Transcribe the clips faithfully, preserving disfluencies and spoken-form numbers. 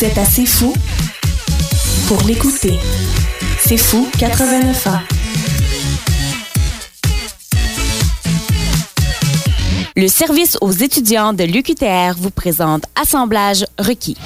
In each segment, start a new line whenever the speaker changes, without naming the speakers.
Vous êtes assez fou pour l'écouter. C'est fou quatre-vingt-neuf ans.
Le service aux étudiants de l'U Q T R vous présente Assemblage requis.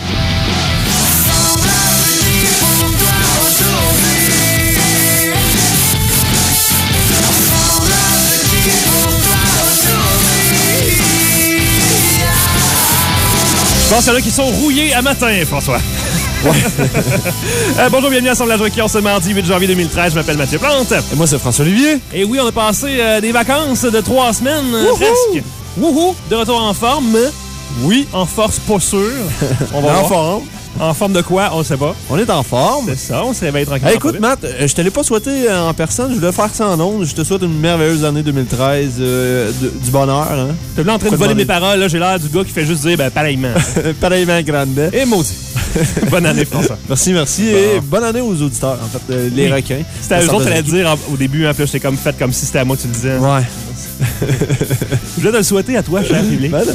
Je pense qu'il y en a qui sont rouillés à matin, François. Ouais. euh, bonjour, bienvenue à Assemblage requis en ce mardi huit janvier deux mille treize. Je m'appelle Mathieu Plante.
Et moi, c'est François Olivier.
Et oui, on a passé euh, des vacances de trois semaines, euh, presque. Wouhou! De retour en forme.
Oui.
En force, pas sûr. On va
en
voir.
forme.
En forme de quoi? On ne sait pas.
On est en forme.
C'est ça, on se réveille tranquillement.
Hey, écoute, Matt, je te l'ai pas souhaité en personne. Je voulais faire ça en ondes. Je te souhaite une merveilleuse année deux mille treiise. Euh, de, du bonheur. Hein?
T'es là en train de voler mes paroles. Là, j'ai l'air du gars qui fait juste dire ben, pareillement.
Pareillement, grande.
Et maudit. Bonne année, François.
Merci, merci. Bon. Et bonne année aux auditeurs, en fait, euh, les oui. requins.
C'était à eux autres, t'allais dire en, au début, en plus, j'étais comme fait comme si c'était à moi que tu le disais.
Ouais.
Je voulais te le souhaiter à toi, cher public.
Ben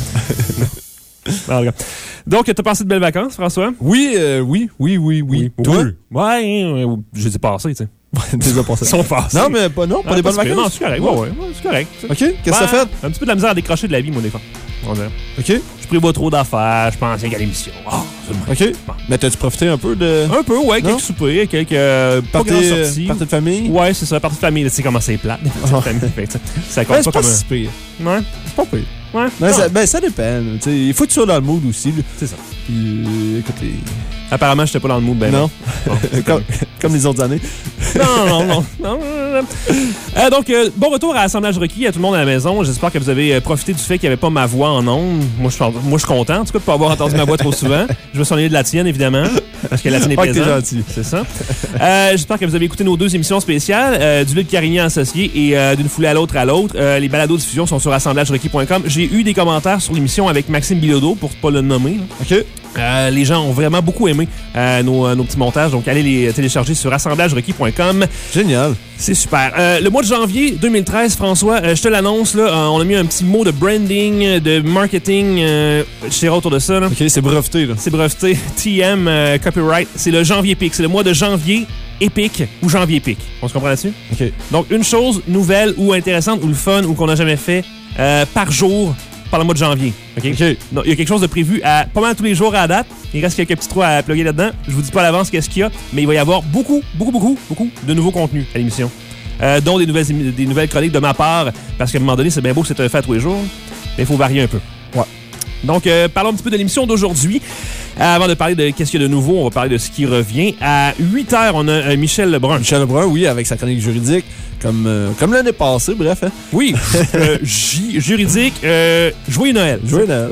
non, donc, t'as passé de belles vacances, François?
Oui, euh, oui, oui, oui, oui.
oui.
Toi?
Ouais, je les ai passées, tu sais.
T'es pas passé.
Ils sont passés.
Non, mais pas, non, pas
ah,
des bonnes
pas
vacances.
Non, c'est correct. Ouais, ouais, ouais, c'est correct.
OK, qu'est-ce que ça fait?
Un petit peu de la misère à décrocher de la vie, moi, des fois. On dirait.
OK.
Je prévois trop d'affaires, je pense qu'à l'émission. Oh,
OK. Bon. Mais t'as-tu profité un peu de...
Un peu, ouais, quelques soupers, quelques... Euh,
parties,
pas grandes sorties.
Parties de famille?
Ouais, c'est ça, parties de famille. Tu sais comment c'est plate, des parties de famille. Ça compte
ben,
pas comme
si pire.
Ouais.
C'est pas pire.
Ouais.
Ben, ça, ben, ça dépend. T'sais, il faut que tu sois dans le mood aussi.
C'est ça.
Puis, euh, écoute, les...
Apparemment, j'étais pas dans le mood, ben
non.
Bon,
comme, comme les autres années.
Non, non, non. non, non, non. Euh, donc, euh, bon retour à Assemblage requis à tout le monde à la maison. J'espère que vous avez profité du fait qu'il n'y avait pas ma voix en ondes. Moi, je, moi, je suis content, en tout cas, de ne pas avoir entendu ma voix trop souvent. Je veux s'ennuyer de la tienne, évidemment, parce que la tienne est
ah,
plaisante.
t'es gentil.
C'est ça. Euh, J'espère que vous avez écouté nos deux émissions spéciales, euh, du Luc Carignan associé et euh, d'une foulée à l'autre à l'autre. Euh, les balados diffusion sont sur assemblage requis point com. J'ai eu des commentaires sur l'émission avec Maxime Bilodeau, pour ne pas le nommer.
OK.
Euh, les gens ont vraiment beaucoup aimé euh, nos, euh, nos petits montages, donc allez les télécharger sur assemblage requis point com.
Génial.
C'est super. Euh, le mois de janvier deux mille treize, François, euh, je te l'annonce, là, euh, on a mis un petit mot de branding, de marketing, euh, je sais autour de ça. Là.
OK, c'est breveté. là.
C'est breveté. T M, euh, copyright, c'est le janvier pic. C'est le mois de janvier épique ou janvier pic. On se comprend là-dessus?
OK.
Donc, une chose nouvelle ou intéressante ou le fun ou qu'on n'a jamais fait euh, par jour par le mois de janvier. OK?
OK.
Donc, il y a quelque chose de prévu à pas mal tous les jours à la date. Il reste quelques petits trous à plugger là-dedans. Je vous dis pas à l'avance qu'est-ce qu'il y a, mais il va y avoir beaucoup, beaucoup, beaucoup, beaucoup de nouveaux contenus à l'émission. Euh, dont des nouvelles, des nouvelles chroniques de ma part, parce qu'à un moment donné, c'est bien beau que c'est un fait à tous les jours, mais il faut varier un peu.
Ouais.
Donc, euh, parlons un petit peu de l'émission d'aujourd'hui. Euh, avant de parler de qu'est-ce qu'il y a de nouveau, on va parler de ce qui revient. À huit heures, on a euh, Michel Lebrun.
Michel Lebrun, oui, avec sa chronique juridique, comme, euh, comme l'année passée, bref. Hein.
Oui, euh, j- juridique, euh, joyeux Noël.
Joyeux Noël.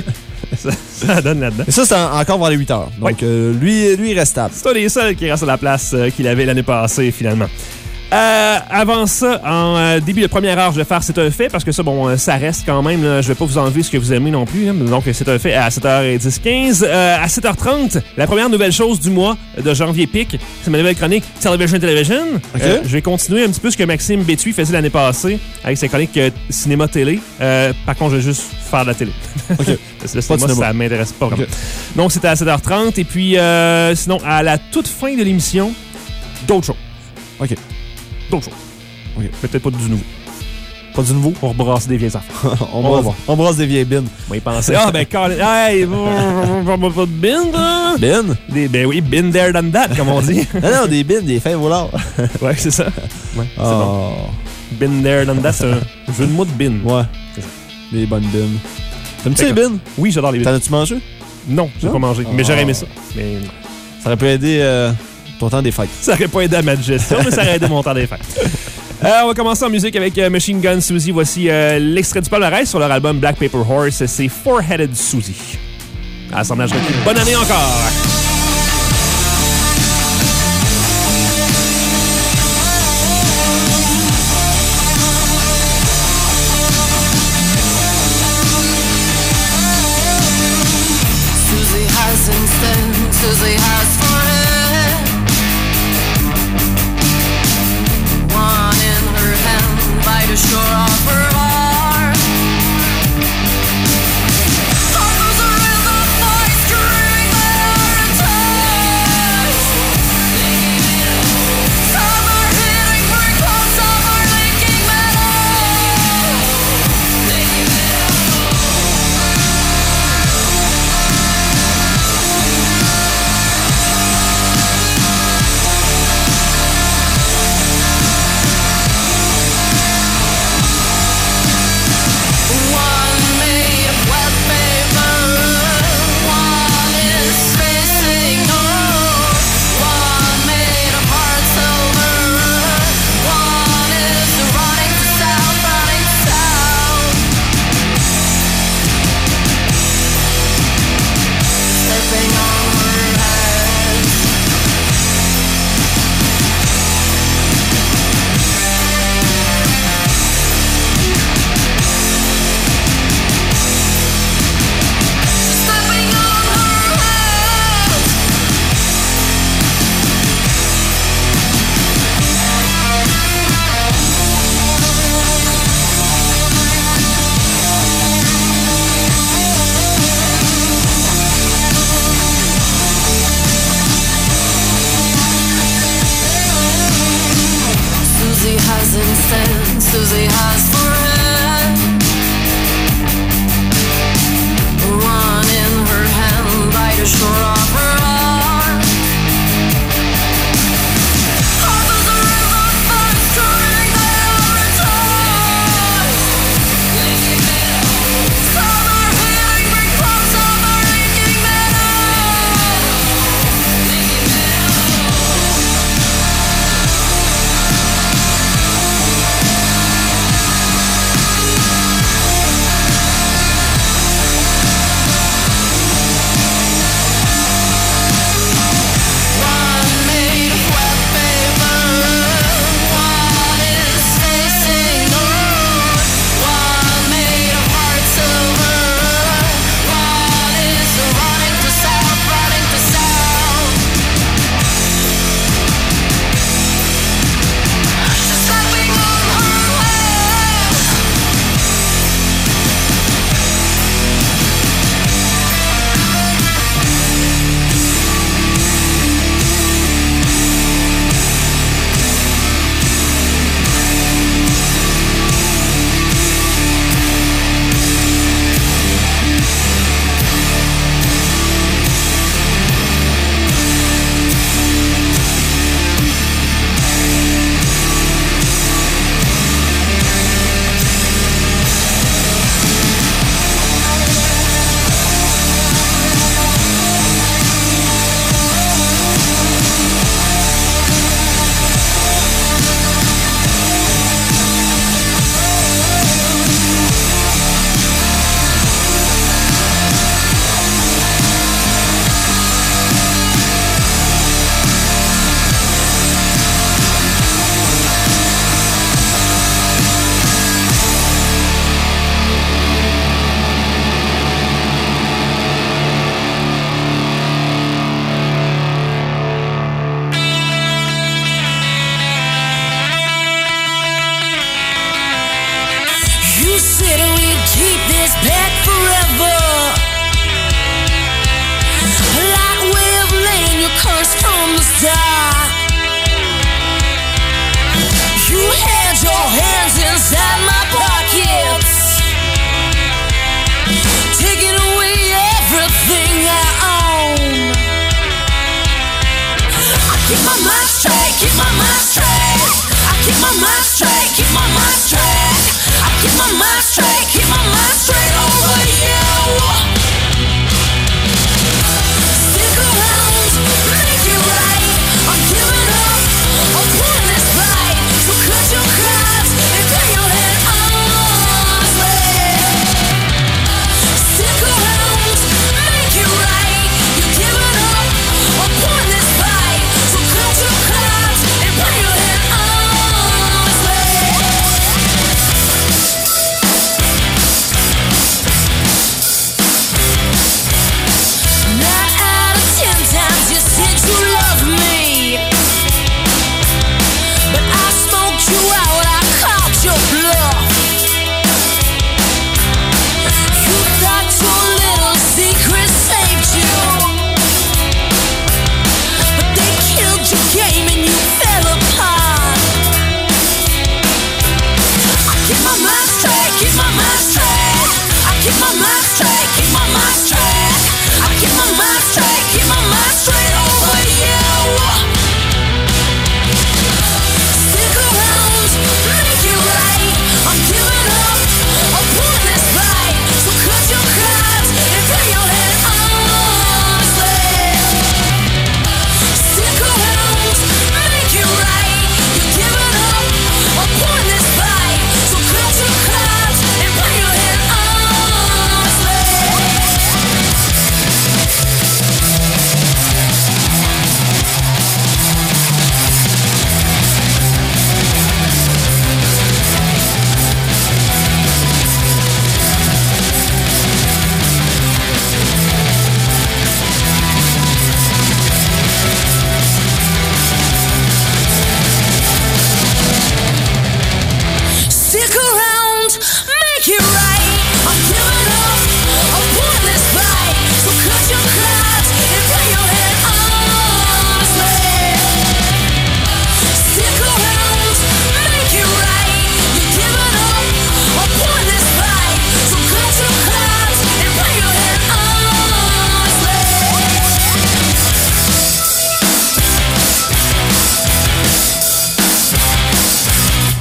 ça, ça donne là-dedans.
Et ça, c'est en, encore vers les huit heures. Donc, oui. euh, lui, lui, il reste stable.
C'est un des seuls qui reste à la place euh, qu'il avait l'année passée, finalement. Euh, avant ça, en euh, début de première heure, je vais faire C'est un fait, parce que ça, bon, ça reste quand même. Là, je vais pas vous enlever ce que vous aimez non plus. Là, donc, C'est un fait à sept heures dix quinze. Euh, à sept heures trente, la première nouvelle chose du mois de janvier pic, c'est ma nouvelle chronique Television Television.
Okay.
Euh, je vais continuer un petit peu ce que Maxime Béthuis faisait l'année passée avec ses chroniques euh, cinéma-télé. Euh, par contre, je vais juste faire de la télé.
OK.
Parce que le cinéma, ça m'intéresse pas vraiment. Okay. Donc, c'était à sept heures trente. Et puis, euh, sinon, à la toute fin de l'émission, d'autres choses.
OK.
D'autres choses. Okay. Peut-être pas du nouveau.
Pas du nouveau?
On rebrasse des vieilles affaires.
on, on, brasse, on brasse des vieilles bines.
On va y penser. Ah, ben, quand. Hey, pas de bines, hein?
Bines?
Des, ben oui, been there, done that, comme on dit.
non, non, des bines, des fins volants.
Ouais, c'est ça. Ouais, c'est
oh.
bon. Been there, done that, c'est un jeu de mots de bines.
Ouais. C'est ça. Des bonnes bines. T'aimes-tu les bines?
Oui, j'adore les bines.
T'en as-tu mangé?
Non, j'ai non? pas mangé. Oh. Mais j'aurais aimé ça. Mais...
Ça aurait pu aider euh, ton temps des fêtes.
Ça aurait pas aidé à ma digestion, mais ça aurait aidé mon temps des fêtes. Euh, on va commencer en musique avec euh, Machine Gun Susie. Voici euh, l'extrait du palmarès sur leur album Black Paper Horse. C'est Four-Headed Susie. Assemblage requis. Bonne année encore!
Susie has instant, Susie has forehead. One in her hand by the shore of her heart. Heart goes around the voice, screaming their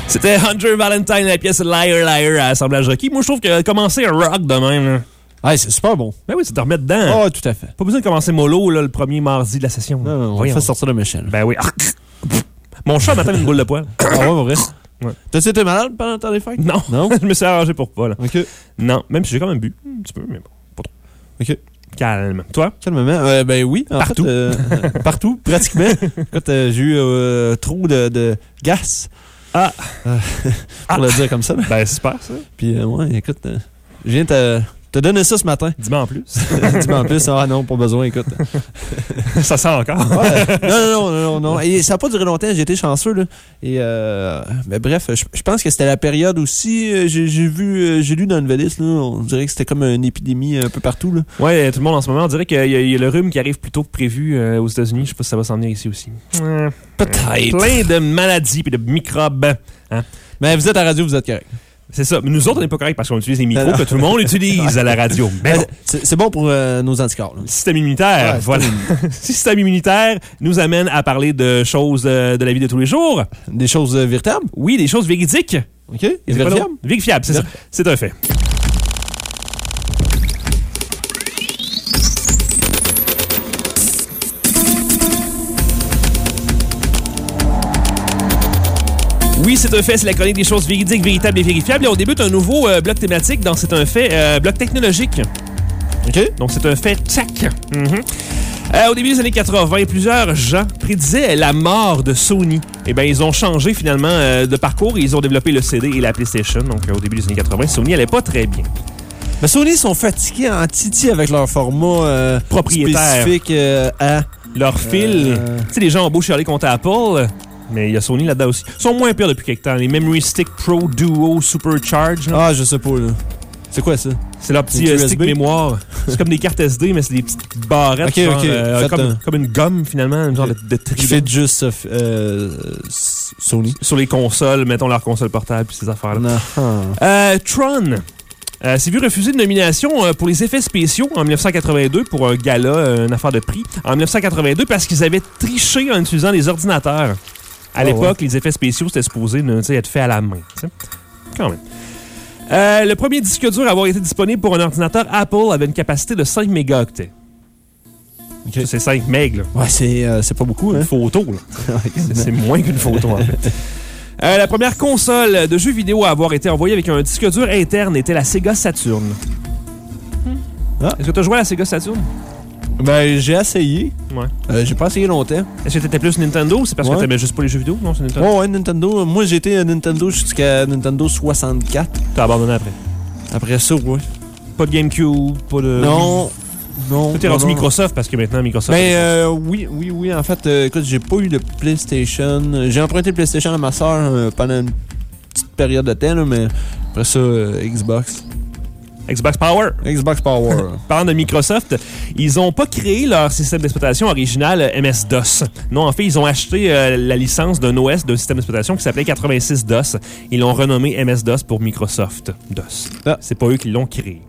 C'était Hunter Valentine, la pièce Liar Liar à Assemblage Rocky. Moi, je trouve que commencer un rock de même, là,
Ah, c'est super bon.
ben oui, c'est te remettre dedans.
Ah, tout à fait.
Pas besoin de commencer mollo là, le premier mardi de la session.
Non, non, on
Voyons.
fait sortir le méchant.
Ben oui. Mon chat m'attend une boule de poil.
Ah ouais, vrai?
Ouais.
T'as-tu été malade pendant le temps des fêtes?
Non.
Non?
Je me suis arrangé pour pas, là.
OK.
Non, même si j'ai quand même bu. Un petit peu, mais bon, pas trop.
OK.
Calme. Toi?
Calmement. Euh, ben oui. En
Partout.
fait, euh, partout, pratiquement. Écoute, euh, j'ai eu euh, trop de, de gaz.
Ah.
Euh, pour
Ah.
le dire comme ça. Là.
Ben, super, ça.
Puis, euh, ouais, écoute, euh, je viens te, te donner ça ce matin.
Dis-moi en plus.
Dis-moi en plus. Ah non, pas besoin, écoute.
Ça sent encore.
Ouais. Non, non, non, non, non. Et ça n'a pas duré longtemps, j'ai été chanceux, là. Et, euh, mais bref, je, je pense que c'était la période aussi, euh, j'ai, j'ai vu, euh, j'ai lu dans une valise, là, on dirait que c'était comme une épidémie un peu partout, là.
Ouais, tout le monde en ce moment, on dirait qu'il y a, il y a le rhume qui arrive plus tôt que prévu euh, aux États-Unis. Je sais pas si ça va s'en venir ici aussi. Euh,
Peut-être.
Plein de maladies et de microbes. Hein?
Mais vous êtes à la radio, vous êtes correct.
C'est ça. Mais nous autres, on n'est pas corrects parce qu'on utilise les micros
Alors.
que tout le monde utilise à la radio. Mais bon.
C'est, c'est bon pour euh, nos anticorps, là.
Le système immunitaire,
Ouais,
voilà. Le système immunitaire nous amène à parler de choses euh, de la vie de tous les jours.
Des choses euh, véritables.
Oui, des choses véridiques.
OK? Et
C'est pas
vérifiables.
l'autre? Vérifiables, c'est ça. C'est un fait. Oui, c'est un fait, c'est la chronique des choses véridiques, véritables et vérifiables. Et on débute un nouveau euh, bloc thématique dans C'est un fait, euh, bloc technologique.
OK?
Donc, c'est un fait tech. Mhm. Euh, au début des années quatre-vingt, plusieurs gens prédisaient la mort de Sony. Eh bien, ils ont changé finalement euh, de parcours et ils ont développé le C D et la PlayStation. Donc, euh, au début des années quatre-vingt, Sony allait pas très bien.
Mais Sony sont fatigués en titi avec leur format euh,
Propriétaire.
spécifique euh, à...
Leur fil,
Euh.
tu sais, les gens ont beau chialer contre Apple, mais il y a Sony là-dedans aussi. Ils sont moins pires depuis quelque temps. Les Memory Stick Pro Duo Supercharge, là,
Ah, je sais pas, là. C'est quoi, ça?
c'est leur petit
Des
euh,
U S B?
stick mémoire. C'est comme des cartes S D, mais c'est des petites barrettes.
Ok,
genre,
ok.
euh,
Faites
comme,
un-
comme une gomme, finalement, un genre de, de
Qui
trident.
fait juste euh, euh, Sony.
Sur les consoles, mettons leur console portable puis ces affaires-là.
Non.
Euh, Tron euh, s'est vu refuser une nomination euh, pour les effets spéciaux en dix-neuf cent quatre-vingt-deux pour un gala, euh, une affaire de prix, en dix-neuf cent quatre-vingt-deux parce qu'ils avaient triché en utilisant des ordinateurs. À
Oh,
l'époque, les effets spéciaux, c'était supposé tu sais, être fait à la main. tu sais. Quand même. Euh, le premier disque dur à avoir été disponible pour un ordinateur Apple avait une capacité de cinq mégaoctets.
OK.
Ça, c'est cinq mégas, là.
Ouais, c'est, euh, c'est pas beaucoup,
Une
hein?
photo, là. C'est- C'est moins qu'une photo, en fait. Euh, la première console de jeux vidéo à avoir été envoyée avec un disque dur interne était la Sega Saturn.
Ah.
Est-ce que tu as joué à la Sega Saturn?
Ben, j'ai essayé.
Ouais.
Euh, j'ai pas essayé longtemps.
Est-ce que t'étais plus Nintendo ou c'est parce
Ouais.
que t'aimais juste pas les jeux vidéo? Non, c'est Nintendo.
Ouais, ouais, Nintendo. Moi, j'ai été à Nintendo jusqu'à Nintendo soixante-quatre.
T'as abandonné après.
Après ça, ouais.
Pas de GameCube, pas de...
Non. Non.
Toi, t'es
non,
rendu
non.
Microsoft parce que maintenant, Microsoft...
Ben, euh, oui, oui, oui. En fait, euh, écoute, j'ai pas eu de PlayStation. J'ai emprunté le PlayStation à ma soeur euh, pendant une petite période de temps, là, mais après ça, euh, Xbox.
Xbox Power.
Xbox Power.
Parlant de Microsoft, ils ont pas créé leur système d'exploitation original euh, M S DOS. Non, en fait, ils ont acheté euh, la licence d'un O S d'un système d'exploitation qui s'appelait quatre-vingt-six DOS. Ils l'ont renommé M S DOS pour Microsoft DOS.
Ah.
C'est pas eux qui l'ont créé.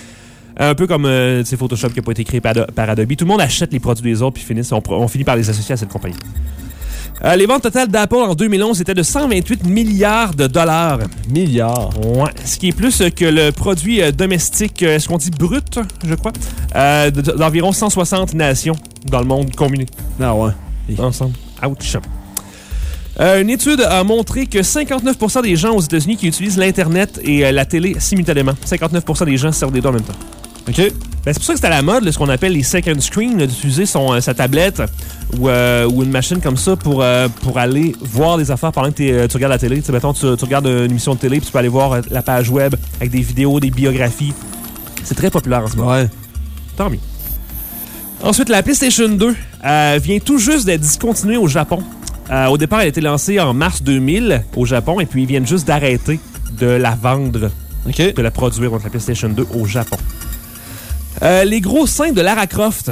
Un peu comme euh, tu sais, Photoshop qui n'a pas été créé par, par Adobe. Tout le monde achète les produits des autres puis finissent, on, on finit par les associer à cette compagnie. Euh, les ventes totales d'Apple en deux mille onze étaient de cent vingt-huit milliards de dollars.
Milliards.
Ouais, ce qui est plus que le produit euh, domestique, euh, est-ce qu'on dit brut, je crois, euh, de- d'environ cent soixante nations dans le monde combiné.
Ah ouais.
Ensemble. Ouch. Euh, une étude a montré que cinquante-neuf pour cent des gens aux États-Unis qui utilisent l'Internet et euh, la télé simultanément. cinquante-neuf pour cent des gens se servent des deux en même temps.
OK.
Ben, c'est pour ça que c'est à la mode, là, ce qu'on appelle les second screen, là, d'utiliser son, euh, sa tablette ou, euh, ou une machine comme ça pour, euh, pour aller voir des affaires pendant que t'es, euh, tu regardes la télé. Tu sais, mettons, tu, tu regardes une émission de télé puis tu peux aller voir euh, la page web avec des vidéos, des biographies. C'est très populaire en ce moment.
Ouais.
Tant mieux. Ensuite, la PlayStation deux euh, vient tout juste d'être discontinuée au Japon. Euh, au départ, elle a été lancée en mars deux mille au Japon et puis ils viennent juste d'arrêter de la vendre,
OK.
de la produire, donc la PlayStation deux au Japon. Euh, les gros seins de Lara Croft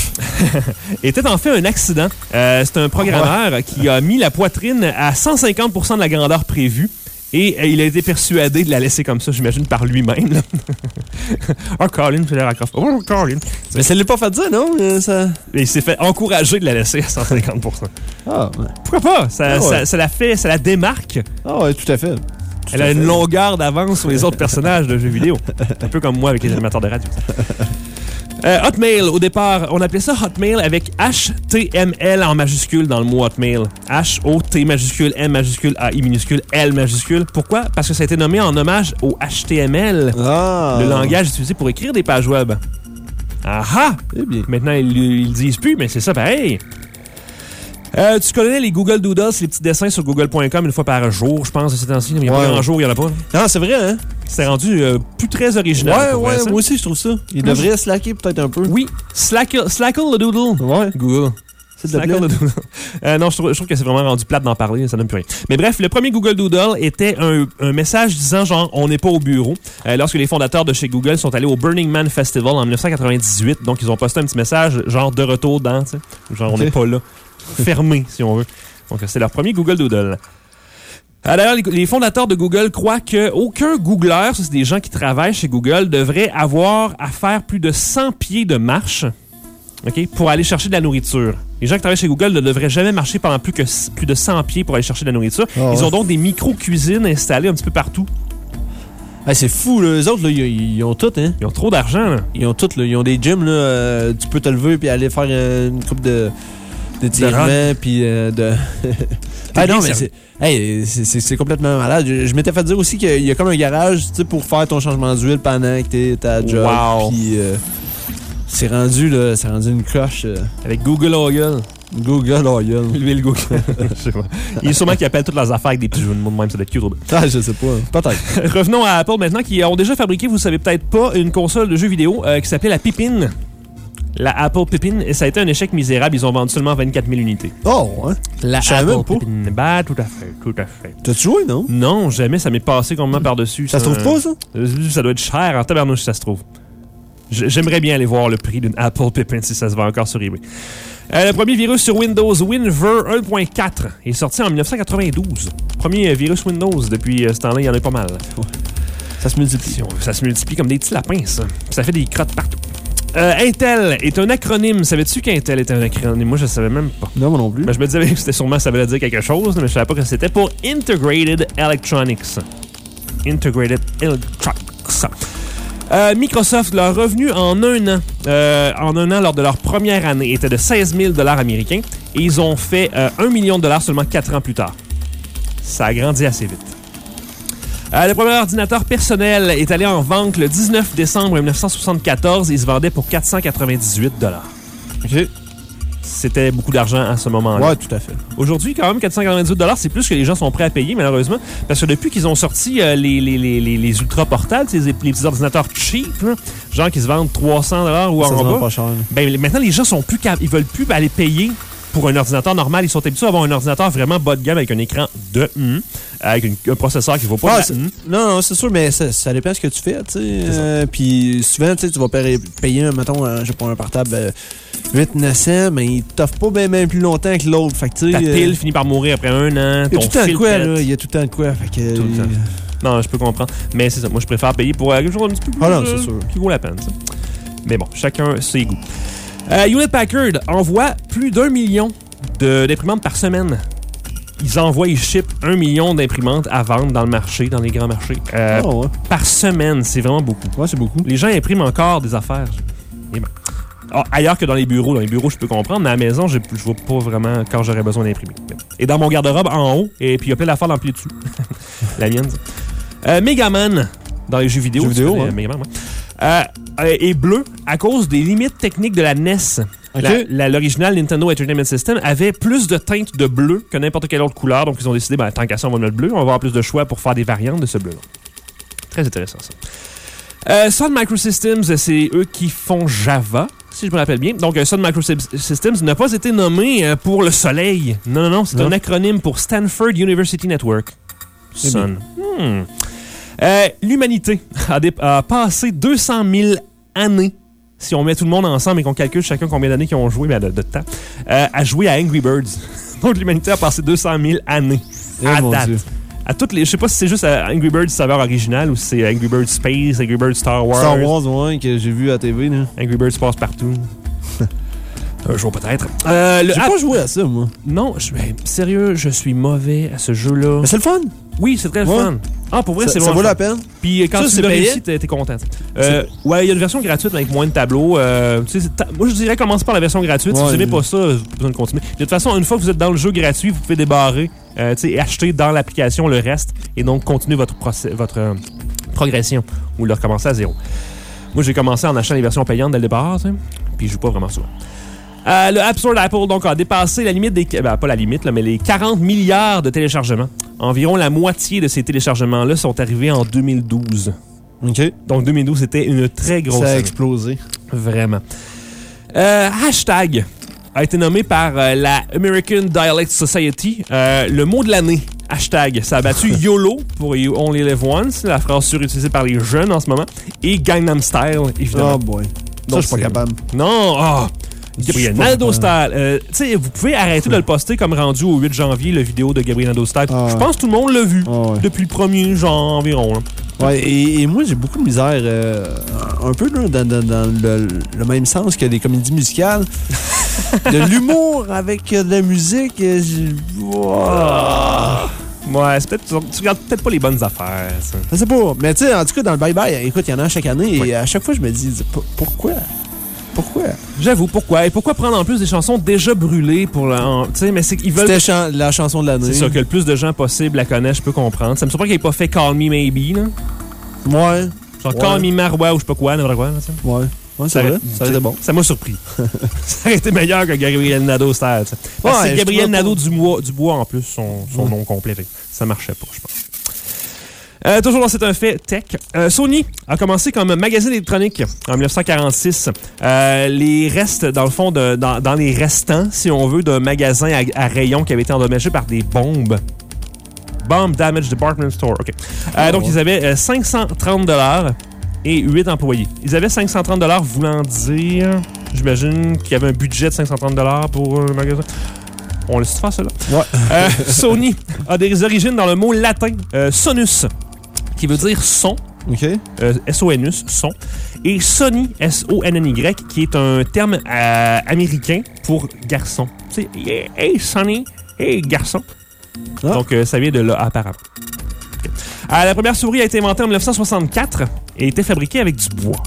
étaient en fait un accident. Euh, c'est un programmeur qui a mis la poitrine à cent cinquante pour cent de la grandeur prévue et euh, il a été persuadé de la laisser comme ça, j'imagine, par lui-même. là. Ah, Colin, tu l'as raccroché. Oh, Colin.
Mais ça ne l'a pas fait dire, non? Euh, ça...
Et il s'est fait encourager de la laisser à cent cinquante pour cent.
Ah, ouais.
Pourquoi pas? Ça,
Ah ouais.
ça, ça la fait, ça la démarque.
Ah, ouais, tout à fait. Tout
Elle
à
a une
fait.
longueur d'avance sur les autres personnages de jeux vidéo. Un peu comme moi avec les animateurs de radio. Euh, Hotmail, au départ, on appelait ça Hotmail avec H T M L en majuscule dans le mot Hotmail. H O T majuscule, M majuscule, A I minuscule, L majuscule. Pourquoi? Parce que ça a été nommé en hommage au H T M L,
Ah.
le langage utilisé pour écrire des pages web. Ah ah!
Eh bien.
Maintenant, ils, ils le disent plus, mais c'est ça pareil. Euh, tu connais les Google Doodles, les petits dessins sur google point com une fois par jour, je pense, de ces temps-ci. Il n'y a
Ouais.
pas grand jour, il n'y en a pas.
Non, c'est vrai, hein?
C'est rendu euh, plus très original.
Ouais,
pour vrai,
ouais,
ça.
moi aussi, je trouve ça. Il
Moi,
devrait slacker peut-être un peu.
Oui, Slackle, Slackle le Doodle.
Ouais.
Google.
C'est de la
Slackle le Doodle. Euh, non, je trouve, je trouve que c'est vraiment rendu plate d'en parler, ça donne plus rien. Mais bref, le premier Google Doodle était un, un message disant genre, on n'est pas au bureau. Euh, lorsque les fondateurs de chez Google sont allés au Burning Man Festival en dix-neuf cent quatre-vingt-dix-huit, donc ils ont posté un petit message genre de retour dans, tu sais. Genre, on
Ok.
n'est pas là. Fermé, si on veut. Donc, c'est leur premier Google Doodle. Ah, d'ailleurs, les, les fondateurs de Google croient qu'aucun Googleur, ça c'est des gens qui travaillent chez Google, devrait avoir à faire plus de cent pieds de marche, OK, pour aller chercher de la nourriture. Les gens qui travaillent chez Google ne devraient jamais marcher pendant plus, que, plus de cent pieds pour aller chercher de la nourriture.
Ah,
Ils
ouais.
ont donc des micro-cuisines installées un petit peu partout.
Hey, c'est fou, là. Eux autres, là, ils, ils ont tout, hein?
Ils ont trop d'argent, là.
Ils ont tout, là. Ils ont des gyms, là. euh, tu peux te lever puis aller faire euh, une coupe de d'étirements puis euh, de. Ah non, mais c'est, hey, c'est, c'est, c'est complètement malade. Je, je m'étais fait dire aussi qu'il y a comme un garage, tu sais, pour faire ton changement d'huile pendant que t'es à job.
Wow.
Puis euh, c'est rendu, là, c'est rendu une coche. euh,
Avec Google Oil.
Google Oil.
L'huile Google. Je sais pas. Il est sûrement qu'ils appellent toutes leurs affaires avec des petits jeux de mots de même, ça doit être cute.
Ah, je sais pas. Peut-être.
Revenons à Apple maintenant, qui ont déjà fabriqué, vous savez peut-être pas, une console de jeux vidéo euh, qui s'appelait la Pippin. La Apple Pippin. Et ça a été un échec misérable. Ils ont vendu seulement vingt-quatre mille unités.
Oh, ouais.
La
Je savais
Apple
même pas.
Pippin. Bah, tout à fait, tout à fait.
T'as-tu joué, non?
Non, jamais. Ça m'est passé complètement par-dessus.
Ça se trouve pas, ça?
Euh, Ça doit être cher en tabarnouche, si ça se trouve. J- J'aimerais bien aller voir le prix d'une Apple Pippin si ça se vend encore sur eBay. Euh, le premier virus sur Windows, WinVer un point quatre, est sorti en dix-neuf cent quatre-vingt-douze. Premier virus Windows. Depuis euh, ce temps-là, il y en a pas mal.
Ça se multiplie.
Si on veut, ça se multiplie comme des petits lapins, ça. Ça fait des crottes partout. Euh, Intel est un acronyme. Savais-tu qu'Intel était un acronyme? Moi, je savais même pas.
Non, moi non plus.
Ben, je me disais que c'était sûrement ça voulait dire quelque chose, mais je savais pas que c'était pour Integrated Electronics. Integrated Electronics. Euh, Microsoft, leur revenu en un an, euh, en un an lors de leur première année, était de seize mille dollars américains et ils ont fait euh, un million de dollars seulement quatre ans plus tard. Ça a grandi assez vite. Euh, le premier ordinateur personnel est allé en vente le dix-neuf décembre mille neuf cent soixante-quatorze et il se vendait pour quatre cent quatre-vingt-dix-huit dollars.
OK.
C'était beaucoup d'argent à ce moment-là.
Ouais, tout à fait.
Aujourd'hui, quand même, quatre cent quatre-vingt-dix-huit dollars, c'est plus que les gens sont prêts à payer, malheureusement. Parce que depuis qu'ils ont sorti euh, les, les, les, les, les ultra portables, les, les petits ordinateurs cheap, là, genre qui se vendent trois cents dollars ou
Ça se
en
vend
bas,
pas cher.
ben, maintenant, les gens sont plus capables. Ils veulent plus aller payer pour un ordinateur normal. Ils sont habitués à avoir un ordinateur vraiment bas de gamme avec un écran de hum, avec une- un processeur qui ne vaut pas
Ah,
la
c'est-
hum.
non, non, c'est sûr, mais ça, ça dépend de ce que tu fais, tu sais. Euh, Puis souvent, tu sais, tu vas payer, payer mettons, euh, je sais pas, un portable euh, huit neuf cents, mais il t'offre pas bien ben plus longtemps que l'autre. Fait que, tu sais.
Ta
euh,
pile finit par mourir après un an.
il y a
ton
tout le temps de
fil
quoi,
pète.
là. Il y a tout le temps de quoi. Fait que.
Tout le
euh,
temps. Non, je peux comprendre. Mais c'est ça. Moi, je préfère payer pour euh, quelque chose un petit peu plus,
Ah non,
euh,
c'est sûr.
qui vaut la peine. Ça. Mais bon, chacun ses goûts. Euh, Hewlett Packard envoie plus d'un million de- d'imprimantes par semaine. Ils envoient, ils shippent un million d'imprimantes à vendre dans le marché, dans les grands marchés. Euh,
Ah, ouais.
Par semaine, c'est vraiment beaucoup.
Ouais, c'est beaucoup.
Les gens impriment encore des affaires. Et ben. Ah, ailleurs que dans les bureaux. Dans les bureaux, je peux comprendre, mais à la maison, je je vois pas vraiment quand j'aurais besoin d'imprimer. Et dans mon garde-robe, en haut, et puis il y a plein d'affaires d'emplir dessus. La mienne, ça. Euh, Megaman, dans les jeux vidéo.
Jeux
tu
vidéo,
connais,
hein.
Megaman, ouais. Euh, euh, est bleu à cause des limites techniques de la N E S.
Ok.
La- la- L'original Nintendo Entertainment System avait plus de teintes de bleu que n'importe quelle autre couleur, donc ils ont décidé, ben, tant qu'à ça, on va mettre bleu, on va avoir plus de choix pour faire des variantes de ce bleu-là. Très intéressant, ça. Euh, Sun Microsystems, c'est eux qui font Java, si je me rappelle bien. Donc, euh, Sun Microsystems n'a pas été nommé euh, pour le soleil. Non, non, non, c'est
Non.
un acronyme pour Stanford University Network.
Eh
Sun. Hmm. Euh, L'humanité a, dé- a passé deux cent mille années, si on met tout le monde ensemble et qu'on calcule chacun combien d'années qu'ils ont joué, ben de, de temps, euh, à jouer à Angry Birds. Donc, l'humanité a passé deux cent mille années
Eh,
à
mon
date
Dieu.
à toutes les. Je sais pas si c'est juste à Angry Birds saveur originale ou si c'est Angry Birds Space, Angry Birds Star Wars.
Star Wars, ouais, que j'ai vu à la T V. Là.
Angry Birds passe partout. Un jour peut-être. Euh, le
J'ai
app-
pas joué à ça, moi.
Non, je, ben, sérieux, je suis mauvais à ce jeu-là.
Mais c'est le fun.
Oui, c'est très le
Ouais.
fun. Ah, pour vrai,
Ça,
c'est
ça
vraiment
vaut
le
la
fun.
peine.
Puis quand
Ça,
tu
c'est
l'as
payé?
réussi, t'es, t'es content. Euh, ouais, il y a une version gratuite avec moins de tableaux. Euh, tu sais, c'est ta- moi, je dirais commence par la version gratuite. Si
Ouais.
vous n'aimez pas ça, vous avez besoin de continuer. De toute façon, une fois que vous êtes dans le jeu gratuit, vous pouvez débarrer euh, tu sais, et acheter dans l'application le reste et donc continuer votre, procé- votre euh, progression ou le recommencer à zéro. Moi, j'ai commencé en achetant les versions payantes dès le départ, tu sais, puis je joue pas vraiment souvent. Euh, le App Store d'Apple donc, a dépassé la limite des... Ben, pas la limite, là, mais les quarante milliards de téléchargements. Environ la moitié de ces téléchargements-là sont arrivés en deux mille douze.
OK.
Donc deux mille douze, c'était une très grosse
Ça a
année.
explosé.
Vraiment. Euh, hashtag a été nommé par euh, la American Dialect Society euh, le mot de l'année. Hashtag. Ça a battu YOLO pour You Only Live Once, la phrase surutilisée par les jeunes en ce moment, et Gangnam Style, évidemment.
Oh boy. Ça,
Donc,
je suis pas
c'est-
capable.
Non! Ah! Gabriel
Je suis pas
Nadeau
capable.
Style. Euh, tu sais, vous pouvez arrêter de le poster comme rendu au huit janvier, la vidéo de Gabriel Nadeau Style.
Ah.
Je pense que tout le monde l'a vu
Ah ouais.
depuis le premier genre environ. Là.
Ouais, et, et moi, j'ai beaucoup de misère, euh, un peu là, dans, dans- dans le, le même sens que les comédies musicales. De l'humour avec euh, de la musique. euh, j'ai- Wow.
Ouais, c'est peut-être, tu regardes peut-être pas les bonnes affaires, ça.
Je sais pas. Mais tu sais, en tout cas, dans le bye-bye, écoute, il y en a chaque année.
Oui.
Et à chaque fois, je me dis, P- pourquoi? Pourquoi?
J'avoue, pourquoi? Et pourquoi prendre en plus des chansons déjà brûlées pour la. en- Tu sais, mais c'est qu'ils veulent.
C'était chan- la chanson de l'année.
C'est ça, que le plus de gens possible la connaissent, je peux comprendre. Ça me surprend qu'il ait pas fait Call Me Maybe, là.
Ouais.
Genre
Ouais.
Call Me Marois ou je sais pas quoi, n'importe quoi, là, ça.
Ouais. Ouais, c'est
Ça
vrai.
aurait-
Ça aurait été bon.
Ça m'a surpris. Ça aurait été meilleur que Gabriel Nadeau Style, tu sais. Parce que
Ouais,
c'est
je
Gabriel
trouvais
Nadeau Dubois, Dubois en plus, son, son
Ouais.
nom complet. Fait que ça marchait pas, je pense. Euh, toujours dans C'est un fait tech, euh, Sony a commencé comme magazine électronique en dix-neuf cent quarante-six. Euh, les restes, dans le fond, de, dans, dans les restants, si on veut, d'un magasin à, à rayons qui avait été endommagé par des bombes. Bomb Damage Department Store, OK. Euh,
Oh,
donc,
ouais.
ils avaient euh, cinq cent trente dollars et huit employés. Ils avaient cinq cent trente dollars voulant dire, j'imagine, qu'il y avait un budget de cinq cent trente dollars pour un magasin. On laisse faire cela.
Ouais.
Euh, Sony a des origines dans le mot latin euh, sonus, qui veut dire son,
OK.
euh, S O N U S, son, et Sony, S O N N Y, qui est un terme euh, américain pour garçon. Tu sais, hey, hey, Sonny, hey, garçon.
Ah.
Donc, euh, ça vient de là, apparemment. Ok. Euh, la première souris a été inventée en dix-neuf cent soixante-quatre et était fabriquée avec du bois.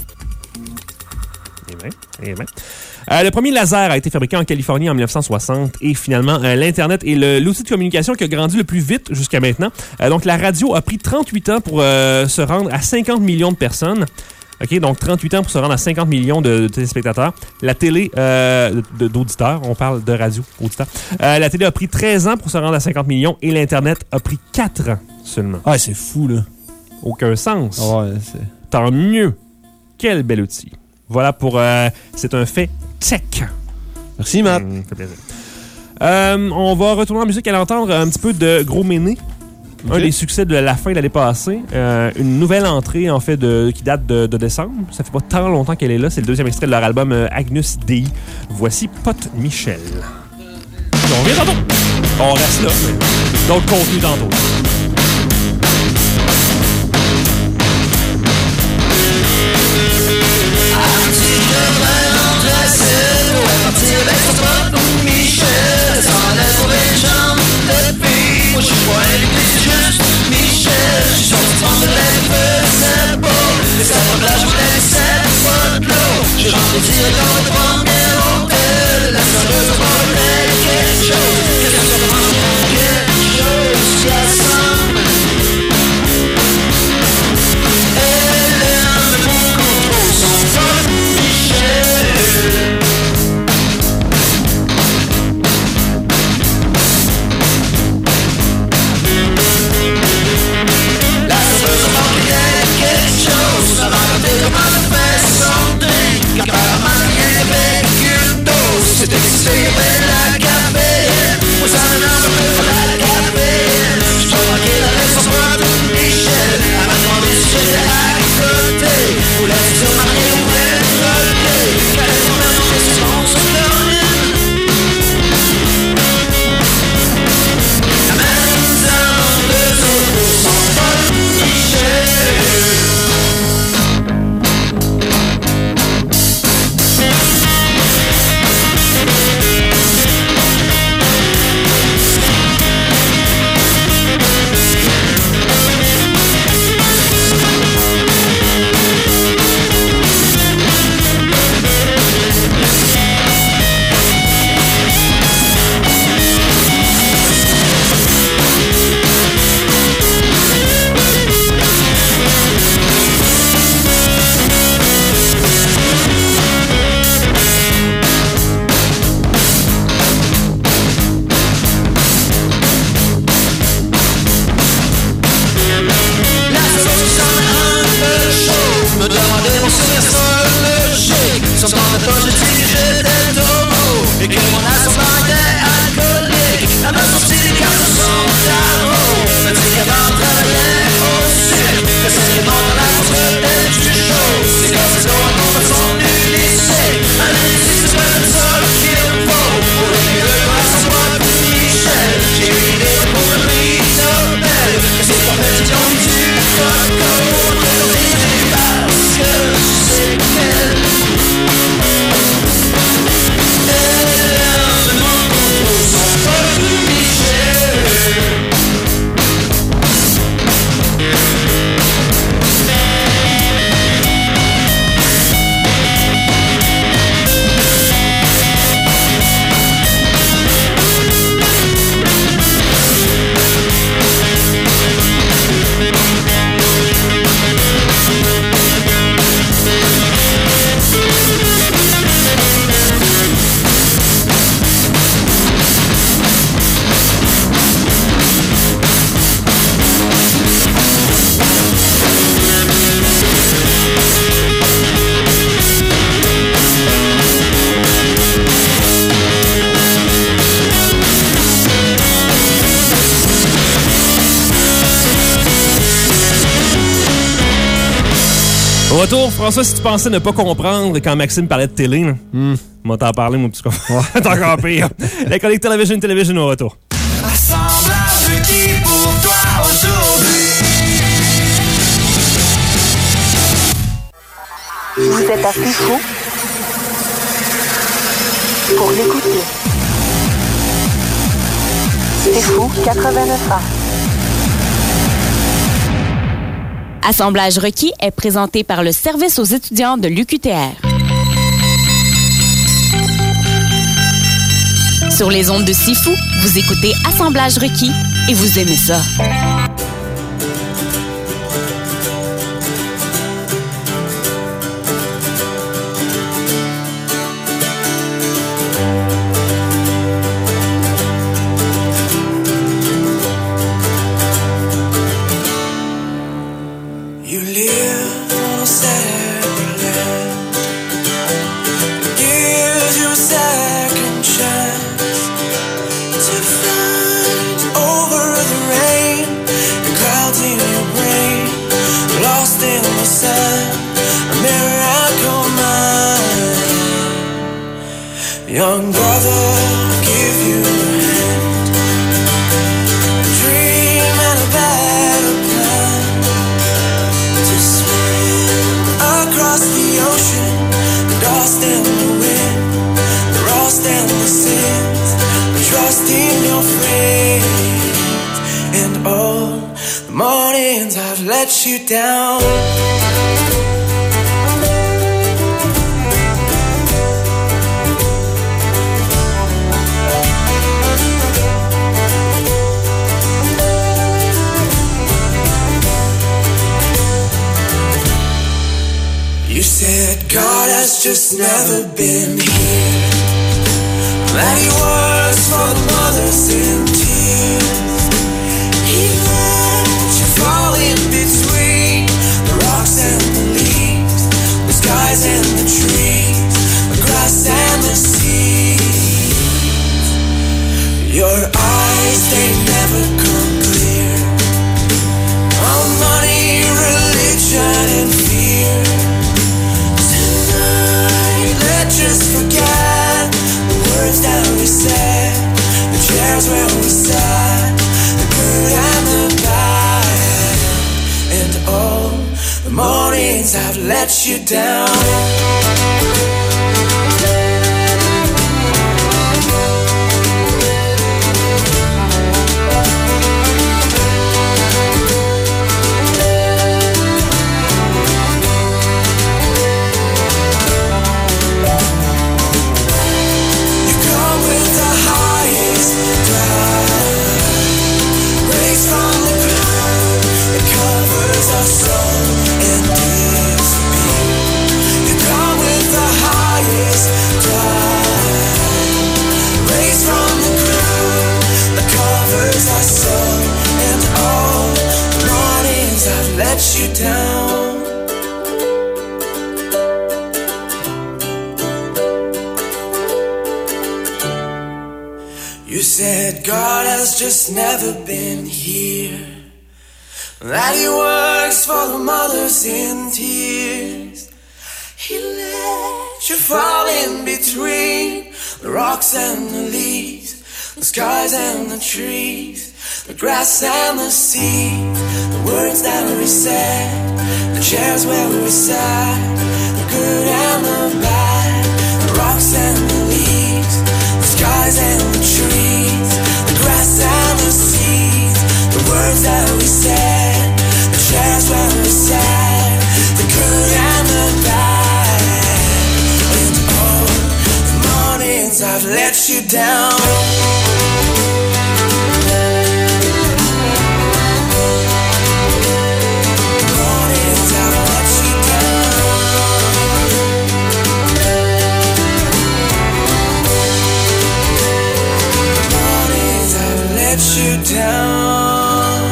Eh bien, eh bien. Euh, le premier laser a été fabriqué en Californie en dix-neuf cent soixante et finalement, euh, l'Internet est le- l'outil de communication qui a grandi le plus vite jusqu'à maintenant. Euh, donc, la radio a pris trente-huit ans pour euh, se rendre à cinquante millions de personnes. OK, donc trente-huit ans pour se rendre à cinquante millions de, de téléspectateurs. La télé, euh, de- d'auditeurs, on parle de radio, auditeurs. Euh, la télé a pris treize ans pour se rendre à cinquante millions et l'Internet a pris quatre ans seulement.
Ah, c'est fou, là.
Aucun sens.
Ah ouais, c'est...
Tant mieux. Quel bel outil. Voilà pour... euh, c'est un fait tech.
Merci, Matt.
Hum, ça fait plaisir. Euh, on va retourner en musique à l'entendre un petit peu de Gros Méné.
Ok.
Un des succès de la fin de l'année passée. Euh, une nouvelle entrée, en fait, de, qui date de, de décembre. Ça fait pas tant longtemps qu'elle est là. C'est le deuxième extrait de leur album euh, Agnus Dei. Voici Pote Michel. On revient tantôt. On reste là. mais D'autres contenus tantôt.
Quelque chose, ça va raconter comment on fait son drink. Car par la main, il y a des
Cependant maintenant je dis que j'étais taureau et que mon ascendant était alcoolique. Elle m'a sorti des cartes de son tarot, m'a dit qu'avant travaillait au cirque, que c'est ce qui monte dans la course était du chaud. C'est comme c'est loin qu'on va son lycée. Allez ici c'est pas le seul qu'il faut pour le milieu de la sans pour Michel. J'ai eu l'idée pour le prix Nobel, que c'est en fait ils ont mis du coco. Parce que je sais qu'elle elle me montre son pote Michel.
Au retour, François, si tu pensais ne pas comprendre quand Maxime parlait de télé, là,
Mm.
moi t'en parler, mon petit copain. T'es encore pire. La chronique Television Television au retour.
Assemblage qui pour toi aujourd'hui.
Vous êtes assez fou pour l'écouter. C'est fou quatre-vingt-neuf ans.
Assemblage requis est présenté par le Service aux étudiants de l'U Q T R. Sur les ondes de Sifu, vous écoutez Assemblage requis et vous aimez ça.
You live on a separate land. It gives you a second chance to find over the rain, the clouds in your brain, lost in the sun, a miracle mind. Young brother, give you a hand, a dream and a better plan. Across the ocean, the dust and the wind, the rust and the sins, the trust in your friends. And all the mornings I've let you down. You said God has just never been here, that he works for the mothers in tears. He let you fall in between the rocks and the leaves, the skies and the trees, the grass and the seas. Your eyes, they never come clear on money, religion and fear. Just forget the words that we said, the chairs where we sat, the good and the bad. And all the mornings I've let you down. Come said God has just never been here, that he works for the mothers in tears. He let you fall in between the rocks and the leaves, the skies and the trees, the grass and the sea, the words that we said, the chairs where we sat, the good and the bad, the rocks and the leaves, the skies and the trees, the grass and the seas, the words that we said, the chairs where we sat, the good and the bad, and all the mornings I've let you down. You down.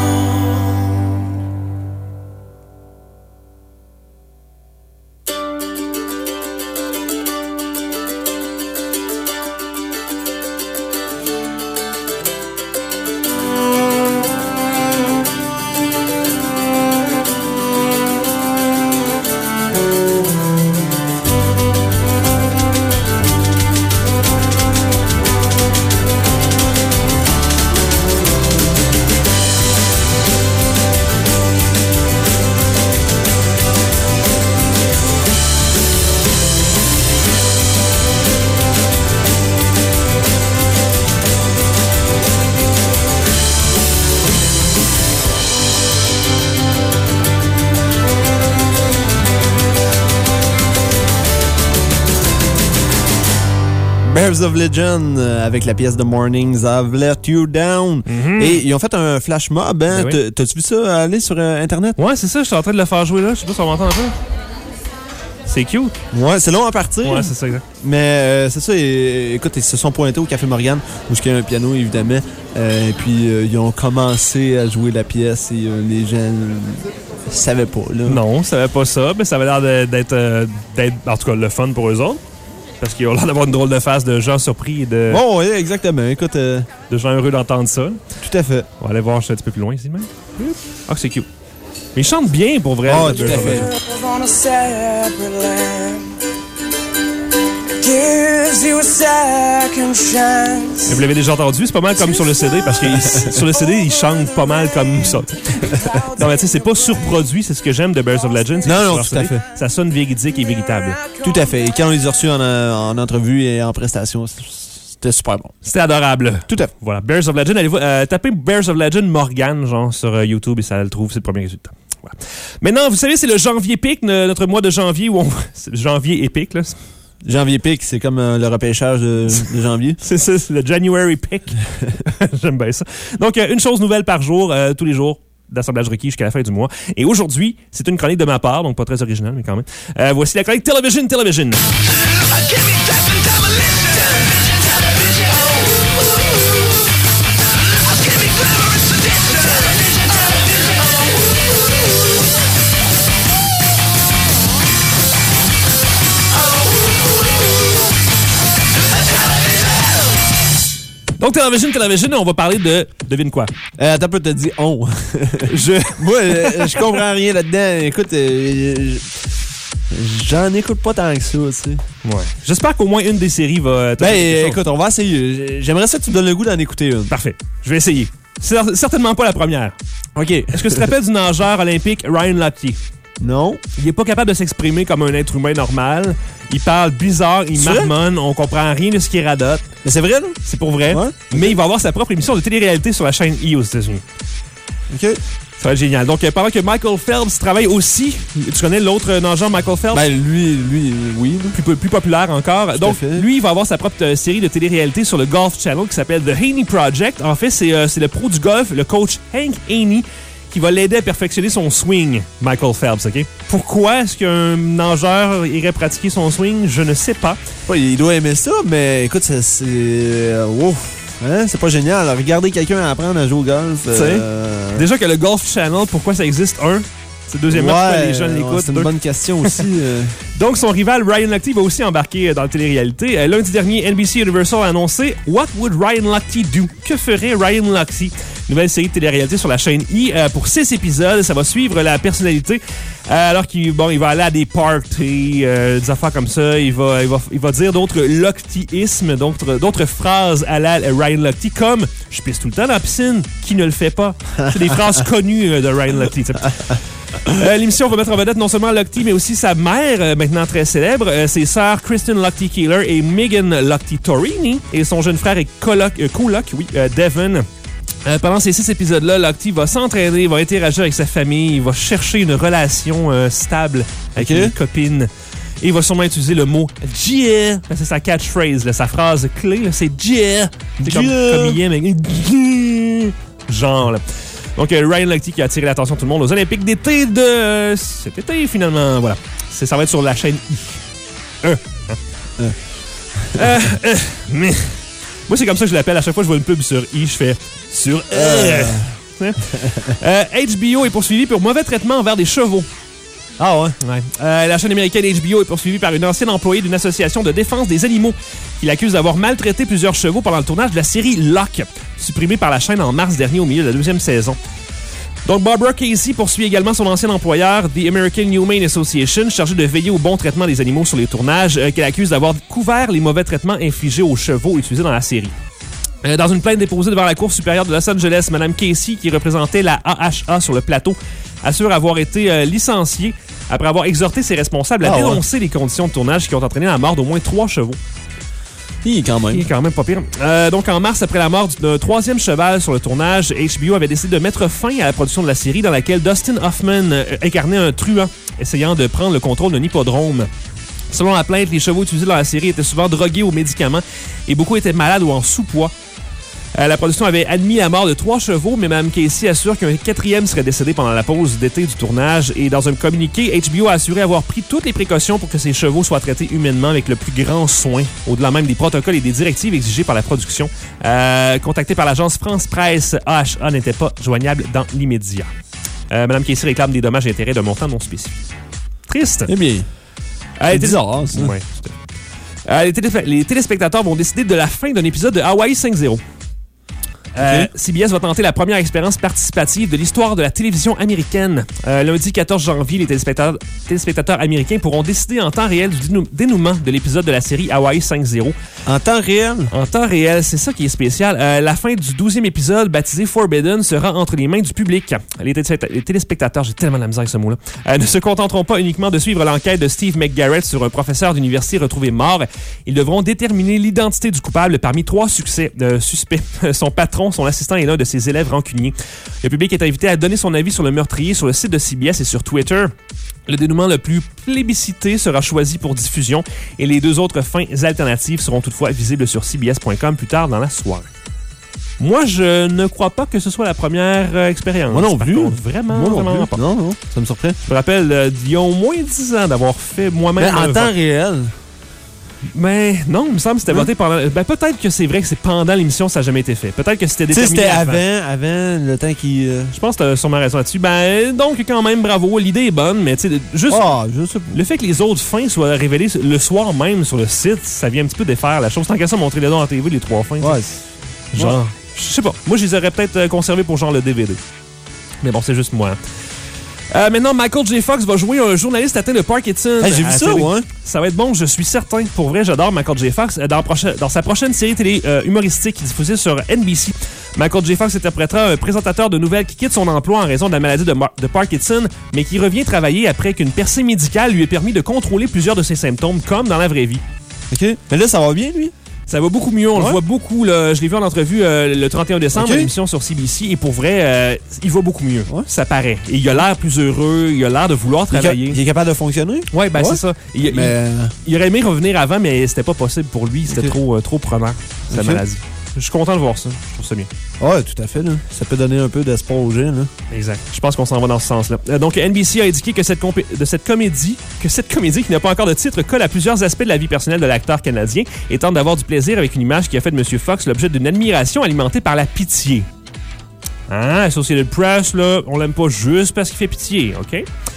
Bears of Legend euh, avec la pièce The Mornings I've Let You Down. Mm-hmm. Et ils ont fait un flash mob. Hein? Ben oui. T'as-tu vu ça aller sur euh, Internet?
Ouais, c'est ça. Je suis en train de le faire jouer là. Je sais pas si on m'entend un peu. C'est cute.
Ouais, c'est long à partir.
Ouais, c'est ça, exact.
Mais euh, c'est ça. Et, écoute, ils se sont pointés au Café Morgane, où il y a un piano, évidemment. Euh, et puis, euh, ils ont commencé à jouer la pièce et euh, les gens euh, savaient pas. Là.
Non, ils savaient pas ça. Mais ça avait l'air de, d'être, euh, d'être, en tout cas, le fun pour eux autres. Parce qu'ils ont l'air d'avoir une drôle de face de gens surpris et de...
Bon, oui, exactement. Écoute... Euh...
De gens heureux d'entendre ça.
Tout à fait.
On va aller voir, je suis un petit peu plus loin ici, même. Ah, c'est cute. Mais ils chantent bien, pour vrai.
Oh, tout à fait.
Vous l'avez déjà entendu, c'est pas mal comme sur le C D, parce que sur le C D, ils chantent pas mal comme ça. Non, mais tu sais, c'est pas surproduit, c'est ce que j'aime de Bears of Legend.
Non, non, tout à fait.
Ça sonne véridique et véritable.
Tout à fait. Et quand on les a reçus en, en entrevue et en prestation, c'était super bon.
C'était adorable.
Tout à fait.
Voilà, Bears of Legend. Allez euh, tapez Bears of Legend Morgane, genre, sur euh, YouTube, et ça le trouve, c'est le premier résultat. Voilà. Maintenant, vous savez, c'est le janvier pic, notre mois de janvier, où on... C'est le janvier épique, là.
Janvier pic, c'est comme euh, le repêchage de, de janvier.
C'est ça, c'est le January pic. J'aime bien ça. Donc, euh, une chose nouvelle par jour, euh, tous les jours, d'assemblage requis jusqu'à la fin du mois. Et aujourd'hui, c'est une chronique de ma part, donc pas très originale, mais quand même. Euh, voici la chronique Television Television. Donc, Television, Television, on va parler de... Devine quoi?
Euh, attends un peu, t'as dit on. je, moi, euh, je comprends rien là-dedans. Écoute, euh, j'en écoute pas tant que ça, tu sais.
Ouais. J'espère qu'au moins une des séries va...
Ben, écoute, on va essayer. J'aimerais ça que tu me donnes le goût d'en écouter une.
Parfait. Je vais essayer. C'est certainement pas la première.
OK.
Est-ce que tu te rappelles du nageur olympique Ryan Lochte?
Non.
Il est pas capable de s'exprimer comme un être humain normal. Il parle bizarre, il marmonne, on comprend rien de ce qu'il radote.
Mais c'est vrai, là?
C'est pour vrai.
Ouais?
Mais okay. Il va avoir sa propre émission de télé-réalité sur la chaîne E! Aux États-Unis.
OK.
Ça va être génial. Donc, euh, pendant que Michael Phelps travaille aussi, tu connais l'autre nageur Michael Phelps?
Ben, lui, lui, oui.
Plus, plus populaire encore.
Tout
Donc, lui, il va avoir sa propre euh, série de télé-réalité sur le Golf Channel qui s'appelle The Haney Project. En fait, c'est, euh, c'est le pro du golf, le coach Hank Haney, qui va l'aider à perfectionner son swing, Michael Phelps, OK? Pourquoi est-ce qu'un nageur irait pratiquer son swing? Je ne sais pas.
Ouais, il doit aimer ça, mais écoute, c'est... c'est... Euh, wow. Hein? C'est pas génial. Regarder quelqu'un apprendre à jouer au golf... Euh...
Déjà que le Golf Channel, pourquoi ça existe? Un, c'est deuxièmement,
ouais,
pourquoi les jeunes l'écoutent?
C'est une deux. Bonne question aussi. euh...
Donc, son rival Ryan Lochte va aussi embarquer dans la télé-réalité. Euh, lundi dernier, N B C Universal a annoncé « What would Ryan Lochte do? » Que ferait Ryan Lochte? Nouvelle série de télé-réalité sur la chaîne E euh, pour six épisodes. Ça va suivre la personnalité euh, alors qu'il bon, il va aller à des parties, euh, des affaires comme ça. Il va, il va, il va dire d'autres Lochteismes, d'autres, d'autres phrases à la Ryan Lochte, comme « Je pisse tout le temps dans la piscine. Qui ne le fait pas? » C'est des phrases connues euh, de Ryan Lochte. Euh, l'émission va mettre en vedette non seulement Lochte, mais aussi sa mère, euh, maintenant très célèbre, euh, ses sœurs Kristen Lochte-Keeler et Megan Lochte-Torini, et son jeune frère et coloc, euh, coloc oui, euh, Devon. Euh, pendant ces six épisodes-là, Lochte va s'entraîner, va interagir avec sa famille, il va chercher une relation euh, stable avec
okay.
une copine. Et il va sûrement utiliser le mot « Yeah ». C'est sa catchphrase, là, sa phrase clé, là, c'est « Yeah ». C'est comme, comme il est, mais genre, là. Donc, euh, Ryan Lochte qui a attiré l'attention de tout le monde aux Olympiques d'été de euh, cet été, finalement. Voilà. C'est, ça va être sur la chaîne I. Euh. Hein. Euh. Euh, euh. Mais... Moi, c'est comme ça que je l'appelle. À chaque fois que je vois une pub sur I, je fais sur euh. euh. euh, H B O est poursuivi pour mauvais traitement envers des chevaux.
Ah ouais?
Ouais. Euh, la chaîne américaine H B O est poursuivie par une ancienne employée d'une association de défense des animaux qui l'accuse d'avoir maltraité plusieurs chevaux pendant le tournage de la série Locke, supprimée par la chaîne en mars dernier au milieu de la deuxième saison. Donc, Barbara Casey poursuit également son ancien employeur, The American Humane Association, chargé de veiller au bon traitement des animaux sur les tournages, euh, qu'elle accuse d'avoir couvert les mauvais traitements infligés aux chevaux utilisés dans la série. Euh, dans une plainte déposée devant la Cour supérieure de Los Angeles, Mme Casey, qui représentait la A H A sur le plateau, assure avoir été euh, licenciée après avoir exhorté ses responsables à ah, dénoncer ouais. les conditions de tournage qui ont entraîné la mort d'au moins trois chevaux.
Il est quand même.
Il est quand même pas pire. Euh, donc, en mars, après la mort d'un troisième cheval sur le tournage, H B O avait décidé de mettre fin à la production de la série dans laquelle Dustin Hoffman euh, incarnait un truand, essayant de prendre le contrôle d'un hippodrome. Selon la plainte, les chevaux utilisés dans la série étaient souvent drogués aux médicaments et beaucoup étaient malades ou en sous-poids. Euh, la production avait admis la mort de trois chevaux, mais Mme Casey assure qu'un quatrième serait décédé pendant la pause d'été du tournage. Et dans un communiqué, H B O a assuré avoir pris toutes les précautions pour que ces chevaux soient traités humainement avec le plus grand soin, au-delà même des protocoles et des directives exigées par la production. Euh, contacté par l'agence France Presse, A H A n'était pas joignable dans l'immédiat. Euh, Mme Casey réclame des dommages et intérêts d'un montant non spécifique. Triste.
Eh bien,
euh,
c'est bizarre, ça.
Ouais, euh, les, télé- les téléspectateurs vont décider de la fin d'un épisode de Hawaii cinq zéro. Euh, okay. C B S va tenter la première expérience participative de l'histoire de la télévision américaine. Euh, lundi quatorze janvier, les téléspectateurs, téléspectateurs américains pourront décider en temps réel du dénou- dénouement de l'épisode de la série Hawaii cinq zéro.
En temps réel?
En temps réel, c'est ça qui est spécial. Euh, la fin du douzième épisode, baptisé Forbidden, sera entre les mains du public. Les, télé- les téléspectateurs, j'ai tellement de la misère avec ce mot-là, euh, ne se contenteront pas uniquement de suivre l'enquête de Steve McGarrett sur un professeur d'université retrouvé mort. Ils devront déterminer l'identité du coupable parmi trois succès, euh, suspects. Son patron, son assistant et l'un de ses élèves rancuniers. Le public est invité à donner son avis sur le meurtrier sur le site de C B S et sur Twitter. Le dénouement le plus plébiscité sera choisi pour diffusion et les deux autres fins alternatives seront toutefois visibles sur C B S point com plus tard dans la soirée. Moi, je ne crois pas que ce soit la première euh, expérience.
Moi non plus.
Contre, vraiment,
Moi non
vraiment
plus.
pas.
Non, non, ça me surprend.
Je me rappelle euh, d'il y a au moins dix ans d'avoir fait moi-même...
Mais en temps réel...
Mais non, il me semble que c'était voté pendant... Ben, peut-être que c'est vrai que c'est pendant l'émission, ça n'a jamais été fait. Peut-être que c'était déterminé
c'était
avant.
avant, avant le temps qui... Euh...
Je pense que tu as sûrement raison là-dessus. Ben, donc, quand même, bravo. L'idée est bonne, mais tu sais, juste...
Oh, je sais pas.
Le fait que les autres fins soient révélées le soir même sur le site, ça vient un petit peu défaire la chose. Tant qu'à ça, montrer les dons en T V, les trois fins.
Ouais.
Genre,
ouais.
Je sais pas. Moi, je les aurais peut-être conservés pour genre le D V D. Mais bon, c'est juste moi. Euh, maintenant, Michael J. Fox va jouer un journaliste atteint de Parkinson.
Hey, j'ai vu ça, ouais.
Ça va être bon, je suis certain. Pour vrai, j'adore Michael J. Fox. Dans, prochain, dans sa prochaine série télé euh, humoristique diffusée sur N B C, Michael J. Fox interprétera un présentateur de nouvelles qui quitte son emploi en raison de la maladie de, Mar- de Parkinson, mais qui revient travailler après qu'une percée médicale lui ait permis de contrôler plusieurs de ses symptômes, comme dans la vraie vie.
OK. Mais là, ça va bien, lui?
Ça va beaucoup mieux, on
ouais.
le voit beaucoup. Là. Je l'ai vu en entrevue euh, le trente et un décembre, okay. à l'émission sur C B C, et pour vrai, euh, il va beaucoup mieux. Ouais. Ça paraît. Et il a l'air plus heureux, il a l'air de vouloir travailler.
Il est, il est capable de fonctionner?
Ouais, ben ouais, c'est ça. Il,
mais...
il, il aurait aimé revenir avant, mais c'était pas possible pour lui. C'était okay. trop, euh, trop prenant, sa okay. maladie. Je suis content de voir ça. Je trouve ça bien.
Ouais, tout à fait. Là. Ça peut donner un peu d'espoir aux gens. Là.
Exact. Je pense qu'on s'en va dans ce sens-là. Euh, donc, N B C a indiqué que cette, compé- de cette comédie, que cette comédie qui n'a pas encore de titre, colle à plusieurs aspects de la vie personnelle de l'acteur canadien et tente d'avoir du plaisir avec une image qui a fait de M. Fox l'objet d'une admiration alimentée par la pitié. Hein? Associated Press, là, on l'aime pas juste parce qu'il fait pitié, OK?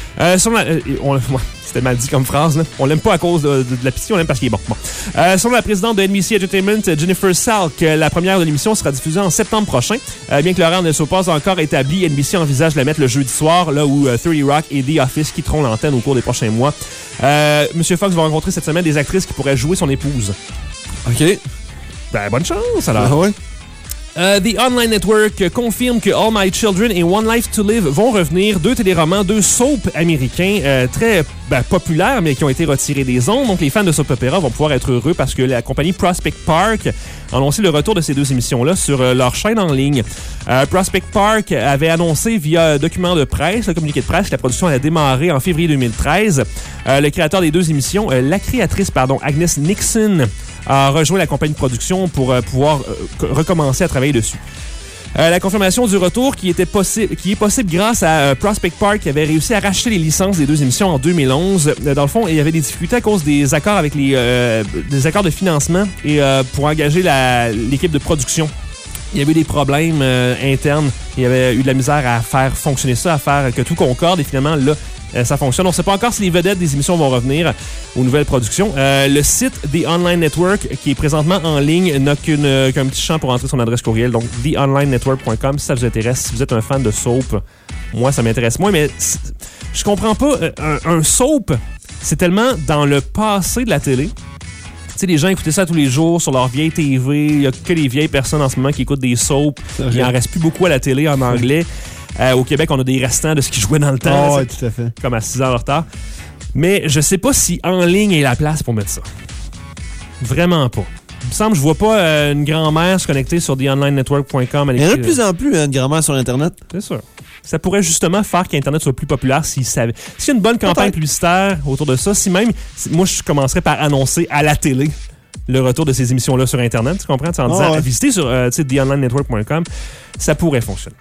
Euh, sur la, euh, on, ouais, c'était mal dit comme phrase, là. On l'aime pas à cause de, de, de la pitié, on l'aime parce qu'il est bon. bon. Euh, selon la présidente de N B C Entertainment, Jennifer Salk, la première de l'émission sera diffusée en septembre prochain. Euh, bien que l'horaire ne soit pas encore établi, N B C envisage de la mettre le jeudi soir, là où euh, thirty Rock et The Office quitteront l'antenne au cours des prochains mois. Euh, Monsieur Fox va rencontrer cette semaine des actrices qui pourraient jouer son épouse.
OK.
Ben, bonne chance, alors.
Ah ouais?
Uh, The Online Network confirme que All My Children et One Life to Live vont revenir. Deux téléromans, deux soaps américains euh, très ben, populaires, mais qui ont été retirés des ondes. Donc, les fans de soap opera vont pouvoir être heureux parce que la compagnie Prospect Park a annoncé le retour de ces deux émissions-là sur euh, leur chaîne en ligne. Euh, Prospect Park avait annoncé via un document de presse, le communiqué de presse, que la production allait démarrer en février deux mille treize. Euh, le créateur des deux émissions, euh, la créatrice, pardon, Agnes Nixon, a rejoint la compagnie de production pour euh, pouvoir euh, recommencer à travailler dessus. Euh, la confirmation du retour qui, était possi- qui est possible grâce à euh, Prospect Park qui avait réussi à racheter les licences des deux émissions en deux mille onze. Euh, dans le fond, il y avait des difficultés à cause des accords avec les euh, des accords de financement et euh, pour engager la, l'équipe de production. Il y avait eu des problèmes euh, internes. Il y avait eu de la misère à faire fonctionner ça, à faire que tout concorde. Et finalement, là, euh, ça fonctionne. On ne sait pas encore si les vedettes des émissions vont revenir aux nouvelles productions. Euh, le site The Online Network, qui est présentement en ligne, n'a qu'une, euh, qu'un petit champ pour entrer son adresse courriel. Donc, the online network point com, si ça vous intéresse. Si vous êtes un fan de soap, moi, ça m'intéresse moins. Mais je comprends pas. Euh, un, un soap, c'est tellement dans le passé de la télé. Tu sais, les gens écoutaient ça tous les jours sur leur vieille T V. Il n'y a que les vieilles personnes en ce moment qui écoutent des soaps. Il n'en reste plus beaucoup à la télé en anglais. Euh, au Québec, on a des restants de ce qui jouait dans le temps.
Oh, ouais, tout à fait.
Comme à six heures de retard. Mais je sais pas si en ligne est la place pour mettre ça. Vraiment pas. Il me semble que je vois pas euh, une grand-mère se connecter sur the online network point com.
Il y en a de plus en plus, hein, de grand-mère sur Internet.
C'est sûr. Ça pourrait justement faire qu'Internet soit plus populaire s'ils savaient. S'il y a une bonne campagne publicitaire autour de ça, si même, si, moi, je commencerais par annoncer à la télé le retour de ces émissions-là sur Internet, tu comprends? En oh, disant, ouais. visitez sur euh, the online network point com, ça pourrait fonctionner.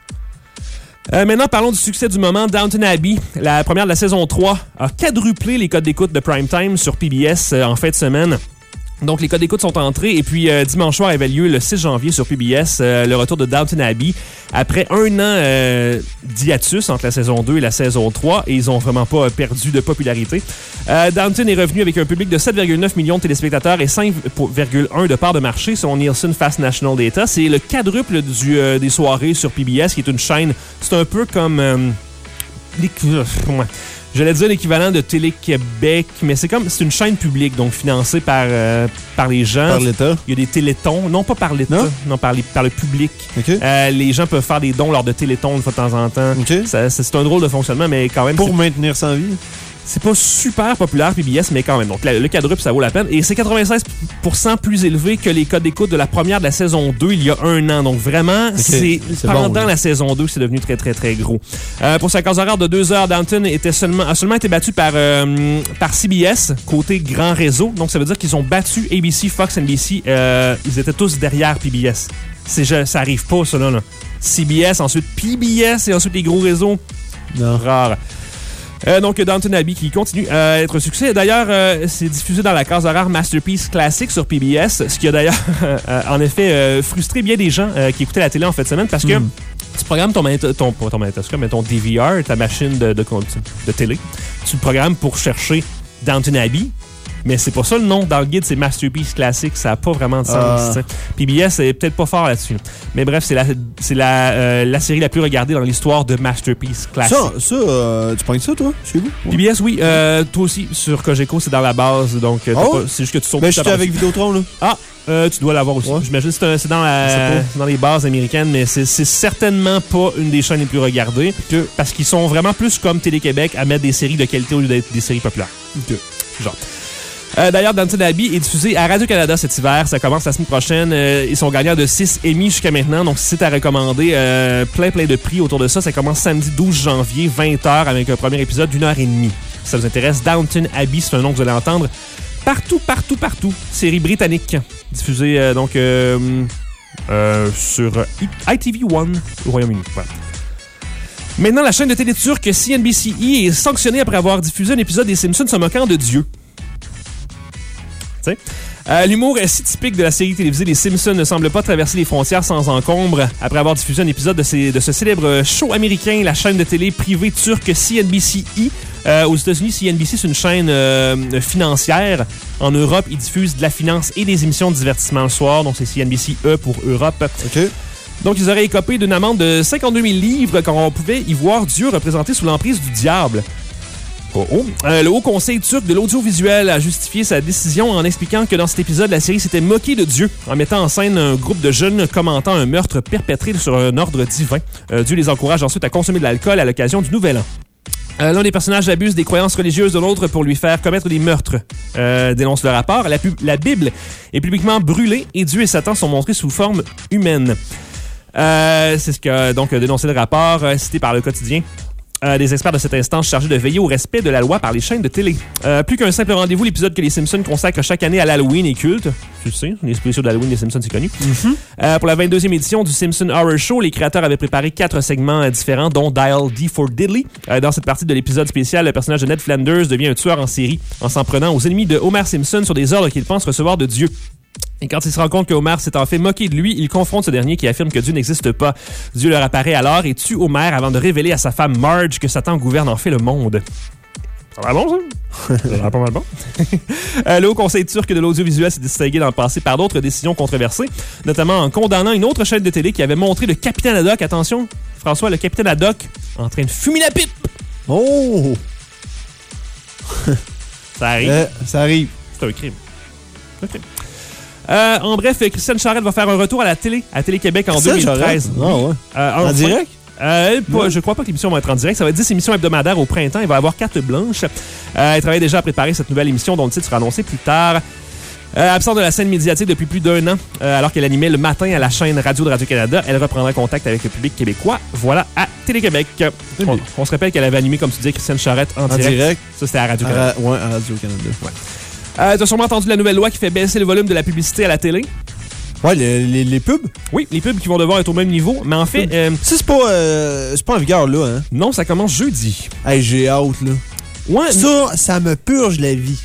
Euh, maintenant, parlons du succès du moment. Downton Abbey, la première de la saison trois, a quadruplé les codes d'écoute de Primetime sur P B S euh, en fin de semaine. Donc, les codes d'écoute sont entrés et puis euh, dimanche soir avait lieu le six janvier sur P B S, euh, le retour de Downton Abbey. Après un an euh, d'hiatus entre la saison deux et la saison trois, et ils ont vraiment pas perdu de popularité. Euh, Downton est revenu avec un public de sept virgule neuf millions de téléspectateurs et cinq virgule un de parts de marché selon Nielsen Fast National Data. C'est le quadruple du, euh, des soirées sur P B S, qui est une chaîne. C'est un peu comme... Euh, les, ouais. J'allais dire l'équivalent de Télé-Québec, mais c'est comme c'est une chaîne publique, donc financée par, euh, par les gens.
Par l'État? Il
y a des télétons. Non, pas par l'État, non, non par, les, par le public.
Okay.
Euh, les gens peuvent faire des dons lors de télétons une fois de temps en temps.
Okay.
Ça, c'est, c'est un drôle de fonctionnement, mais quand même...
Pour
c'est...
maintenir ça en vie?
C'est pas super populaire, P B S, mais quand même. Donc, le quadruple, ça vaut la peine. Et c'est quatre-vingt-seize pour cent plus élevé que les codes d'écoute de la première de la saison deux il y a un an. Donc, vraiment, okay. c'est, c'est pendant bon, oui. la saison deux que c'est devenu très, très, très gros. Euh, pour sa case horaire de deux heures, Downton était seulement, a seulement été battu par, euh, par C B S, côté grand réseau. Donc, ça veut dire qu'ils ont battu A B C, Fox, N B C. Euh, ils étaient tous derrière P B S. C'est, ça arrive pas, ça, là. là. C B S, ensuite P B S et ensuite les gros réseaux.
Non.
Rare. Euh, donc, Downton Abbey qui continue à être un succès. D'ailleurs, euh, c'est diffusé dans la case horaire Masterpiece Classic sur P B S, ce qui a d'ailleurs, euh, en effet, euh, frustré bien des gens euh, qui écoutaient la télé en fin de semaine parce que mm. tu programmes ton, ton, pas ton magnétoscope, mais ton D V R, ta machine de, de, de télé. Tu le programmes pour chercher Downton Abbey. Mais c'est pas ça le nom. Dans le guide, c'est Masterpiece Classic. Ça n'a pas vraiment de sens. Uh. P B S est peut-être pas fort là-dessus. Mais bref, c'est la, c'est la, euh, la série la plus regardée dans l'histoire de Masterpiece Classic.
Ça, ça euh, tu prends ça, toi, chez vous?
Ouais. P B S, oui. Euh, toi aussi, sur Cogeco, c'est dans la base. Donc, euh,
oh?
pas, c'est juste que tu sautes.
Ben, j'étais avec Vidéotron, là.
Ah, euh, tu dois l'avoir aussi. Ouais. J'imagine que c'est, c'est, dans la, c'est dans les bases américaines, mais c'est, c'est certainement pas une des chaînes les plus regardées. Okay. Parce qu'ils sont vraiment plus comme Télé-Québec à mettre des séries de qualité au lieu d'être des séries populaires.
Okay.
Genre. Euh, d'ailleurs, Downton Abbey est diffusé à Radio-Canada cet hiver. Ça commence la semaine prochaine. Euh, ils sont gagnants de six Emmy jusqu'à maintenant. Donc, si c'est à recommander, euh, plein, plein de prix autour de ça. Ça commence samedi douze janvier, vingt heures, avec un premier épisode d'une heure et demie. Si ça vous intéresse, Downton Abbey, c'est un nom que vous allez entendre partout, partout, partout. Série britannique diffusée euh, donc euh, euh, sur I T V one au Royaume-Uni. Voilà. Maintenant, la chaîne de télé turque C N B C E est sanctionnée après avoir diffusé un épisode des Simpsons se moquant de Dieu. Euh, l'humour est si typique de la série télévisée Les Simpsons ne semble pas traverser les frontières sans encombre. Après avoir diffusé un épisode de, ces, de ce célèbre show américain, la chaîne de télé privée turque C N B C E Euh, aux États-Unis, C N B C, c'est une chaîne euh, financière. En Europe, ils diffusent de la finance et des émissions de divertissement le soir. Donc, c'est C N B C E pour Europe.
OK.
Donc, ils auraient écopé d'une amende de cinquante-deux mille livres quand on pouvait y voir Dieu représenté sous l'emprise du diable. Oh oh. Euh, le Haut Conseil turc de l'audiovisuel a justifié sa décision en expliquant que dans cet épisode, la série s'était moquée de Dieu en mettant en scène un groupe de jeunes commentant un meurtre perpétré sur un ordre divin. Euh, Dieu les encourage ensuite à consommer de l'alcool à l'occasion du Nouvel An. Euh, L'un des personnages abuse des croyances religieuses de l'autre pour lui faire commettre des meurtres, euh, dénonce le rapport. La, pub- la Bible est publiquement brûlée et Dieu et Satan sont montrés sous forme humaine. Euh, c'est ce que donc dénoncé le rapport euh, cité par le quotidien. Euh, des experts de cette instance chargés de veiller au respect de la loi par les chaînes de télé. Euh, plus qu'un simple rendez-vous, l'épisode que les Simpsons consacrent chaque année à l'Halloween est culte. Tu le sais, les spéciaux de l'Halloween des Simpsons, c'est connu. Mm-hmm. Euh, pour la vingt-deuxième édition du Simpson Horror Show, les créateurs avaient préparé quatre segments euh, différents, dont Dial D for Diddley. Euh, dans cette partie de l'épisode spécial, le personnage de Ned Flanders devient un tueur en série en s'en prenant aux ennemis de Homer Simpson sur des ordres qu'il pense recevoir de Dieu. Et quand il se rend compte que Homer s'est en fait moqué de lui, il confronte ce dernier qui affirme que Dieu n'existe pas. Dieu leur apparaît alors et tue Homer avant de révéler à sa femme Marge que Satan gouverne en fait le monde. Ça va bon, ça? Ça va pas mal bon. euh, le Haut Conseil turc de l'audiovisuel s'est distingué dans le passé par d'autres décisions controversées, notamment en condamnant une autre chaîne de télé qui avait montré le capitaine Haddock, attention, François, le capitaine Haddock, en train de fumer la pipe.
Oh!
Ça arrive.
Euh, ça arrive.
C'est un crime. OK. Euh, en bref, Christiane Charette va faire un retour à la télé, à Télé-Québec en deux mille treize.
Ah ouais.
Euh,
en
enfin,
direct?
Euh, pas, je crois pas que l'émission va être en direct. Ça va être dix émissions hebdomadaires au printemps. Il va avoir carte blanche. Euh, elle travaille déjà à préparer cette nouvelle émission dont le titre sera annoncé plus tard. Euh, absente de la scène médiatique depuis plus d'un an, euh, alors qu'elle animait le matin à la chaîne radio de Radio-Canada, elle reprendra contact avec le public québécois. Voilà, à Télé-Québec. On, on se rappelle qu'elle avait animé, comme tu dis, Christiane Charette en,
en
direct.
direct.
Ça, c'était à Radio-Canada.
À, ouais, à Radio-Canada.
Ouais. Euh, tu as sûrement entendu la nouvelle loi qui fait baisser le volume de la publicité à la télé.
Ouais, les, les, les pubs?
Oui, les pubs qui vont devoir être au même niveau. Mais en fait... Euh,
ça, c'est pas, euh, c'est pas en vigueur, là, hein?
Non, ça commence jeudi.
Hey, j'ai hâte, là.
Ouais,
ça, ça me purge la vie.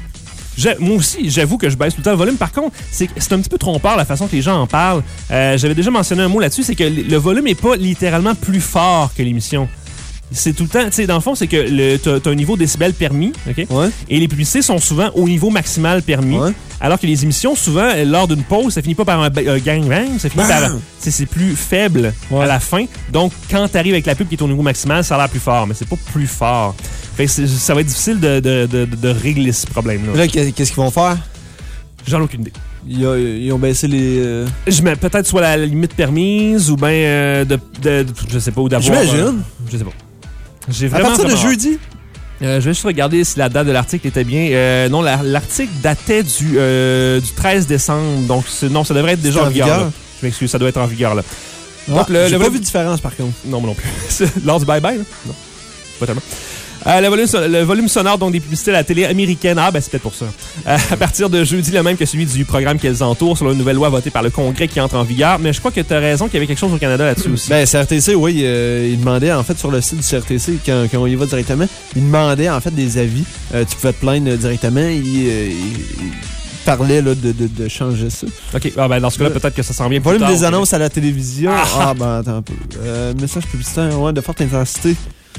Moi aussi, j'avoue que je baisse tout le temps le volume. Par contre, c'est, c'est un petit peu trompeur la façon que les gens en parlent. Euh, j'avais déjà mentionné un mot là-dessus, c'est que le volume n'est pas littéralement plus fort que l'émission. C'est tout le temps, tu sais, dans le fond, c'est que le, t'as, t'as un niveau décibel permis, OK?
Ouais.
Et les publicités sont souvent au niveau maximal permis. Ouais. Alors que les émissions, souvent, lors d'une pause, ça finit pas par un, un gang-bang, ça finit par... C'est, c'est plus faible ouais. à la fin. Donc, quand t'arrives avec la pub qui est au niveau maximal, ça a l'air plus fort, mais c'est pas plus fort. Fait que c'est, ça va être difficile de, de, de, de régler ce problème-là.
Là, qu'est-ce qu'ils vont faire?
J'en ai aucune idée.
Ils ont, ils ont baissé les... Euh...
Je mets peut-être soit la limite permise ou bien euh, de, de, de... Je sais pas, ou d'avoir...
J'imagine.
Euh, je sais pas. J'ai vraiment,
à partir de jeudi?
Euh, je vais juste regarder si la date de l'article était bien. Euh, non, la, l'article datait du, euh, du treize décembre. Donc, c'est, non, ça devrait être déjà en, en vigueur. vigueur. Je m'excuse, ça doit être en vigueur. Là.
Ah, donc, le, j'ai le pas volume... vu de différence, par contre.
Non, moi non plus. Lors du bye-bye, là? Non, pas tellement. Euh, le, volume, le volume sonore donc des publicités à la télé américaine, ah ben c'est peut-être pour ça. Euh, à partir de jeudi, le même que celui du programme qu'elles entourent, sur une nouvelle loi votée par le Congrès qui entre en vigueur. Mais je crois que tu as raison qu'il y avait quelque chose au Canada là-dessus aussi.
Ben, C R T C, oui, euh, il demandait en fait sur le site du C R T C, quand, quand on y va directement, il demandait en fait des avis. Euh, tu pouvais te plaindre directement. Il, euh, il parlait là, de, de, de changer ça.
OK, ah, ben, dans ce cas-là, peut-être que ça s'en vient plus
volume
tard.
Volume des annonces à la télévision. Ah, ah ben attends un peu. Euh, message publicitaire, ouais, de forte intensité.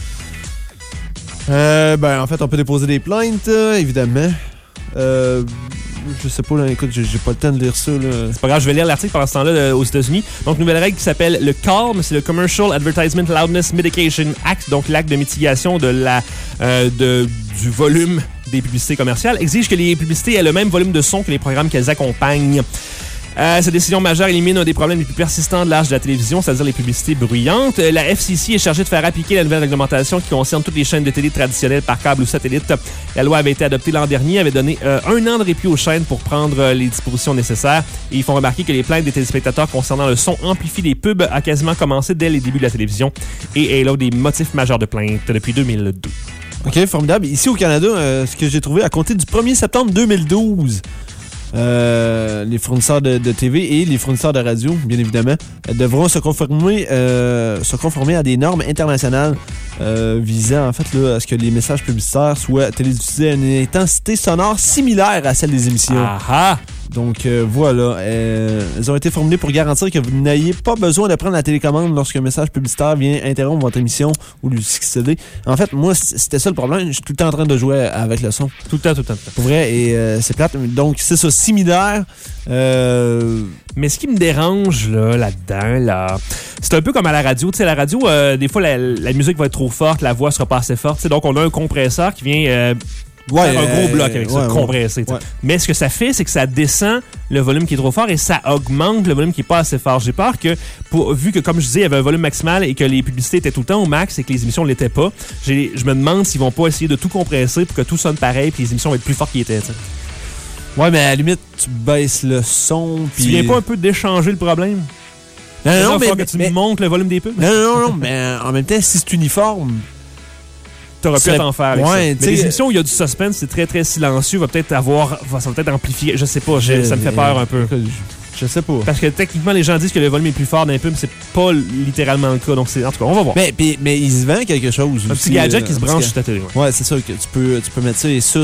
Euh, ben, en fait, on peut déposer des plaintes, euh, évidemment. Euh, je sais pas, là, écoute, j'ai, j'ai pas le temps de lire ça, là.
C'est pas grave, je vais lire l'article pendant ce temps-là euh, aux États-Unis. Donc, nouvelle règle qui s'appelle le C A L M, c'est le Commercial Advertisement Loudness Mitigation Act, donc l'acte de mitigation de la, euh, de, du volume des publicités commerciales, exige que les publicités aient le même volume de son que les programmes qu'elles accompagnent. Euh, cette décision majeure élimine un des problèmes les plus persistants de l'âge de la télévision, c'est-à-dire les publicités bruyantes. La F C C est chargée de faire appliquer la nouvelle réglementation qui concerne toutes les chaînes de télé traditionnelles par câble ou satellite. La loi avait été adoptée l'an dernier, avait donné euh, un an de répit aux chaînes pour prendre euh, les dispositions nécessaires. Et ils font remarquer que les plaintes des téléspectateurs concernant le son amplifié des pubs a quasiment commencé dès les débuts de la télévision et est l'un des motifs majeurs de plainte depuis deux mille deux.
OK, formidable. Ici au Canada, euh, ce que j'ai trouvé à compter du premier septembre deux mille douze... Euh, les fournisseurs de, de T V et les fournisseurs de radio, bien évidemment, devront se conformer, euh, se conformer à des normes internationales euh, visant en fait là, à ce que les messages publicitaires soient télédiffusés à une intensité sonore similaire à celle des émissions.
Ah ah!
Donc euh, voilà, euh, elles ont été formulées pour garantir que vous n'ayez pas besoin de prendre la télécommande lorsqu'un message publicitaire vient interrompre votre émission ou lui succéder. En fait, moi, c'était ça le problème. Je suis tout le temps en train de jouer avec le son.
Tout le temps, tout le temps. Tout le temps.
Pour vrai, et euh, c'est plate. Donc, c'est ça, similaire. Euh...
Mais ce qui me dérange là, là-dedans, là, c'est un peu comme à la radio. Tu sais, à la radio, euh, des fois, la, la musique va être trop forte, la voix sera pas assez forte. T'sais, donc, on a un compresseur qui vient... Euh,
Ouais,
faire un gros
euh,
bloc avec ça,
ouais,
compressé.
ouais.
Mais ce que ça fait, c'est que ça descend le volume qui est trop fort et ça augmente le volume qui est pas assez fort. J'ai peur que, pour, vu que, comme je disais, il y avait un volume maximal et que les publicités étaient tout le temps au max et que les émissions ne l'étaient pas, j'ai, je me demande s'ils vont pas essayer de tout compresser pour que tout sonne pareil puis les émissions vont être plus fortes qu'ils étaient. T'sais.
Ouais, mais à la limite, tu baisses le son.
Tu
Pis...
viens pas un peu d'échanger le problème?
Non, non, non, mais,
que tu
mais...
montes le volume des pubs?
Non, non, non, mais en même temps, si c'est uniforme...
T'aurais pu t'en faire avec
ouais,
ça. Mais les émissions où il y a du suspense, c'est très, très silencieux, va peut-être avoir... Va, ça va peut-être amplifier. Je sais pas, je, ça me fait peur un peu.
Je, je sais pas.
Parce que techniquement, les gens disent que le volume est plus fort d'un pub, mais c'est pas littéralement le cas. Donc, c'est, en tout cas, on va voir.
Mais, mais, mais il se vend quelque chose
Un
aussi.
petit gadget
euh,
qui se branche sur ta télé.
Ouais, ouais c'est ça. Que tu, peux, tu peux mettre ça et ça...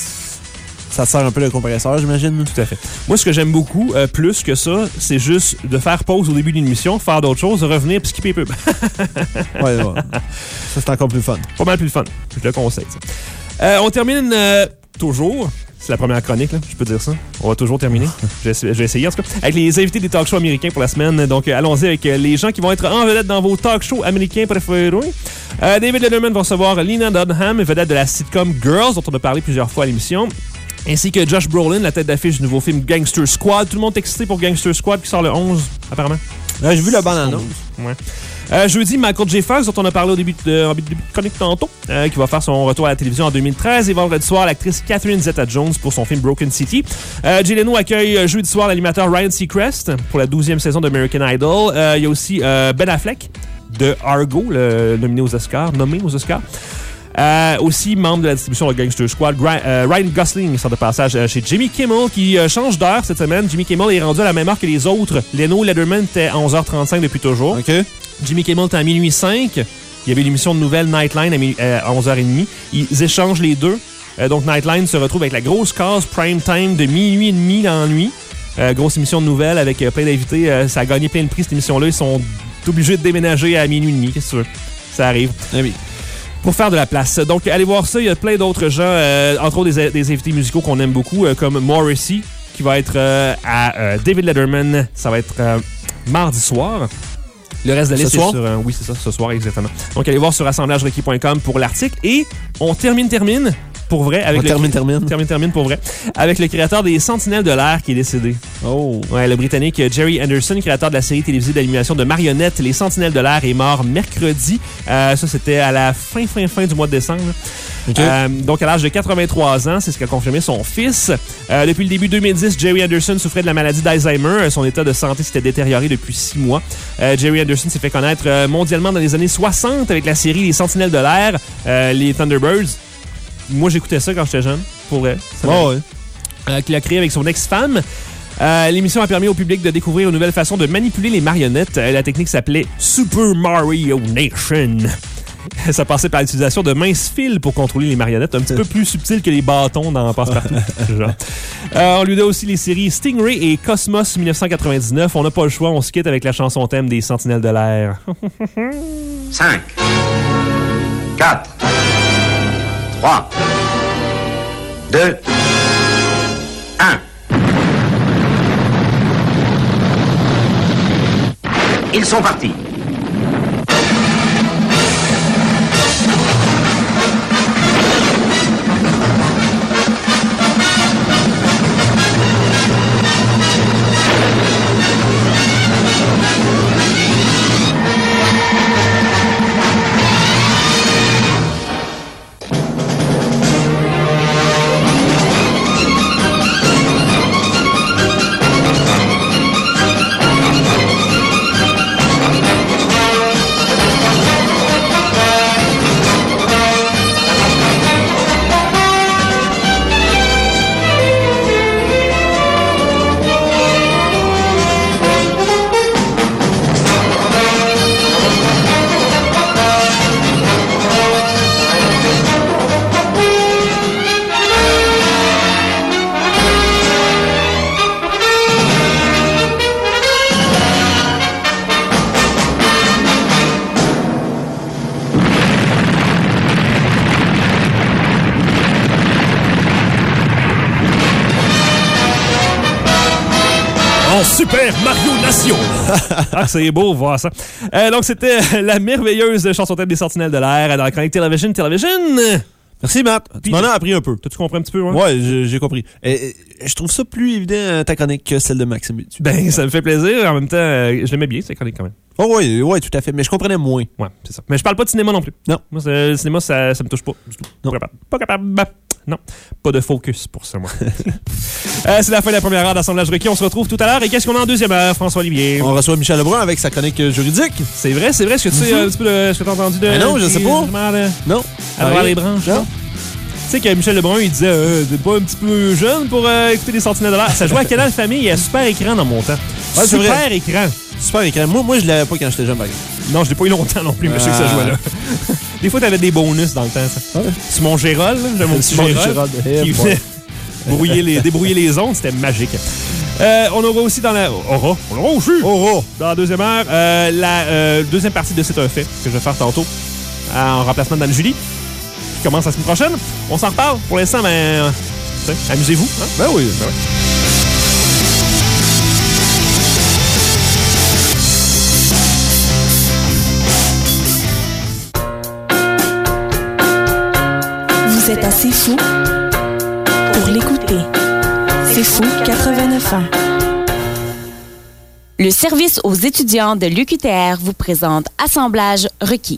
Ça sert un peu le compresseur, j'imagine.
Tout à fait. Moi, ce que j'aime beaucoup, euh, plus que ça, c'est juste de faire pause au début d'une émission, faire d'autres choses, revenir puis skipper pub.
ouais, ouais. Ça, c'est encore plus fun.
Pas mal plus fun. Je le conseille. Euh, on termine euh, toujours. C'est la première chronique, là, je peux dire ça. On va toujours terminer. Je vais, je vais essayer, en tout cas. Avec les invités des talk shows américains pour la semaine. Donc, euh, allons-y avec euh, les gens qui vont être en vedette dans vos talk shows américains préférés. Euh, David Letterman va recevoir Lena Dunham, vedette de la sitcom Girls, dont on a parlé plusieurs fois à l'émission. Ainsi que Josh Brolin, la tête d'affiche du nouveau film Gangster Squad. Tout le monde est excité pour Gangster Squad qui sort le onze, apparemment.
Ouais, j'ai vu la bande-annonce.
Ouais. Euh, jeudi, Michael J. Fox, dont on a parlé au début de, en début de chronique tantôt, euh, qui va faire son retour à la télévision en deux mille treize. Et vendredi soir, l'actrice Catherine Zeta-Jones pour son film Broken City. Euh, Jay Leno accueille jeudi soir l'animateur Ryan Seacrest pour la douzième saison d'American Idol. Euh, il y a aussi euh, Ben Affleck de Argo, le nominé aux Oscars, nommé aux Oscars. Euh, aussi membre de la distribution de Gangster Squad, Gra- euh, Ryan Gosling sort de passage euh, chez Jimmy Kimmel qui euh, change d'heure cette semaine. Jimmy Kimmel est rendu à la même heure que les autres. Leno Letterman était à onze heures trente-cinq depuis toujours.
Okay.
Jimmy Kimmel était à minuit cinq. Il y avait l'émission de nouvelles Nightline à, mi- euh, à onze heures trente. Ils échangent les deux. Euh, donc Nightline se retrouve avec la grosse case prime time de minuit et demi dans la nuit. Euh, grosse émission de nouvelles avec euh, plein d'invités. Euh, ça a gagné plein de prix cette émission-là. Ils sont obligés de déménager à minuit et demi. Qu'est-ce que tu veux? Ça arrive.
Ah oui.
Pour faire de la place. Donc, allez voir ça. Il y a plein d'autres gens, euh, entre autres des, des invités musicaux qu'on aime beaucoup, euh, comme Morrissey, qui va être euh, à euh, David Letterman. Ça va être euh, mardi soir. Le reste de la liste
ce soir?
est sur... Euh, oui, c'est ça, ce soir, exactement. Donc, allez voir sur assemblage requis point com pour l'article. Et on termine, termine, pour vrai. Avec
on
le
termine, termine.
Termine, termine, pour vrai. Avec le créateur des Sentinelles de l'air qui est décédé.
Oh.
Ouais, le Britannique Jerry Anderson, créateur de la série télévisée d'animation de marionnettes Les Sentinelles de l'air, est mort mercredi. Euh, ça, c'était à la fin, fin, fin du mois de décembre.
Okay.
Euh, donc, à l'âge de quatre-vingt-trois ans, c'est ce qu'a confirmé son fils. Euh, depuis le début deux mille dix, Jerry Anderson souffrait de la maladie d'Alzheimer. Son état de santé s'était détérioré depuis six mois. Euh, Jerry Anderson s'est fait connaître euh, mondialement dans les années soixante avec la série Les Sentinelles de l'air, euh, les Thunderbirds. Moi, j'écoutais ça quand j'étais jeune, pour vrai.
Oh, ouais.
Euh, qu'il a créé avec son ex-femme. Euh, l'émission a permis au public de découvrir une nouvelle façon de manipuler les marionnettes. Euh, la technique s'appelait Super Mario Nation. Ça passait par l'utilisation de minces fils pour contrôler les marionnettes, un petit peu plus subtil que les bâtons dans Passe-Partout. Genre. Euh, on lui donne aussi les séries Stingray et Cosmos dix-neuf cent quatre-vingt-dix-neuf. On n'a pas le choix, on se quitte avec la chanson thème des Sentinelles de l'air.
cinq, quatre, trois, deux, un. Ils sont partis.
en Super Mario Nation. Ah, c'est beau de voir ça. Euh, donc, c'était la merveilleuse chanson thème des Sentinelles de l'air dans la chronique Television Television.
Merci, Matt. Tu
Puis,
m'en as appris un peu.
T'as-tu compris un petit peu, ouais?
Ouais, j'ai, j'ai compris. Et, et, je trouve ça plus évident, ta chronique, que celle de Maxime Bétu.
Ben, ça me fait plaisir. En même temps, euh, je l'aimais bien, cette chronique, quand même.
Oh, oui, ouais, tout à fait. Mais je comprenais moins.
Ouais, c'est ça. Mais je parle pas de cinéma non plus.
Non.
Moi, c'est- le cinéma, ça, ça me touche pas du tout.
Non.
Pas capable. Pas capable. Non. Pas de focus pour ça, moi. euh, c'est la fin de la première heure d'Assemblage requis. On se retrouve tout à l'heure. Et qu'est-ce qu'on a en deuxième heure, François-Olivier?
On reçoit Michel Lebrun avec sa chronique euh, juridique.
C'est vrai, c'est vrai. Est-ce que tu sais un petit peu de ce que t'as entendu de.
Ben non, je sais pas.
De,
Non.
à travers
Rien.
les branches.
Non.
Tu sais que Michel Lebrun, il disait euh, t'es pas un petit peu jeune pour euh, écouter les Sentinelles de l'air. Ça jouait à Canal Famille, il y a super écran dans mon temps.
Ouais, c'est
super
vrai.
écran.
Super écran. Moi, moi je l'avais pas quand j'étais jeune, par exemple.
Non, je l'ai pas eu longtemps non plus, mais je sais que ça
Ah.
jouait là. Des fois, t'avais des bonus dans le temps, ça.
Ouais.
C'est mon Gérald, là. J'ai mon petit
Simon
Gérald,
Gérald, eh,
qui
boy.
venait brouiller les, débrouiller les ondes. C'était magique. Euh, on aura aussi dans la... Aura. On aura aussi.
Oh,
Dans la deuxième heure, euh, la euh, deuxième partie de C'est un fait que je vais faire tantôt en remplacement d'Anne-Julie, qui commence la semaine prochaine. On s'en reparle. Pour l'instant, ben, euh, tu sais, amusez-vous. Hein?
Ben oui.
Ben ouais.
Vous êtes assez fou pour l'écouter. C'est fou quatre-vingt-neuf ans.
Le service aux étudiants de l'U Q T R vous présente Assemblage requis.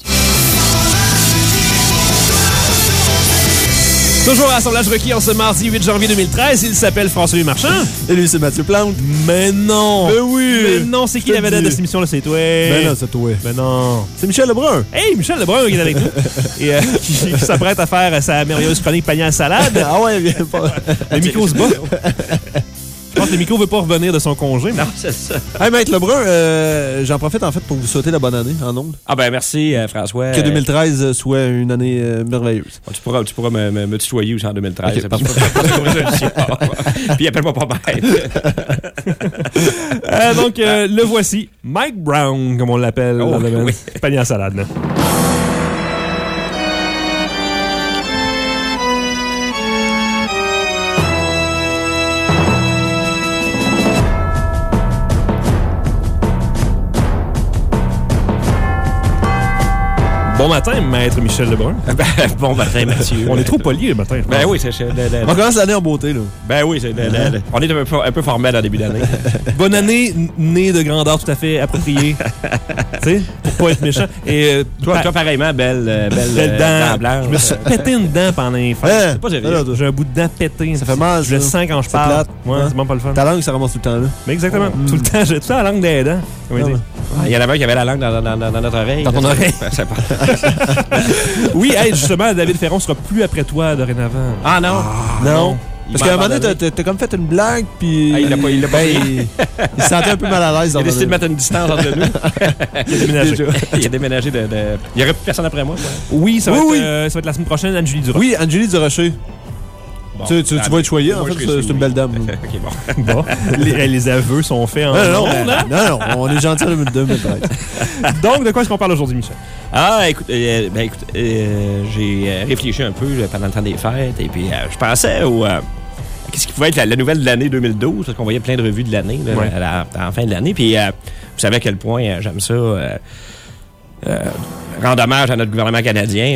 Toujours à Assemblage requis en ce mardi huit janvier deux mille treize. Il s'appelle François-Louis Marchand.
Et lui, c'est Mathieu Plante.
Mais non!
Ben oui!
Mais non, c'est qui
Je te
la vedette
dis.
de cette émission-là? C'est toi!
Ben non, c'est toi.
Ben non!
C'est Michel Lebrun.
Hey, Michel Lebrun qui est avec nous et euh, qui, qui s'apprête à faire sa merveilleuse chronique panier à salade.
Ah ouais, viens pas.
Le micro se bat. Je pense que le micro veut pas revenir de son congé.
Non, c'est ça.
Hey, Maître Lebrun, euh, j'en profite en fait pour vous souhaiter la bonne année en ondes.
Ah ben merci, euh, François.
Que deux mille treize soit une année euh, merveilleuse.
Euh, tu pourras, tu pourras me, me, me tutoyer aussi en deux mille treize.
Ok,
Parce que
parfait.
pas- pas- pas- pas- pas- pas- Puis appelle-moi pas bête.
Euh, donc, euh, le voici. Mike Brown, comme on l'appelle
Oh,
dans le domaine.
oui.
Panier à salade. Là. Bon matin, maître Michel Lebrun.
Ben, bon matin, Mathieu.
On est trop poli le matin. je
Ben
pense.
oui, c'est... c'est- le- le-
On commence l'année en beauté, là.
Ben oui, c'est... le- le- le- on est un peu, un peu formel en début d'année.
Bonne année, n- née de grandeur tout à fait appropriée. Tu sais, pour pas être méchant. Et euh,
Toi,
pa-
toi pareillement, belle, euh, belle,
belle
euh,
dent.
dent blanche.
Je me suis pété une dent pendant les fêtes.
Hein?
pas sérieux.
Alors,
J'ai un bout de dent pété.
Ça fait mal,
Je le
ça.
sens quand je
C'est
parle.
plate.
Ouais,
Hein?
c'est vraiment pas le fun.
Ta langue, ça ramasse tout le temps, là.
Mais exactement.
Mm.
Tout le temps, j'ai tout le temps la langue des dents. Comment
Ah
dire?
ouais.
Il y en avait un qui avait la langue dans, dans, dans, dans notre oreille.
Dans ton oreille.
Ben, c'est pas-
Oui, hey, justement, David Ferron sera plus après toi dorénavant.
Ah non.
Non.
Il
Parce
m'a
qu'à un moment donné,
abandonné.
t'as, t'as- t'as comme fait une blague, puis.
Ah, il l'a pas- il l'a pas
Ben,
pris.
il, il se sentait un peu mal à l'aise.
Il a décidé de mettre une distance entre nous.
Il a déménagé.
Déjà.
Il a déménagé de... de... Il n'y aurait plus personne après moi. quoi.
Oui, ça va,
Oui,
être,
oui.
euh, ça va être la semaine prochaine, Anne-Julie Duras.
Oui, Angélie Durocher.
Bon.
Tu, tu, tu
Ah,
vas être choyé,
moi,
en
je
fait,
serais
c'est,
sûr,
c'est une
oui.
belle dame.
OK, bon.
Bon, les, les aveux sont faits en
Non, non,
ondes, hein?
non, non, on est gentil en deux mille treize.
Donc, de quoi est-ce qu'on parle aujourd'hui, Michel?
Ah, écoute, euh, ben, écoute euh, j'ai euh, réfléchi un peu là, pendant le temps des fêtes et puis euh, je pensais au... euh, qu'est-ce qui pouvait être la, la nouvelle de l'année deux mille douze, parce qu'on voyait plein de revues de l'année là,
Ouais.
à, la, à la fin de l'année. Puis euh, vous savez à quel point euh, j'aime ça... Euh, euh, rendre hommage à notre gouvernement canadien.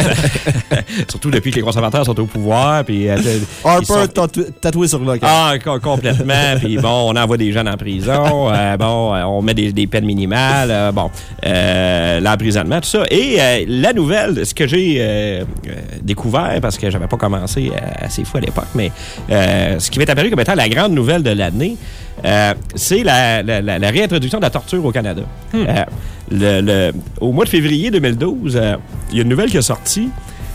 Surtout depuis que les conservateurs sont au pouvoir. Puis, euh, ils
Harper
sont-
tatoué, tatoué sur le cœur.
Ah, co- complètement. Puis bon, on envoie des jeunes en prison. euh, bon, euh, on met des, des peines minimales. euh, bon, euh, l'emprisonnement, tout ça. Et euh, la nouvelle, ce que j'ai euh, euh, découvert, parce que j'avais pas commencé euh, assez fou à l'époque, mais euh, ce qui m'est apparu comme étant la grande nouvelle de l'année, euh, c'est la, la, la, la réintroduction de la torture au Canada. Euh, le, le, au mois de février deux mille douze, euh, il y a une nouvelle qui est sortie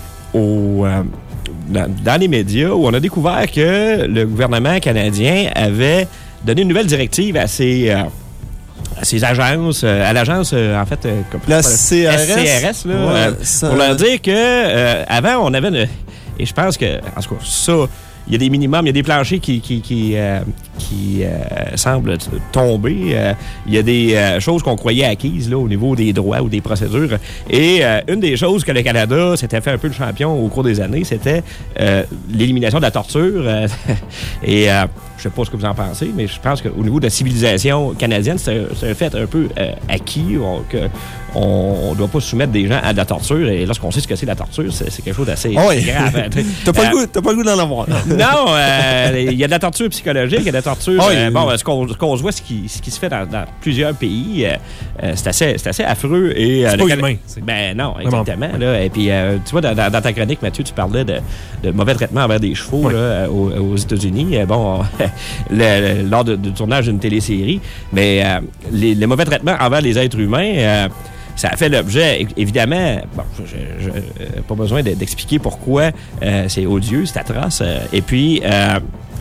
au, euh, dans, dans les médias où on a découvert que le gouvernement canadien avait donné une nouvelle directive à ses, euh, à ses agences, euh, à l'agence, euh, en fait, euh, comme-
La C R S.
S C R S, là,
Ouais,
euh,
ça-
pour leur dire que euh, avant, on avait une... Et je pense que, en tout cas, ça... Il y a des minimums, il y a des planchers qui, qui, qui, euh, qui euh, semblent t- tomber. Euh, il y a des euh, choses qu'on croyait acquises là, au niveau des droits ou des procédures. Et euh, une des choses que le Canada s'était fait un peu le champion au cours des années, c'était euh, l'élimination de la torture. Euh, et euh, sais pas ce que vous en pensez, mais je pense qu'au niveau de la civilisation canadienne, c'est un, c'est un fait un peu euh, acquis, on, que on ne doit pas soumettre des gens à de la torture. Et lorsqu'on sait ce que c'est la torture, c'est, c'est quelque chose d'assez
oh oui.
grave. Hein,
t'as, pas
euh,
le goût, t'as pas le goût d'en avoir.
Non, euh, il y a de la torture psychologique, il y a de la torture...
Oh,
euh,
oui.
bon, ce qu'on, ce qu'on voit, ce qui, ce qui se fait dans, dans plusieurs pays, euh, euh, c'est, assez, c'est assez affreux. Et, euh,
c'est
le
pas
Can...
humain. C'est...
Ben non, exactement. Là. Et puis, euh, tu vois, dans, dans ta chronique, Mathieu, tu parlais de, de mauvais traitement envers des chevaux oui. là, aux, aux États-Unis. Bon, le, le, lors de, du tournage d'une télésérie. Mais euh, les, les mauvais traitements envers les êtres humains... Euh, ça a fait l'objet, évidemment, bon, je, je, je, pas besoin d'expliquer pourquoi euh, c'est odieux, c'est atroce. Euh, et puis, euh,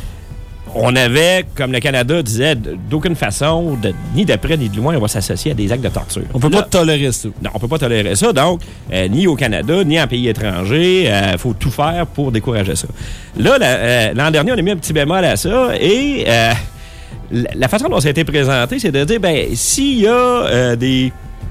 on avait, comme le Canada disait, d'aucune façon, de, ni de près ni de loin, on va s'associer à des actes de torture.
On peut
Là,
pas tolérer ça.
Non, on peut pas tolérer ça. Donc, euh, ni au Canada, ni en pays étranger, il euh, faut tout faire pour décourager ça. Là, la, euh, l'an dernier, on a mis un petit bémol à ça et euh, la, la façon dont ça a été présenté, c'est de dire, ben, s'il y a euh, des...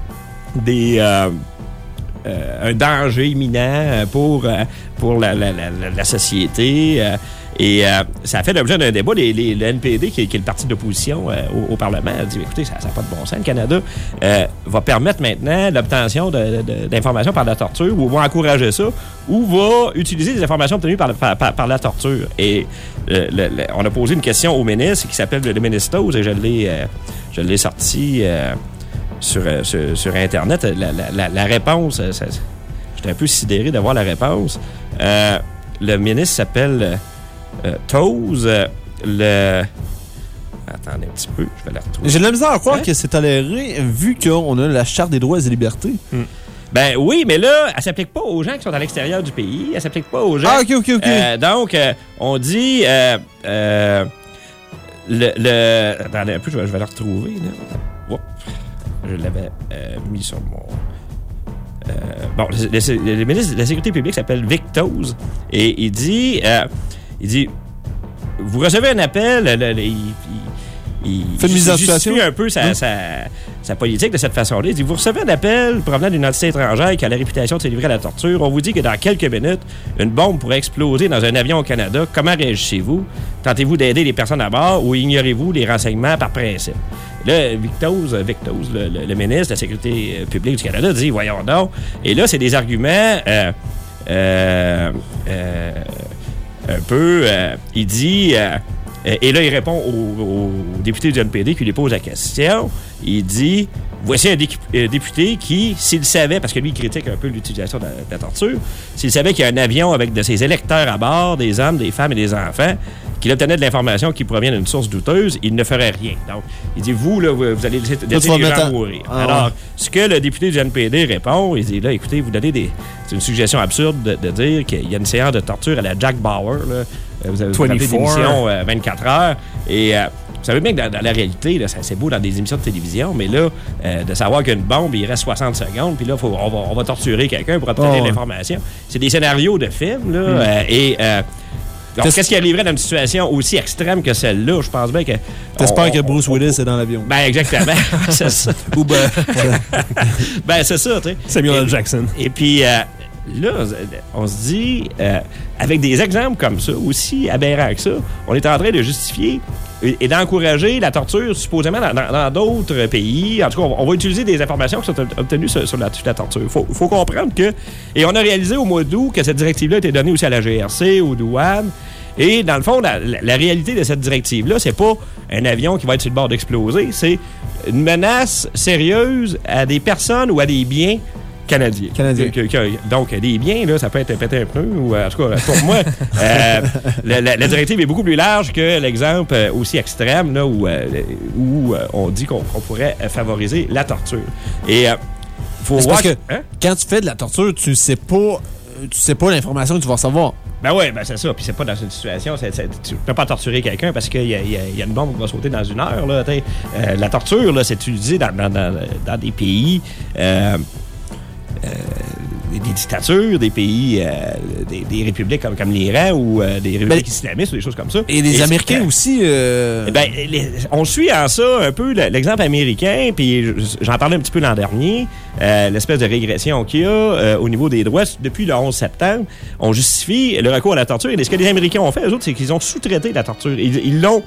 des euh, euh, un danger imminent pour, euh, pour la, la, la, la société. Euh, et euh, ça a fait l'objet d'un débat. Les, les, le N P D, qui, qui est le parti d'opposition euh, au, au Parlement, a dit, écoutez, ça n'a pas de bon sens. Le Canada euh, va permettre maintenant l'obtention de, de, d'informations par la torture, ou va encourager ça, ou va utiliser des informations obtenues par, par, par, par la torture. Et euh, le, le, on a posé une question au ministre qui s'appelle le ministre Toes, et je l'ai, euh, je l'ai sorti... Euh, Sur, sur, sur Internet, la, la, la réponse, ça, ça, j'étais un peu sidéré d'avoir la réponse. Euh, le ministre s'appelle euh, Toes. Euh, le... Attendez un petit peu, je vais la retrouver.
J'ai de la misère à croire
hein?
que c'est toléré vu qu'on a la Charte des droits et libertés.
Hmm. Ben oui, mais là, elle s'applique pas aux gens qui sont à l'extérieur du pays. Elle s'applique pas aux gens...
Ah, OK, OK, OK.
Euh, donc, euh, on dit... Euh, euh, le, le... Attendez un peu, je vais, je vais la retrouver. Là. Oups. Je l'avais euh, mis sur mon... Euh, bon, le, le, le ministre de la Sécurité publique s'appelle Vic Toes et il dit... Euh, il dit... Vous recevez un appel... Le, le, il, il,
Fait une mise en situation.
justifie un peu sa, mmh. sa, sa politique de cette façon-là. Il dit, vous recevez un appel provenant d'une entité étrangère qui a la réputation de se livrer à la torture. On vous dit que dans quelques minutes, une bombe pourrait exploser dans un avion au Canada. Comment réagissez-vous? Tentez-vous d'aider les personnes à bord ou ignorez-vous les renseignements par principe? Là, Victos, Victos le, le, le ministre de la Sécurité publique du Canada, dit, voyons donc. Et là, c'est des arguments euh, euh, euh, un peu... Euh, il dit... Euh, Et là, il répond au, au député du N P D qui lui pose la question. Il dit, voici un dé- député qui, s'il savait, parce que lui, il critique un peu l'utilisation de la, de la torture, s'il savait qu'il y a un avion avec de ses électeurs à bord, des hommes, des femmes et des enfants, qu'il obtenait de l'information qui provient d'une source douteuse, il ne ferait rien. Donc, il dit, vous, là, vous, vous allez laisser, laisser les gens mourir. Ah, Alors, ouais. ce que le député du N P D répond, il dit, là, écoutez, vous donnez des... C'est une suggestion absurde de, de dire qu'il y a une séance de torture à la Jack Bauer, là. Vous avez vous des émissions euh, vingt-quatre heures. Et euh, vous savez bien que dans, dans la réalité, là, ça, c'est beau dans des émissions de télévision, mais là, euh, de savoir qu'une bombe, il reste soixante secondes, puis là, faut, on, va, on va torturer quelqu'un pour obtenir oh, ouais. l'information. C'est des scénarios de films, là. Mm. Euh, et euh, donc, qu'est-ce qui arriverait dans une situation aussi extrême que celle-là? Je pense bien que...
T'espères on, que Bruce on, Willis on, est dans l'avion.
Ben, exactement. C'est ça.
Ou ben...
ben, c'est ça, tu sais.
Samuel L. Jackson.
Et puis... Euh, là, on se dit, euh, avec des exemples comme ça, aussi aberrants que ça, on est en train de justifier et, et d'encourager la torture, supposément, dans, dans, dans d'autres pays. En tout cas, on, on va utiliser des informations qui sont obtenues sur, sur la, la torture. Il faut, faut comprendre que... Et on a réalisé au mois d'août que cette directive-là a été donnée aussi à la G R C, aux douanes. Et dans le fond, la, la, la réalité de cette directive-là, c'est pas un avion qui va être sur le bord d'exploser, c'est une menace sérieuse à des personnes ou à des biens canadien.
Canadien.
Que, que, donc, des biens, là, ça peut être péter un pneu, ou en tout cas, pour moi, euh, la, la, la directive est beaucoup plus large que l'exemple euh, aussi extrême, là, où, euh, où euh, on dit qu'on, qu'on pourrait favoriser la torture. Et euh, faut
c'est
voir
parce que
hein?
quand tu fais de la torture, tu sais pas, tu sais pas l'information que tu vas recevoir.
Ben oui, ben c'est ça. Puis c'est pas dans une situation... C'est, c'est, tu peux pas torturer quelqu'un parce qu'il y a, y a, y a une bombe qui va sauter dans une heure. Là, euh, la torture, là, c'est utilisé dans, dans, dans, dans des pays... Euh, Euh, des dictatures, des pays, euh, des, des républiques comme, comme l'Iran ou euh, des républiques ben, islamistes ou des choses comme ça.
Et les et Américains euh, aussi. Euh...
Ben, les, on suit en ça un peu l'exemple américain, puis j'en parlais un petit peu l'an dernier, euh, l'espèce de régression qu'il y a euh, au niveau des droits depuis le onze septembre. On justifie le recours à la torture. Et ce que les Américains ont fait, eux autres, c'est qu'ils ont sous-traité la torture. Ils, ils l'ont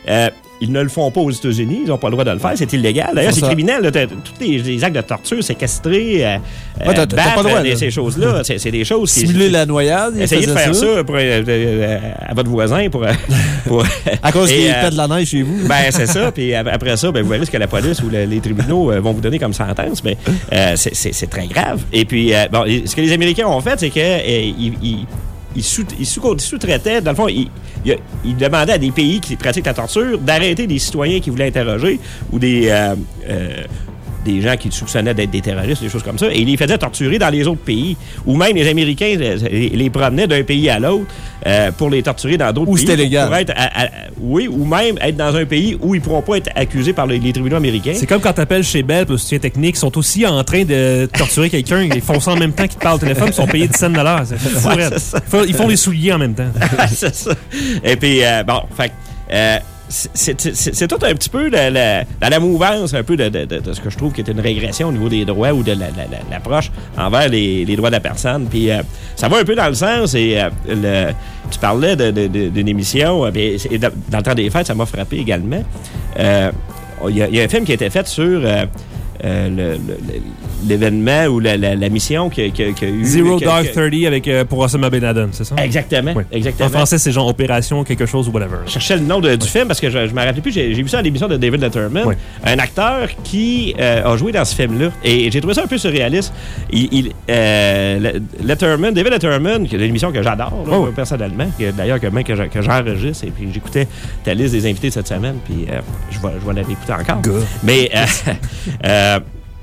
Euh, Ils ne le font pas aux États-Unis, ils n'ont pas le droit de le faire, c'est illégal. D'ailleurs, c'est, c'est criminel. Là, tous les, les actes de torture, séquestrer, euh,
ouais, t'as,
battre,
t'as pas le droit,
euh, ces choses-là, c'est, c'est des choses qui...
Simuler la noyade.
Essayez de faire ça, ça pour, euh, euh, à votre voisin pour... pour
à cause qu'il
euh,
pète de la neige chez vous.
Ben, c'est ça. Puis après ça, ben, vous verrez ce que la police ou le, les tribunaux euh, vont vous donner comme sentence. Mais euh, c'est, c'est, c'est très grave. Et puis, euh, bon, ce que les Américains ont fait, c'est qu'ils euh, ils, ils sous, ils sous, sous-traitaient, dans le fond, ils, ils, ils demandaient à des pays qui pratiquent la torture d'arrêter des citoyens qui voulaient interroger ou des, euh, euh, des gens qui soupçonnaient d'être des terroristes, des choses comme ça, et ils les faisaient torturer dans les autres pays. Ou même les Américains les, les promenaient d'un pays à l'autre euh, pour les torturer dans d'autres
où
pays.
Où c'était légal.
Pour être à, à, oui, ou même être dans un pays où ils ne pourront pas être accusés par les, les tribunaux américains.
C'est comme quand tu appelles chez Bell pour le soutien technique, ils sont aussi en train de torturer quelqu'un, ils font ça en même temps qu'ils te parlent au téléphone, ils sont payés dix dollars. C'est fou, ouais, c'est ça. Ils font les souliers en même temps.
C'est ça. Et puis, euh, bon, fait euh, C'est, c'est, c'est, c'est tout un petit peu la, la, dans la mouvance un peu de, de, de, de ce que je trouve qui est une régression au niveau des droits ou de la, la, la, l'approche envers les, les droits de la personne. Puis euh, ça va un peu dans le sens, et euh, le, tu parlais de, de, de, d'une émission, euh, et dans le temps des fêtes, ça m'a frappé également. Il euh, y, y a un film qui a été fait sur... Euh, Euh, le, le, l'événement ou la, la, la mission qu'il y a eu.
Zero
que,
Dark
que,
thirty avec, euh, pour Osama Ben Laden, c'est ça?
Exactement,
oui.
exactement.
En français, c'est genre Opération quelque chose ou whatever.
Je cherchais le nom de, du
oui.
film parce que je ne me rappelais plus. J'ai, j'ai vu ça à l'émission de David Letterman. Oui. Un acteur qui euh, a joué dans ce film-là. Et j'ai trouvé ça un peu surréaliste. Il, il, euh, Letterman, David Letterman, qui est une émission que j'adore, là, oh. personnellement, que, d'ailleurs que, même que, que j'enregistre. Et puis j'écoutais ta liste des invités cette semaine. Puis euh, je vais, je vais la réécouter encore.
Good.
Mais... Euh, euh,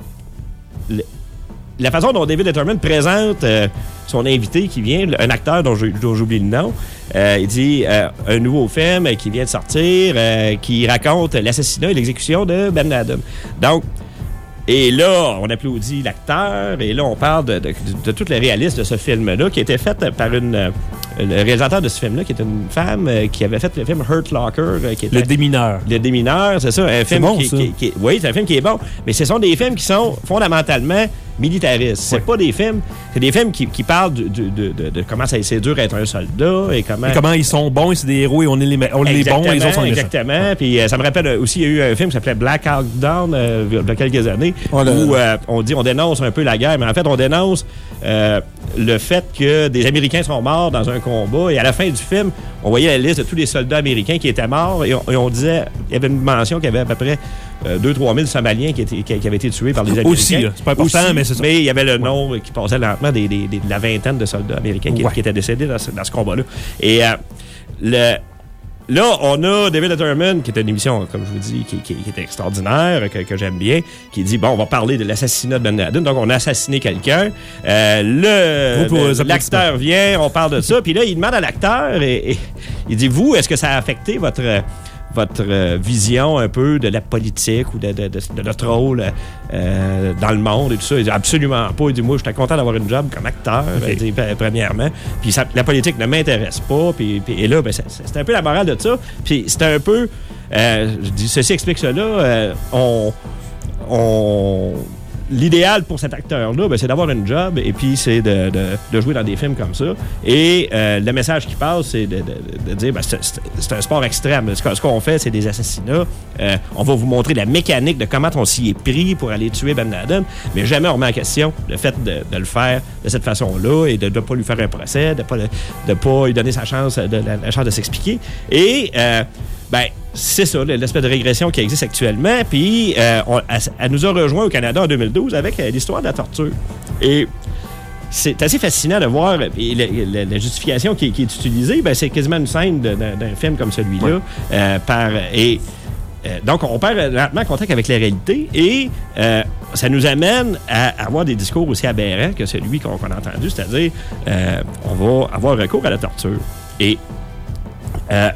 Le, la façon dont David Letterman présente euh, son invité qui vient, un acteur dont, je, dont j'oublie le nom, euh, il dit euh, un nouveau film qui vient de sortir, euh, qui raconte l'assassinat et l'exécution de Ben Laden. Donc, et là, on applaudit l'acteur, et là, on parle de, de, de, de tout le réalisme de ce film-là, qui a été fait par une... Euh, le réalisateur de ce film-là, qui est une femme euh, qui avait fait le film Hurt Locker. Euh, qui était,
le Démineur.
Le Démineur, c'est ça. Un
c'est
film
bon,
qui,
ça.
Qui, qui, oui, c'est un film qui est bon. Mais ce sont des films qui sont fondamentalement militaristes. C'est oui. pas des films... C'est des films qui, qui parlent de, de, de, de, de comment ça, c'est dur être un soldat et comment...
Et comment ils sont bons, et c'est des héros, et on est les, on est les bons, et les autres sont les méchants.
Exactement. Puis euh, ça me rappelle aussi, il y a eu un film qui s'appelait Black Hawk Down, euh, il y a quelques années, oh là, où euh, on dit, on dénonce un peu la guerre, mais en fait, on dénonce euh, le fait que des Américains sont morts dans un combat, et à la fin du film, on voyait la liste de tous les soldats américains qui étaient morts, et on, et on disait, il y avait une mention qu'il y avait à peu près euh, deux à trois mille Somaliens qui, étaient, qui, qui avaient été tués par des Américains.
Aussi, là, c'est pas important,
aussi,
mais c'est ça.
Mais il y avait le nom ouais. qui passait lentement des, des, des, de la vingtaine de soldats américains qui, ouais. qui étaient décédés dans ce, dans ce combat-là. Et euh, le... Là, on a David Letterman, qui est une émission, comme je vous dis, qui, qui, qui est extraordinaire, que, que j'aime bien, qui dit, bon, on va parler de l'assassinat de Ben Laden. Donc, on a assassiné quelqu'un. Euh, le, le l'acteur vient, on parle de ça. Puis là, il demande à l'acteur, et, et il dit, vous, est-ce que ça a affecté votre... votre euh, vision un peu de la politique ou de, de, de, de notre rôle euh, dans le monde et tout ça. Il dit absolument pas. Il dit, moi, j'étais content d'avoir une job comme acteur, okay. il dit, premièrement. Puis ça, la politique ne m'intéresse pas. Puis, puis, et là, ben, c'est, c'est un peu la morale de ça. Puis c'est un peu... Euh, je dis, ceci explique cela. Euh, on... on L'idéal pour cet acteur-là, ben, c'est d'avoir une job et puis c'est de, de, de jouer dans des films comme ça. Et euh, le message qui passe, c'est de, de, de dire ben, c'est, c'est un sport extrême. Ce qu'on fait, c'est des assassinats. Euh, on va vous montrer la mécanique de comment on s'y est pris pour aller tuer Ben Laden, mais jamais on remet en question le fait de, de le faire de cette façon-là et de ne pas lui faire un procès, de ne pas, de pas lui donner sa chance, de, la, la chance de s'expliquer. Et... Euh, ben, c'est ça, l'espèce de régression qui existe actuellement. Puis, euh, on, elle, elle nous a rejoint au Canada en deux mille douze avec euh, l'histoire de la torture. Et c'est assez fascinant de voir. Et la, la, la justification qui, qui est utilisée, ben, c'est quasiment une scène de, de, d'un film comme celui-là. Ouais. Euh, par, et euh, donc, on perd lentement contact avec la réalité. Et euh, ça nous amène à avoir des discours aussi aberrants que celui qu'on, qu'on a entendu. C'est-à-dire, euh, on va avoir recours à la torture. Et... Euh,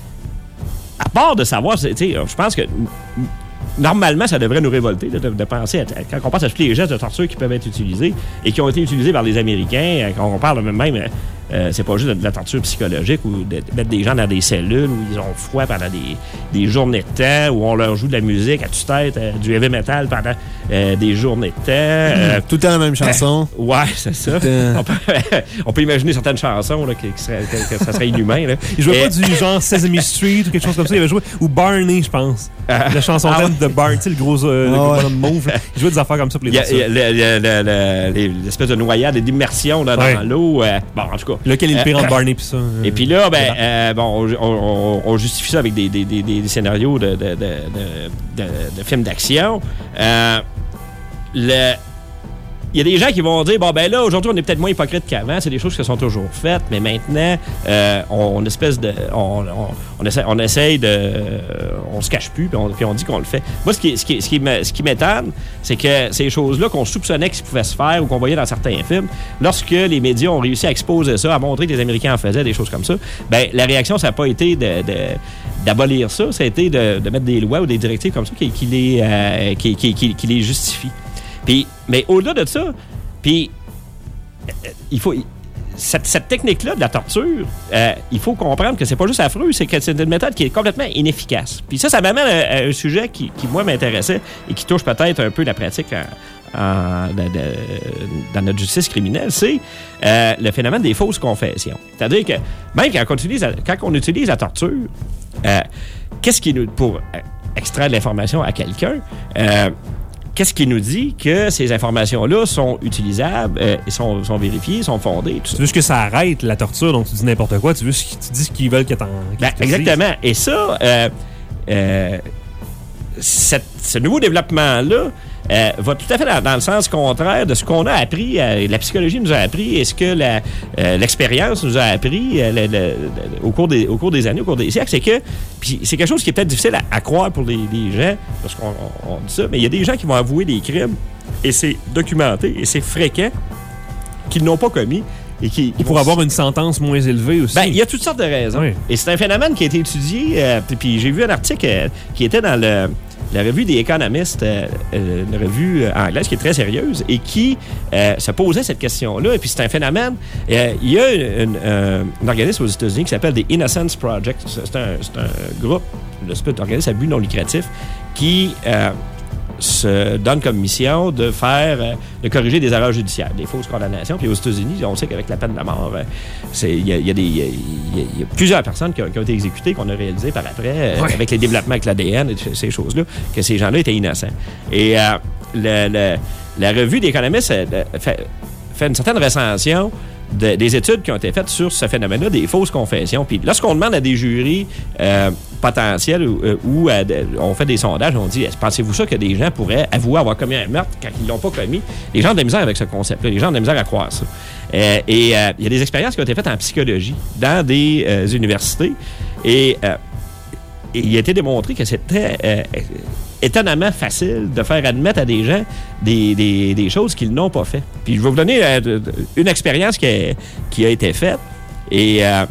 à part de savoir, je pense que normalement, ça devrait nous révolter de, de, de penser, à, quand on pense à tous les gestes de torture qui peuvent être utilisés et qui ont été utilisés par les Américains, quand on parle même, même euh, c'est pas juste de, de la torture psychologique ou de, de mettre des gens dans des cellules où ils ont froid pendant des, des journées de temps, où on leur joue de la musique à tue-tête, euh, du heavy metal pendant euh, des journées de temps. Euh,
Tout le temps la même chanson.
Euh, ouais, c'est ça. On peut, on peut imaginer certaines chansons là, qui, qui seraient, que, que ça serait inhumain. Là.
Il jouait
Et,
pas du genre Sesame Street ou quelque chose comme ça. Il avait joué. Ou Barney, je pense. La chanson
ah,
thème
ouais.
de Barney, tu sais, le gros, euh, le
Ah,
gros
ouais.
bonhomme mauve. là. Il jouait des affaires comme ça pour les
Il y a,
tortues.
il y a le- le- le- le- les- l'espèce de noyade et d'immersion là,
Ouais.
dans l'eau. Euh, bon, en tout cas.
Lequel est le pire
Euh,
entre Barney pis ça? euh,
Et puis là, ben, euh, bon, on, on- on justifie ça avec des, des- des- des scénarios de, de, de, de- de- de films d'action. Euh, le- Il y a des gens qui vont dire, bon, ben là, aujourd'hui, on est peut-être moins hypocrite qu'avant. C'est des choses qui sont toujours faites, mais maintenant, euh, on, on espèce de, on, on, on essaie, on essaye de, euh, on se cache plus, puis on, puis on dit qu'on le fait. Moi, ce qui, ce qui, ce qui me- ce qui m'étonne, c'est que ces choses-là qu'on soupçonnait qu'ils pouvaient se faire ou qu'on voyait dans certains films, lorsque les médias ont réussi à exposer ça, à montrer que les Américains en faisaient des choses comme ça, ben la réaction, ça n'a pas été de, de d'abolir ça, ça a été de, de mettre des lois ou des directives comme ça qui, qui les, euh, qui, qui, qui, qui les justifient. Puis, mais au-delà de ça, puis euh, il faut cette, cette technique-là de la torture, euh, il faut comprendre que c'est pas juste affreux, c'est que c'est une méthode qui est complètement inefficace. Puis ça, ça m'amène à, à un sujet qui, qui moi m'intéressait et qui touche peut-être un peu la pratique en, en- de- de- dans notre justice criminelle, c'est euh, le phénomène des fausses confessions. C'est-à-dire que même quand on utilise la, quand on utilise la torture, euh, qu'est-ce qui nous pour euh, extraire de l'information à quelqu'un? Euh, Qu'est-ce qui nous dit que ces informations-là sont utilisables, euh, et sont, sont vérifiées, sont fondées, tout ça?
Tu veux juste que ça arrête la torture, donc tu dis n'importe quoi. Tu veux ce qu'ils- tu dis ce qu'ils veulent que t'en. qu'ils
Ben,
te
exactement. Et ça, euh, euh, cette- ce nouveau développement-là euh, va tout à fait dans, dans le sens contraire de ce qu'on a appris, euh, la psychologie nous a appris et ce que la, euh, l'expérience nous a appris euh, le- le- le- au, cours des, au cours des années, au cours des siècles. C'est que, puis c'est quelque chose qui est peut-être difficile à, à croire pour les, les gens, parce qu'on on- on dit ça, mais il y a des gens qui vont avouer des crimes et c'est documenté et c'est fréquent qu'ils n'ont pas commis. Et qui,
Ou pour avoir une sentence moins élevée aussi.
Ben, il y a toutes sortes de raisons.
Oui.
Et c'est un phénomène qui a été étudié. Euh, puis- puis j'ai vu un article euh, qui était dans le, la revue des économistes, euh, euh, une revue euh, anglaise qui est très sérieuse et qui euh, se posait cette question-là. Et puis c'est un phénomène. Euh, il y a une, une, euh, un organisme aux États-Unis qui s'appelle The Innocence Project. C'est c'est un, c'est un groupe, une espèce d'organisme à but non lucratif qui euh, se donne comme mission de faire, euh, de corriger des erreurs judiciaires, des fausses condamnations. Puis aux États-Unis, on sait qu'avec la peine de mort, euh, c'est- il y a, il y a des, il y a- il y a plusieurs personnes qui ont, qui ont été exécutées, qu'on a réalisé par après, euh,
Ouais.
avec les développements avec l'A D N et t- ces choses-là, que ces gens-là étaient innocents. Et euh, le- le- la revue d'Économistes euh, fait, fait une certaine recension de- des études qui ont été faites sur ce phénomène-là, des fausses confessions. Puis lorsqu'on demande à des jurys euh, potentiels ou, euh, ou à de- on fait des sondages, on dit, pensez-vous ça que des gens pourraient avouer avoir commis un meurtre quand ils l'ont pas commis? Les gens ont de la misère avec ce concept-là. Les gens ont de la misère à croire ça. Euh, et euh, il y a des expériences qui ont été faites en psychologie dans des euh, universités. Et euh, et il a été démontré que c'était euh, étonnamment facile de faire admettre à des gens des, des, des choses qu'ils n'ont pas fait. Puis je vais vous donner euh, de- de- une expérience qui a, qui a été faite. Et euh,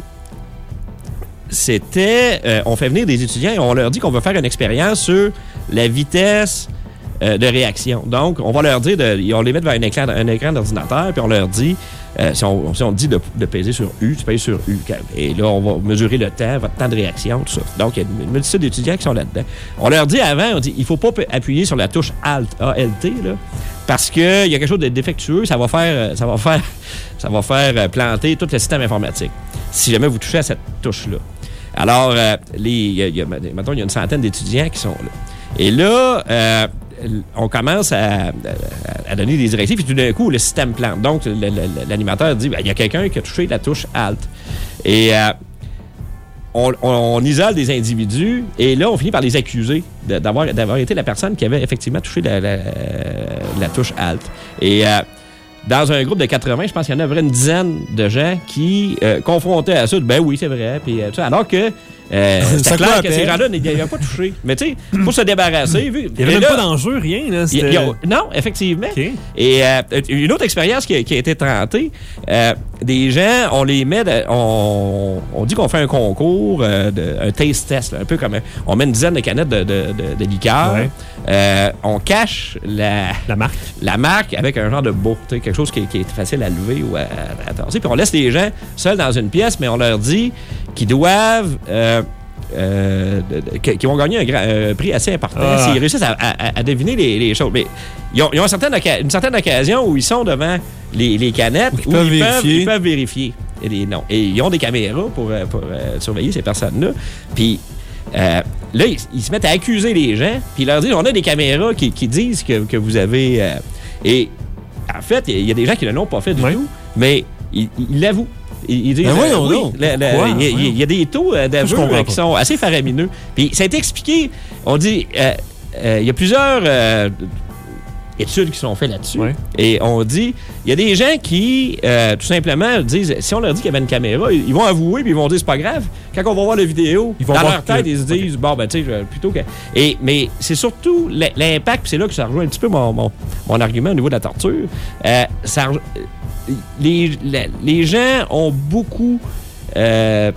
c'était... euh, on fait venir des étudiants et on leur dit qu'on va faire une expérience sur la vitesse euh, de réaction. Donc, on va leur dire... De, on les met devant un écran, un écran d'ordinateur, puis on leur dit... Euh, si, on, si on dit de, de peser sur U, tu pèses sur U. Et là, on va mesurer le temps, votre temps de réaction, tout ça. Donc, il y a une multitude d'étudiants qui sont là-dedans. On leur dit avant, on dit, il faut pas p- appuyer sur la touche Alt, A L T, là, parce qu'il y a quelque chose de défectueux, ça va faire, ça va faire, ça va faire euh, planter tout le système informatique. Si jamais vous touchez à cette touche-là. Alors, euh, les, il y a, il y a, mettons, il y a une centaine d'étudiants qui sont là. Et là, euh, on commence à, à, à donner des directives, puis tout d'un coup, le système plante. Donc, le- le- l'animateur dit, ben, il y a quelqu'un qui a touché la touche Alt. Et euh, on, on, on isole des individus, et là, on finit par les accuser de- d'avoir, d'avoir été la personne qui avait effectivement touché la, la, la touche Alt. Et euh, dans un groupe de quatre-vingts, je pense qu'il y en avait une dizaine de gens qui, euh, confrontés à ça, ben oui, c'est vrai. Puis, euh, tout ça. Alors que Euh,
Ça
C'était clair
coûte
que
à
ces
peine.
gens-là n'avaient pas touché. Mais tu sais, pour se débarrasser... Vu,
Il n'y avait
et
même
là,
pas d'enjeu, rien. Là,
il y a- il y a- non, effectivement.
OK.
Et euh, une autre expérience qui a, qui a été tentée, euh, des gens, on les met, de- on, on dit qu'on fait un concours, euh, de, un taste test, là, un peu comme un- on met une dizaine de canettes de, de, de, de liqueur,
Ouais.
euh, on cache la,
La marque.
la marque avec un genre de bout, tu sais, quelque chose qui, qui est facile à lever ou à, à, à tasser. Puis on laisse les gens seuls dans une pièce, mais on leur dit qu'ils doivent... Euh, euh, de- de- qui vont gagner un grand, euh, prix assez important
Ah.
s'ils réussissent à, à- à deviner les, les choses. Mais ils ont, ils ont une, certaine oca- une certaine occasion où ils sont devant les, les canettes,
Où ils peuvent
ils, peuvent,
vérifier.
ils peuvent vérifier. Et, les noms. Et ils ont des caméras pour, euh, pour euh, surveiller ces personnes-là. Puis euh, là, ils, ils se mettent à accuser les gens, puis ils leur disent, on a des caméras qui, qui disent que, que vous avez... euh, et en fait, il y a des gens qui ne l'ont pas fait du
Oui.
tout, mais ils ils l'avouent. Ils, ils disent,
Ben voyons
oui,
donc.
le- le-
Pourquoi?
il y a- il y, a- il y a des taux euh, d'aveu
Je comprends
euh,
pas.
qui sont assez faramineux. Puis ça a été expliqué. On dit, euh, euh, il y a plusieurs euh, études qui sont faites là-dessus.
Ouais.
Et on dit, il y a des gens qui, euh, tout simplement, disent, si on leur dit qu'il y avait une caméra, ils ils vont avouer, puis ils vont dire, c'est pas grave. Quand on va voir la vidéo,
Ils vont
dans
voir
leur
que-
tête, ils se disent, bon, ben, tu sais, je- plutôt que. Et, mais c'est surtout l- l'impact, puis c'est là que ça rejoint un petit peu mon, mon, mon argument au niveau de la torture. Euh, ça, rejo- les, la- les gens ont beaucoup euh,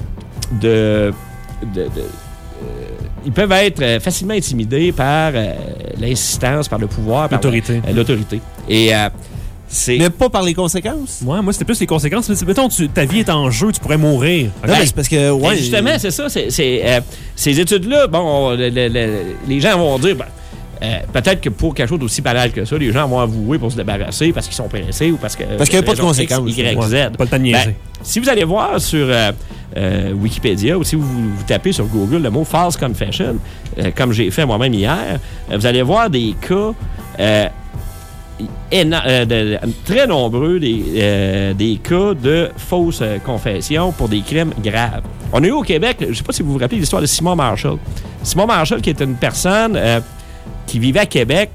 de. de, de euh, ils peuvent être euh, facilement intimidés par euh, l'insistance, par le pouvoir, par
L'autorité.
la- euh, l'autorité. Et euh, c'est.
Mais pas par les conséquences.
Ouais, moi, c'était plus les conséquences. Mais, mettons, tu- ta vie est en jeu, tu pourrais mourir.
Non,
Ben,
mais c'est parce que, ouais.
Ben, justement, c'est ça. c'est c'est, euh, ces études-là, bon, le- le- le- les gens vont dire, ben, euh, peut-être que pour quelque chose d'aussi banal que ça, les gens vont avouer pour se débarrasser parce qu'ils sont pressés ou parce que.
Parce qu'il y a pas de
raison
conséquences.
X, Y,
Ouais,
Z.
pas le temps de niaiser.
Ben, si vous allez voir sur euh, euh, Wikipédia ou si vous, vous tapez sur Google le mot false confession, euh, comme j'ai fait moi-même hier, euh, vous allez voir des cas euh, éno- euh, de- de- très nombreux, des, euh, des cas de fausses euh, confessions pour des crimes graves. On a eu au Québec, je ne sais pas si vous vous rappelez l'histoire de Simon Marshall. Simon Marshall, qui est une personne euh, qui vivait à Québec,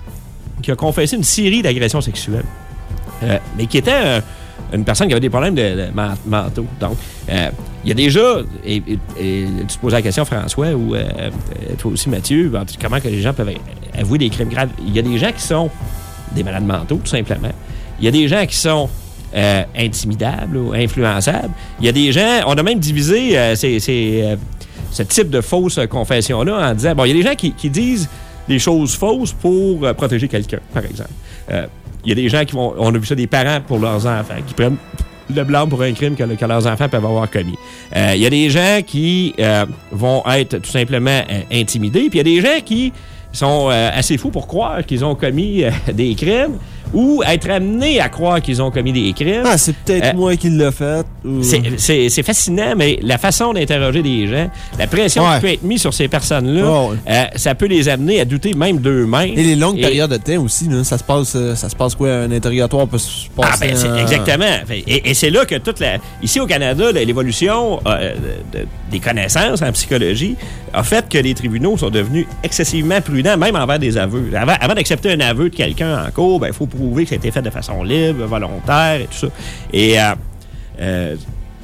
qui a confessé une série d'agressions sexuelles, euh, mais qui était un- une personne qui avait des problèmes de, de men- mentaux. Donc, euh, il y a déjà, et, et- et tu te poses la question, François, ou euh, euh, toi aussi, Mathieu, ben, comment que les gens peuvent avouer des crimes graves? Il y a des gens qui sont des malades mentaux, tout simplement. Il y a des gens qui sont euh, intimidables ou influençables. Il y a des gens, on a même divisé euh, ces, ces, euh, ce type de fausses confessions-là en disant, bon, il y a des gens qui, qui disent des choses fausses pour euh, protéger quelqu'un, par exemple. Euh, Il y a des gens qui vont, on a vu ça, des parents pour leurs enfants, qui prennent le blanc pour un crime que, que leurs enfants peuvent avoir commis. Euh, il y a des gens qui euh, vont être tout simplement euh, intimidés, puis il y a des gens qui sont euh, assez fous pour croire qu'ils ont commis euh, des crimes ou être amenés à croire qu'ils ont commis des crimes.
Ah, c'est peut-être
Euh,
moi qui l'ai fait. ou-
C'est- C'est c'est fascinant, mais la façon d'interroger des gens, la pression
Ouais.
qui peut être mise sur ces personnes-là,
Ouais, ouais.
euh, ça peut les amener à douter même d'eux-mêmes.
Et les longues
Et-
périodes de temps aussi, là, ça se passe, euh, ça se passe quoi? Un interrogatoire peut se passer.
Ah, ben, c'est
en-
exactement. Fait- Et, et c'est là que toute la. Ici au Canada, la- l'évolution euh, de- de- des connaissances en psychologie a fait que les tribunaux sont devenus excessivement prudents, même envers des aveux. Avant, avant d'accepter un aveu de quelqu'un en cours, ben, il faut prouver que ça a été fait de façon libre, volontaire et tout ça. Et. euh, euh,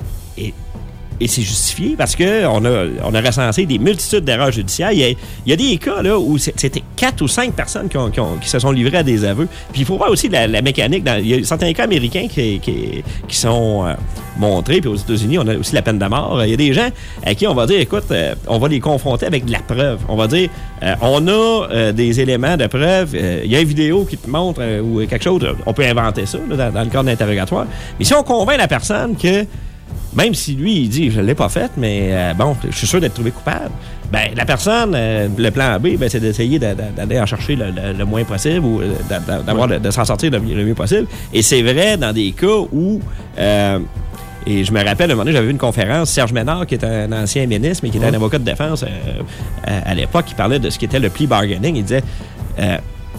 et Et c'est justifié parce qu'on a, on a recensé des multitudes d'erreurs judiciaires. Il y a, il y a des cas là, où c'est- c'était quatre ou cinq personnes qui, ont- qui ont- qui se sont livrées à des aveux. Puis il faut voir aussi la, la mécanique. Dans, il y a certains cas américains qui, qui, qui sont euh, montrés. Puis aux États-Unis, on a aussi la peine de mort. Il y a des gens à qui on va dire, écoute, euh, on va les confronter avec de la preuve. On va dire, euh, on a euh, des éléments de preuve. Euh, il y a une vidéo qui te montre euh, ou quelque chose. On peut inventer ça là, dans, dans le cadre d'interrogatoire. Mais si on convainc la personne que même si lui, il dit, je ne l'ai pas fait, mais euh, bon, je suis sûr d'être trouvé coupable, ben la personne, euh, le plan B, ben, c'est d'essayer de- de- d'aller en chercher le, le- le moins possible ou euh, d'a- d'avoir le- de s'en sortir le, le mieux possible. Et c'est vrai dans des cas où... euh, et je me rappelle, à un moment donné, j'avais vu une conférence, Serge Ménard, qui est un ancien ministre, mais qui était un avocat de défense euh, à, à l'époque, qui parlait de ce qu'était le plea bargaining. Il disait, euh,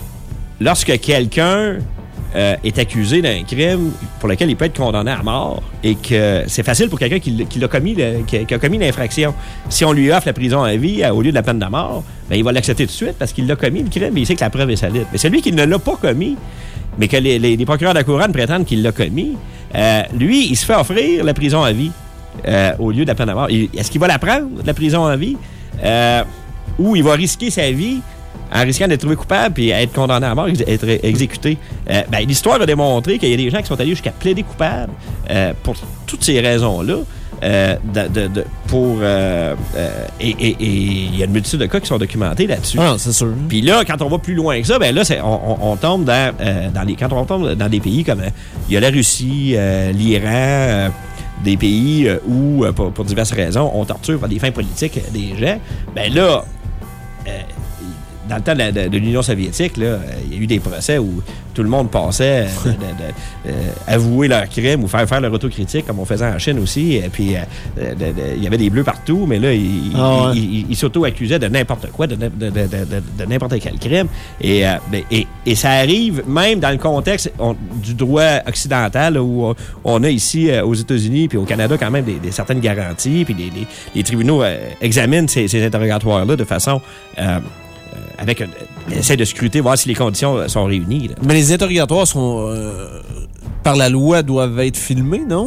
lorsque quelqu'un... Euh, est accusé d'un crime pour lequel il peut être condamné à mort et que c'est facile pour quelqu'un qui, l'a- qui l'a commis, le- qui, a, qui a commis l'infraction. Si on lui offre la prison à vie à- au lieu de la peine de mort, ben, il va l'accepter tout de suite parce qu'il l'a commis, le crime, et il sait que la preuve est solide. Mais celui qui ne l'a pas commis, mais que les, les- les procureurs de la couronne prétendent qu'il l'a commis, euh, lui, il se fait offrir la prison à vie. euh, au lieu de la peine de mort. Il, est-ce qu'il va la prendre, la prison à vie, euh, ou il va risquer sa vie en risquant d'être trouvé coupable puis être condamné à mort, ex- être exécuté? Euh, ben, l'histoire a démontré qu'il y a des gens qui sont allés jusqu'à plaider coupable euh, pour toutes ces raisons-là. Euh, de, de, de, pour euh, euh, et il y a une multitude de cas qui sont documentés là-dessus.
Ah, c'est sûr.
Puis là, quand on va plus loin que ça, ben là, c'est, on, on, on tombe dans, euh, dans les, quand on tombe dans des pays comme il euh, y a la Russie, euh, l'Iran, euh, des pays euh, où, euh, pour, pour diverses raisons, on torture pour des fins politiques euh, des gens. Ben là, euh, dans le temps de, la, de, de l'Union soviétique, là, il y a eu des procès où tout le monde passait euh, de, de, de, euh, avouer leur crime ou faire faire leur autocritique, comme on faisait en Chine aussi. Et puis, euh, de, de, il y avait des bleus partout, mais là, ils
ah ouais.
il, il, il s'auto-accusaient de n'importe quoi, de, de, de, de, de, de n'importe quel crime. Et, euh, et, et ça arrive même dans le contexte on, du droit occidental, là, où on, on a ici, euh, aux États-Unis puis au Canada, quand même des, des certaines garanties. Puis les, les, les tribunaux euh, examinent ces, ces interrogatoires-là de façon... Euh, avec un, essaie de scruter, voir si les conditions sont réunies. Là.
Mais les interrogatoires sont, euh, par la loi, doivent être filmés, non?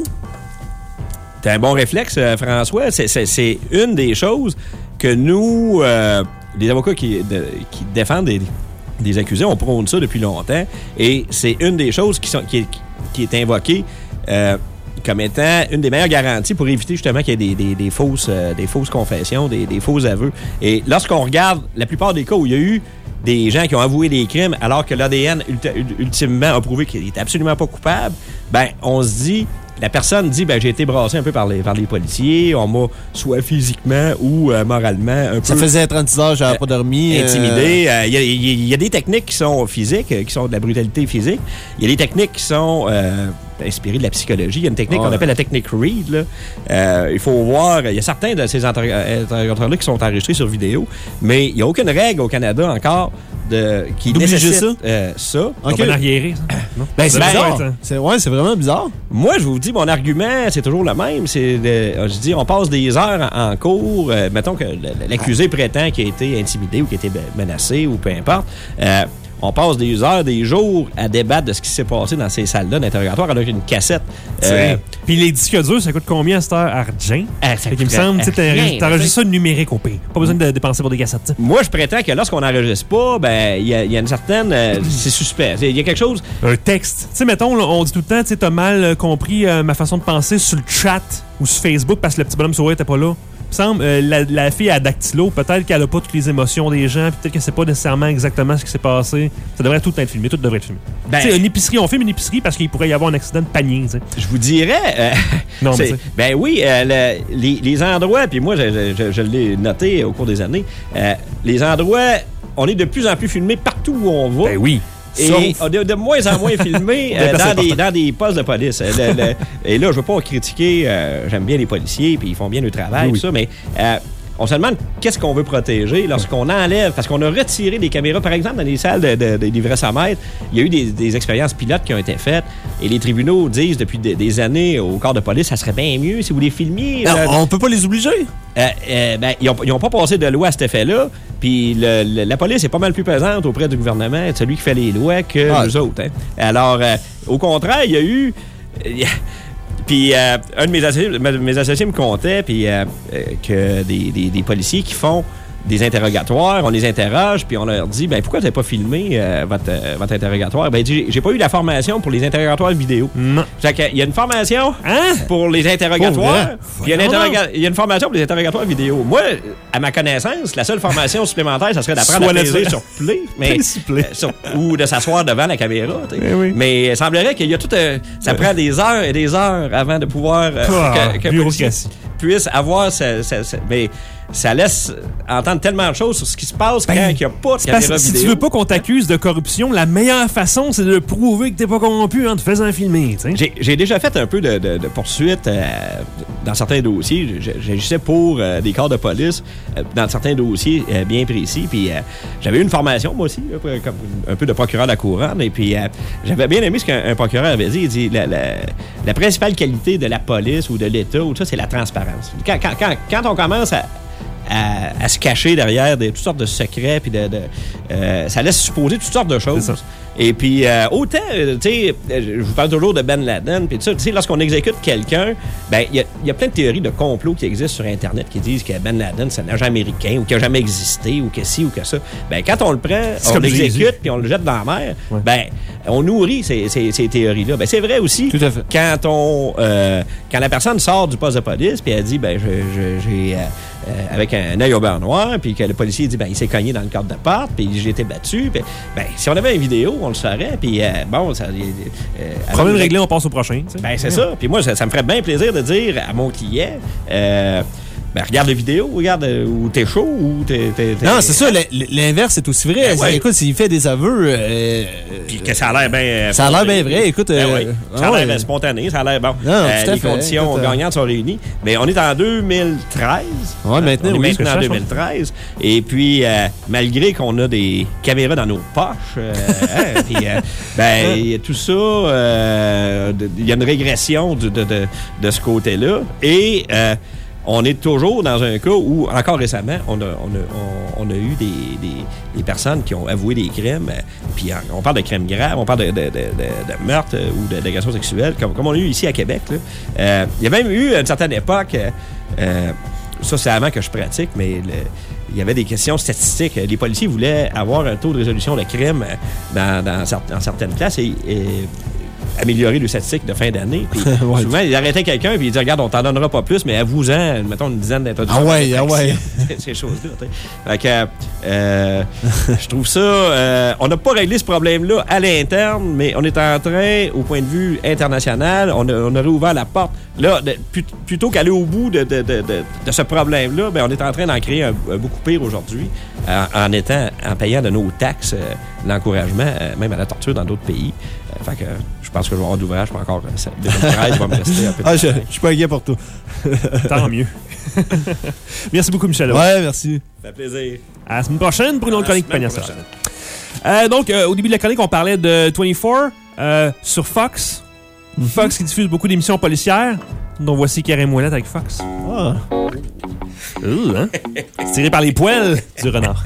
T'as un bon réflexe, euh, François. C'est, c'est, c'est une des choses que nous, euh, les avocats qui, de, qui défendent des, des accusés, on prône ça depuis longtemps. Et c'est une des choses qui, sont, qui, qui est invoquée euh, comme étant une des meilleures garanties pour éviter justement qu'il y ait des, des, des, fausses, euh, des fausses confessions, des, des faux aveux. Et lorsqu'on regarde la plupart des cas où il y a eu des gens qui ont avoué des crimes alors que l'A D N ulti- ultimement a prouvé qu'il n'était absolument pas coupable, ben on se dit, la personne dit, ben j'ai été brassé un peu par les, par les policiers, on m'a soit physiquement ou euh, moralement un peu...
Ça faisait trente-six heures, j'avais euh, pas dormi.
Intimidé. Il euh... euh, y, y, y a des techniques qui sont physiques, qui sont de la brutalité physique. Il y a des techniques qui sont... Euh, inspiré de la psychologie. Il y a une technique ouais. qu'on appelle la technique Reed. Là. Euh, il faut voir, il y a certains de ces interrogatoires-là qui sont enregistrés sur vidéo, mais il n'y a aucune règle au Canada encore de, qui nécessite ça. Euh, ça.
On va l'arriérer, ça. Non?
Ben, c'est
ben,
bizarre. C'est, ouais, c'est vraiment bizarre.
Moi, je vous dis, mon argument, c'est toujours le même. C'est de, je dis, on passe des heures en, en cours. Euh, mettons que l'accusé prétend qu'il a été intimidé ou qu'il a été menacé ou peu importe. Euh, On passe des heures, des jours à débattre de ce qui s'est passé dans ces salles-là d'interrogatoire avec une cassette. Euh,
Puis les disques durs, ça coûte combien à cette heure? Argent?
Ah, ça
il me semble, tu t'enregistres ça numérique au pire. Pas besoin de dépenser pour des cassettes. T'sais.
Moi, je prétends que lorsqu'on n'enregistre pas, ben il y, y a une certaine... Euh, c'est suspect. Il y a quelque chose...
Un texte. Tu sais, mettons, là, on dit tout le temps, tu sais, t'as mal compris euh, ma façon de penser sur le chat ou sur Facebook parce que le petit bonhomme sourire était pas là. Il me semble, euh, la, la fille à dactylo, peut-être qu'elle a pas toutes les émotions des gens, peut-être qu'elle sait pas nécessairement exactement ce qui s'est passé. Ça devrait tout être filmé, tout devrait être filmé. Ben, tu sais, une épicerie, on filme une épicerie parce qu'il pourrait y avoir un accident de panier, tu sais.
Je vous dirais... Euh,
non, mais
ben oui, euh, le, les, les endroits, puis moi, je, je, je l'ai noté au cours des années, euh, les endroits, on est de plus en plus filmés partout où on va.
Ben oui.
Et Sauf... de, de moins en moins filmé euh, dans, des, dans des postes de police. Le, le, et là, je veux pas critiquer, euh, j'aime bien les policiers, puis ils font bien le travail, oui, tout ça, mais euh, on se demande qu'est-ce qu'on veut protéger lorsqu'on enlève, parce qu'on a retiré des caméras, par exemple, dans les salles de, de, de livraisomètre, il y a eu des, des expériences pilotes qui ont été faites, et les tribunaux disent depuis des, des années au corps de police, ça serait bien mieux si vous les filmiez.
Non, euh, on peut pas les obliger.
Euh, euh, ben, ils n'ont pas passé de loi à cet effet-là. Puis le, le, la police est pas mal plus pesante auprès du gouvernement, de celui qui fait les lois, que ah. nous autres. Hein. Alors, euh, au contraire, il y a eu... Euh, puis euh, un de mes associés, mes associés me contait puis, euh, euh, que des, des, des policiers qui font des interrogatoires, on les interroge, puis on leur dit, ben pourquoi t'avez pas filmé euh, votre, euh, votre interrogatoire? Ben il dit, j'ai pas eu la formation pour les interrogatoires vidéo.
Non.
Fait qu'il y a une formation
hein?
pour les interrogatoires, puis il y, interroga- y a une formation pour les interrogatoires vidéo. Moi, à ma connaissance, la seule formation supplémentaire, ça serait d'apprendre Soit à peser sur play, mais, euh, sur, ou de s'asseoir devant la caméra. Mais, oui. mais il semblerait qu'il y a tout... Euh, ça ouais. prend des heures et des heures avant de pouvoir... Euh,
ah,
que, que policier puisse avoir... Ce, ce, ce, mais, ça laisse entendre tellement de choses sur ce qui se passe ben, quand il n'y a pas de caméra
si
vidéo.
Si tu veux pas qu'on t'accuse de corruption, la meilleure façon, c'est de prouver que t'es pas corrompu en te faisant filmer.
J'ai, j'ai déjà fait un peu de, de, de poursuite euh, dans certains dossiers. J'agissais pour euh, des corps de police euh, dans certains dossiers euh, bien précis. Puis euh, j'avais eu une formation, moi aussi, là, comme un peu de procureur de la couronne. Et puis euh, j'avais bien aimé ce qu'un un procureur avait dit. Il dit la, la, la principale qualité de la police ou de l'État, ou ça, c'est la transparence. Quand, quand, quand, quand on commence à À, à se cacher derrière des, toutes sortes de secrets, puis de, de, euh, ça laisse supposer toutes sortes de choses. Et puis, euh, autant, euh, tu sais, je vous parle toujours de Ben Laden, puis tout ça, tu sais, lorsqu'on exécute quelqu'un, ben, il y a, y a plein de théories de complot qui existent sur Internet qui disent que Ben Laden, c'est un agent américain ou qu'il n'a jamais existé ou que ci ou que ça. Ben, quand on le prend, on l'exécute puis on le jette dans la mer, ouais. ben, on nourrit ces, ces, ces théories-là. Ben, c'est vrai aussi.
Tout à fait.
Quand on, euh, quand la personne sort du poste de police puis elle dit, ben, je, je, j'ai, euh, euh, avec un œil au beurre noir, puis que le policier dit, ben, il s'est cogné dans le cadre de porte, puis j'ai été battu, puis, ben, si on avait une vidéo, on le saurait, puis euh, bon, ça. Euh,
Problème réglé, on passe au prochain. T'sais.
Ben, c'est ouais. ça. Puis moi, ça, ça me ferait bien plaisir de dire à mon client, euh, ben, regarde la vidéo, regarde où t'es chaud ou t'es. t'es, t'es...
Non, c'est ça. L'inverse, c'est aussi vrai. Ben, ouais. Écoute, s'il fait des aveux. Euh,
Puis que ça a l'air bien.
Ça a l'air bien vrai. Écoute.
Ben,
euh,
oui. Ça a l'air ouais. spontané. Ça a l'air bon.
Non,
euh, les
fait.
conditions écoute, gagnantes sont réunies. Mais on est en deux mille treize.
Ouais, maintenant,
on est
oui.
maintenant en deux mille treize. Et puis, euh, malgré qu'on a des caméras dans nos poches, euh, hein, puis, euh, ben, tout ça, il euh, y a une régression de, de, de, de ce côté-là. Et. Euh, On est toujours dans un cas où, encore récemment, on a, on a, on, on a eu des, des, des personnes qui ont avoué des crimes. Euh, puis on parle de crimes graves, on parle de, de, de, de, de meurtre euh, ou d'agression sexuelle, comme, comme on a eu ici à Québec. Là. Euh, il y a même eu, à une certaine époque, euh, ça c'est avant que je pratique, mais le, il y avait des questions statistiques. Les policiers voulaient avoir un taux de résolution de crime dans, dans, dans certaines classes et, et améliorer les statistiques de fin d'année. Puis ouais. souvent, ils arrêtaient quelqu'un puis ils disaient, regarde, on t'en donnera pas plus, mais avoue-en, mettons une dizaine d'introductions.
Ah ouais, ah ouais.
Ces choses-là. Fait que, euh, je trouve ça... Euh, on n'a pas réglé ce problème-là à l'interne, mais on est en train, au point de vue international, on a, on a réouvert la porte. Là, de, plutôt qu'aller au bout de, de, de, de, de ce problème-là, ben, on est en train d'en créer un, un beaucoup pire aujourd'hui en, en étant, en payant de nos taxes euh, l'encouragement, euh, même à la torture dans d'autres pays. Euh, fait que je pense que je vais avoir d'ouvrage, pas encore euh, deux mille treize, il va me rester un peu de
ah, je, je suis pas inquiet pour toi.
Tant mieux. Merci beaucoup, Michel.
Ouais, merci.
Ça fait plaisir.
À la semaine prochaine pour une autre chronique Pagnac. Euh, donc, euh, au début de la chronique, on parlait de vingt-quatre euh, sur Fox. Mm-hmm. Fox qui diffuse beaucoup d'émissions policières. Donc, voici Karim Ouellet avec Fox.
Ah.
Ouh, hein? C'est tiré par les poils du renard.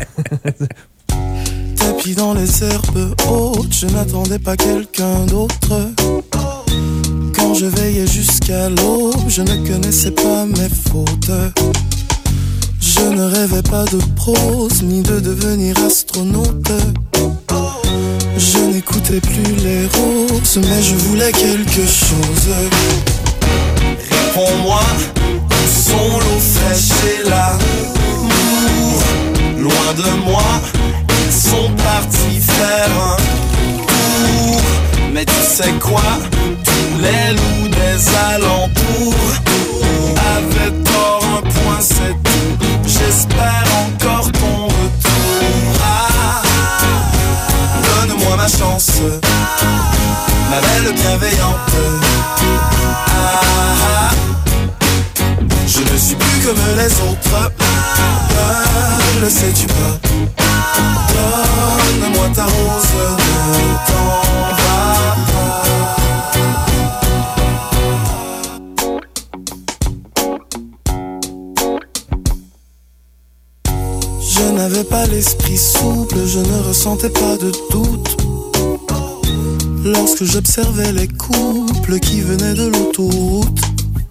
Tapis dans les herbes hautes, je n'attendais pas quelqu'un d'autre. Quand je veillais jusqu'à l'aube, je ne connaissais pas mes fautes. Je ne rêvais pas de prose, ni de devenir astronaute. Je n'écoutais plus les roses, mais je voulais quelque chose. Réponds-moi, où sont l'eau fraîche et l'amour? Loin de moi, ils sont partis faire un tour. Mais tu sais quoi, tous les loups des alentours avaient tort, un point c'est tout. J'espère encore ton retour. Ah, donne-moi ma chance, ma belle bienveillante. Ah, je ne suis plus comme les autres. Ah, le sais-tu pas? Donne-moi ta rose, ne t'en va pas. Je n'avais pas l'esprit souple, je ne ressentais pas de doute. Lorsque j'observais les couples qui venaient de l'autoroute,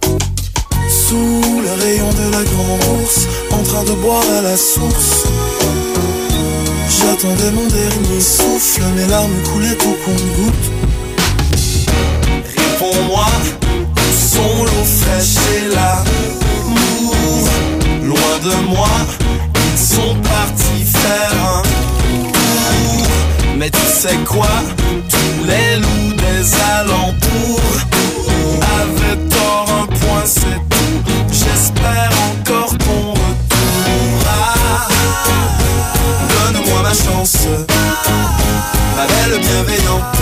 sous le rayon de la grande ours, en train de boire à la source, j'attendais mon dernier souffle, mes larmes coulaient au compte-gouttes. Réponds-moi, où sont l'eau fraîche et l'amour? Loin de moi, ils sont partis faire un tour. Mais tu sais quoi, tous les loups des alentours avaient tort, un point c'est tout. J'espère encore ton retour. Ah, donne-moi ma chance, ma belle bienveillante.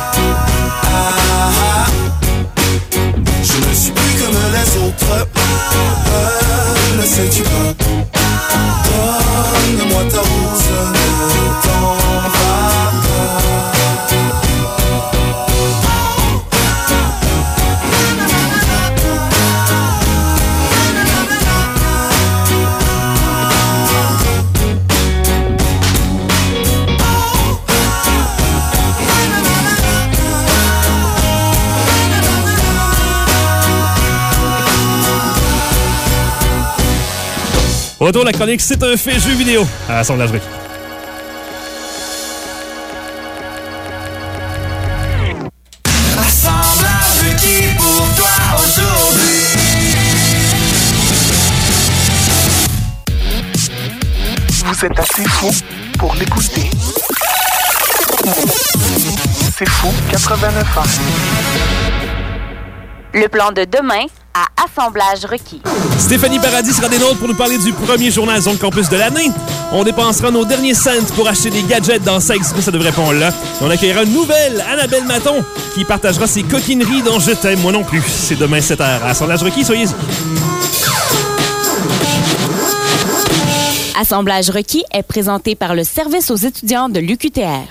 Ah, je ne suis plus comme les autres. Ah, le sais-tu pas? Donne-moi ta rose, ne t'en va pas.
Retour la chronique, c'est un fait jeu vidéo à Assemblage Rocky.
Assemblage Rocky pour toi aujourd'hui.
Vous êtes assez fou pour l'écouter. C'est fou, quatre-vingt-neuf ans.
Le plan de demain à Assemblage Rocky.
Stéphanie Paradis sera des nôtres pour nous parler du premier journal Zone Campus de l'année. On dépensera nos derniers cents pour acheter des gadgets dans ça exprès, ça devrait pas en là. On accueillera une nouvelle Annabelle Maton qui partagera ses coquineries dont je t'aime moi non plus. C'est demain sept heures à Assemblage Rocky, soyez-y.
Assemblage Rocky est présenté par le service aux étudiants de l'U Q T R.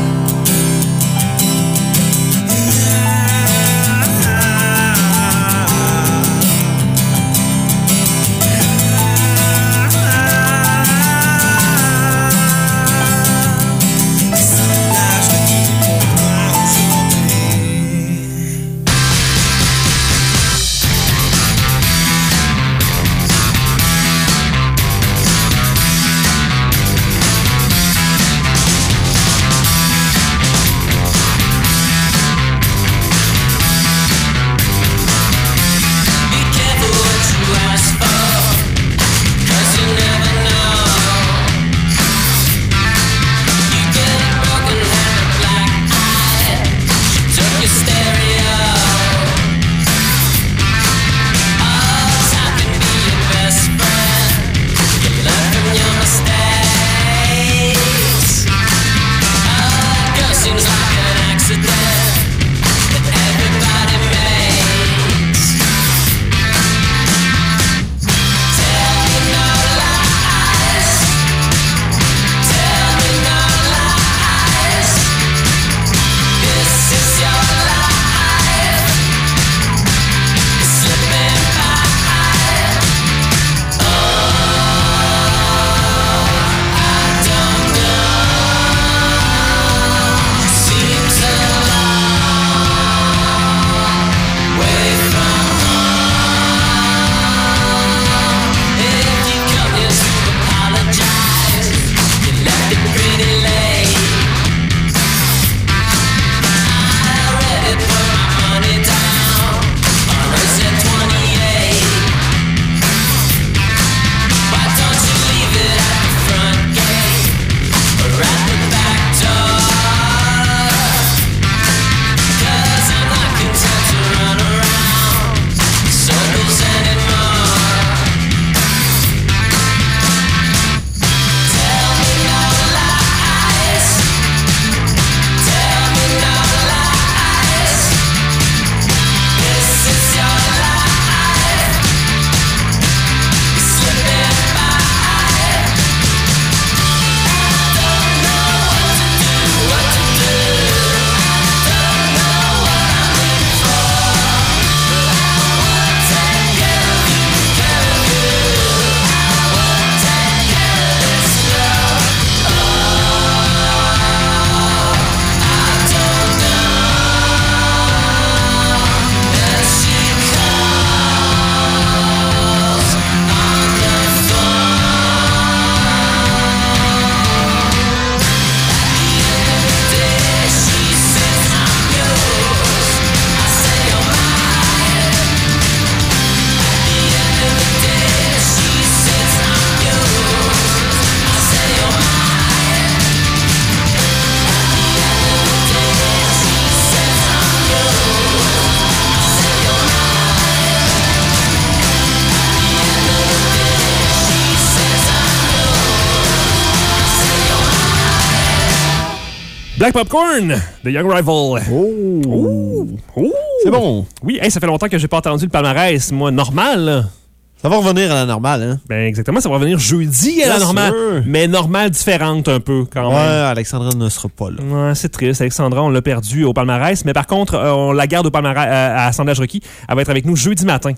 Black Popcorn de Young Rival.
Oh!
Oh! Oh!
C'est bon.
Oui, hey, ça fait longtemps que j'ai pas entendu le palmarès. Moi, normal, là.
Ça va revenir à la normale, hein?
Ben exactement, ça va revenir jeudi à la
Bien
normale.
sûr.
Mais normale différente un peu, quand
Ouais,
même.
Alexandra ne sera pas là.
Ouais, c'est triste. Alexandra, on l'a perdu au palmarès. Mais par contre, euh, on la garde au palmarès euh, à Assemblage Rocky. Elle va être avec nous jeudi matin.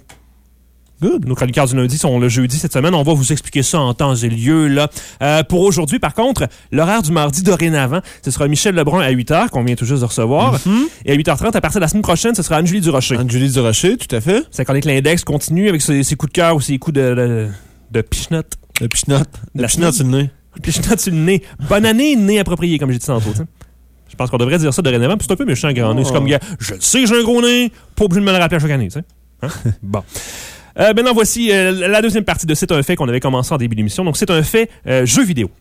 Good.
Nos chroniqueurs du lundi sont le jeudi cette semaine. On va vous expliquer ça en temps et lieu. Là. Euh, pour aujourd'hui, par contre, l'horaire du mardi dorénavant, ce sera Michel Lebrun à huit heures, qu'on vient tout juste de recevoir. Mm-hmm. Et à huit heures trente, à partir de la semaine prochaine, ce sera Anne-Julie Durocher.
Anne-Julie Durocher, tout à fait.
Sa chronique L'Index continue avec ses, ses coups de cœur ou ses coups de, de, de pichenotte.
Le pichnot. Le
La
pichnot
semaine.
sur le nez.
Puis je note sur le nez. Bonne année, nez approprié, comme j'ai dit tantôt. T'sais. Je pense qu'on devrait dire ça dorénavant, puis c'est un peu méchant, grand nez. C'est comme, gars, je le sais, j'ai un gros nez, pas obligé de me le rappeler à chaque année. T'sais. Hein? Bon. Euh, maintenant, voici euh, la deuxième partie de C'est un fait qu'on avait commencé en début d'émission. Donc, c'est un fait euh, jeu vidéo.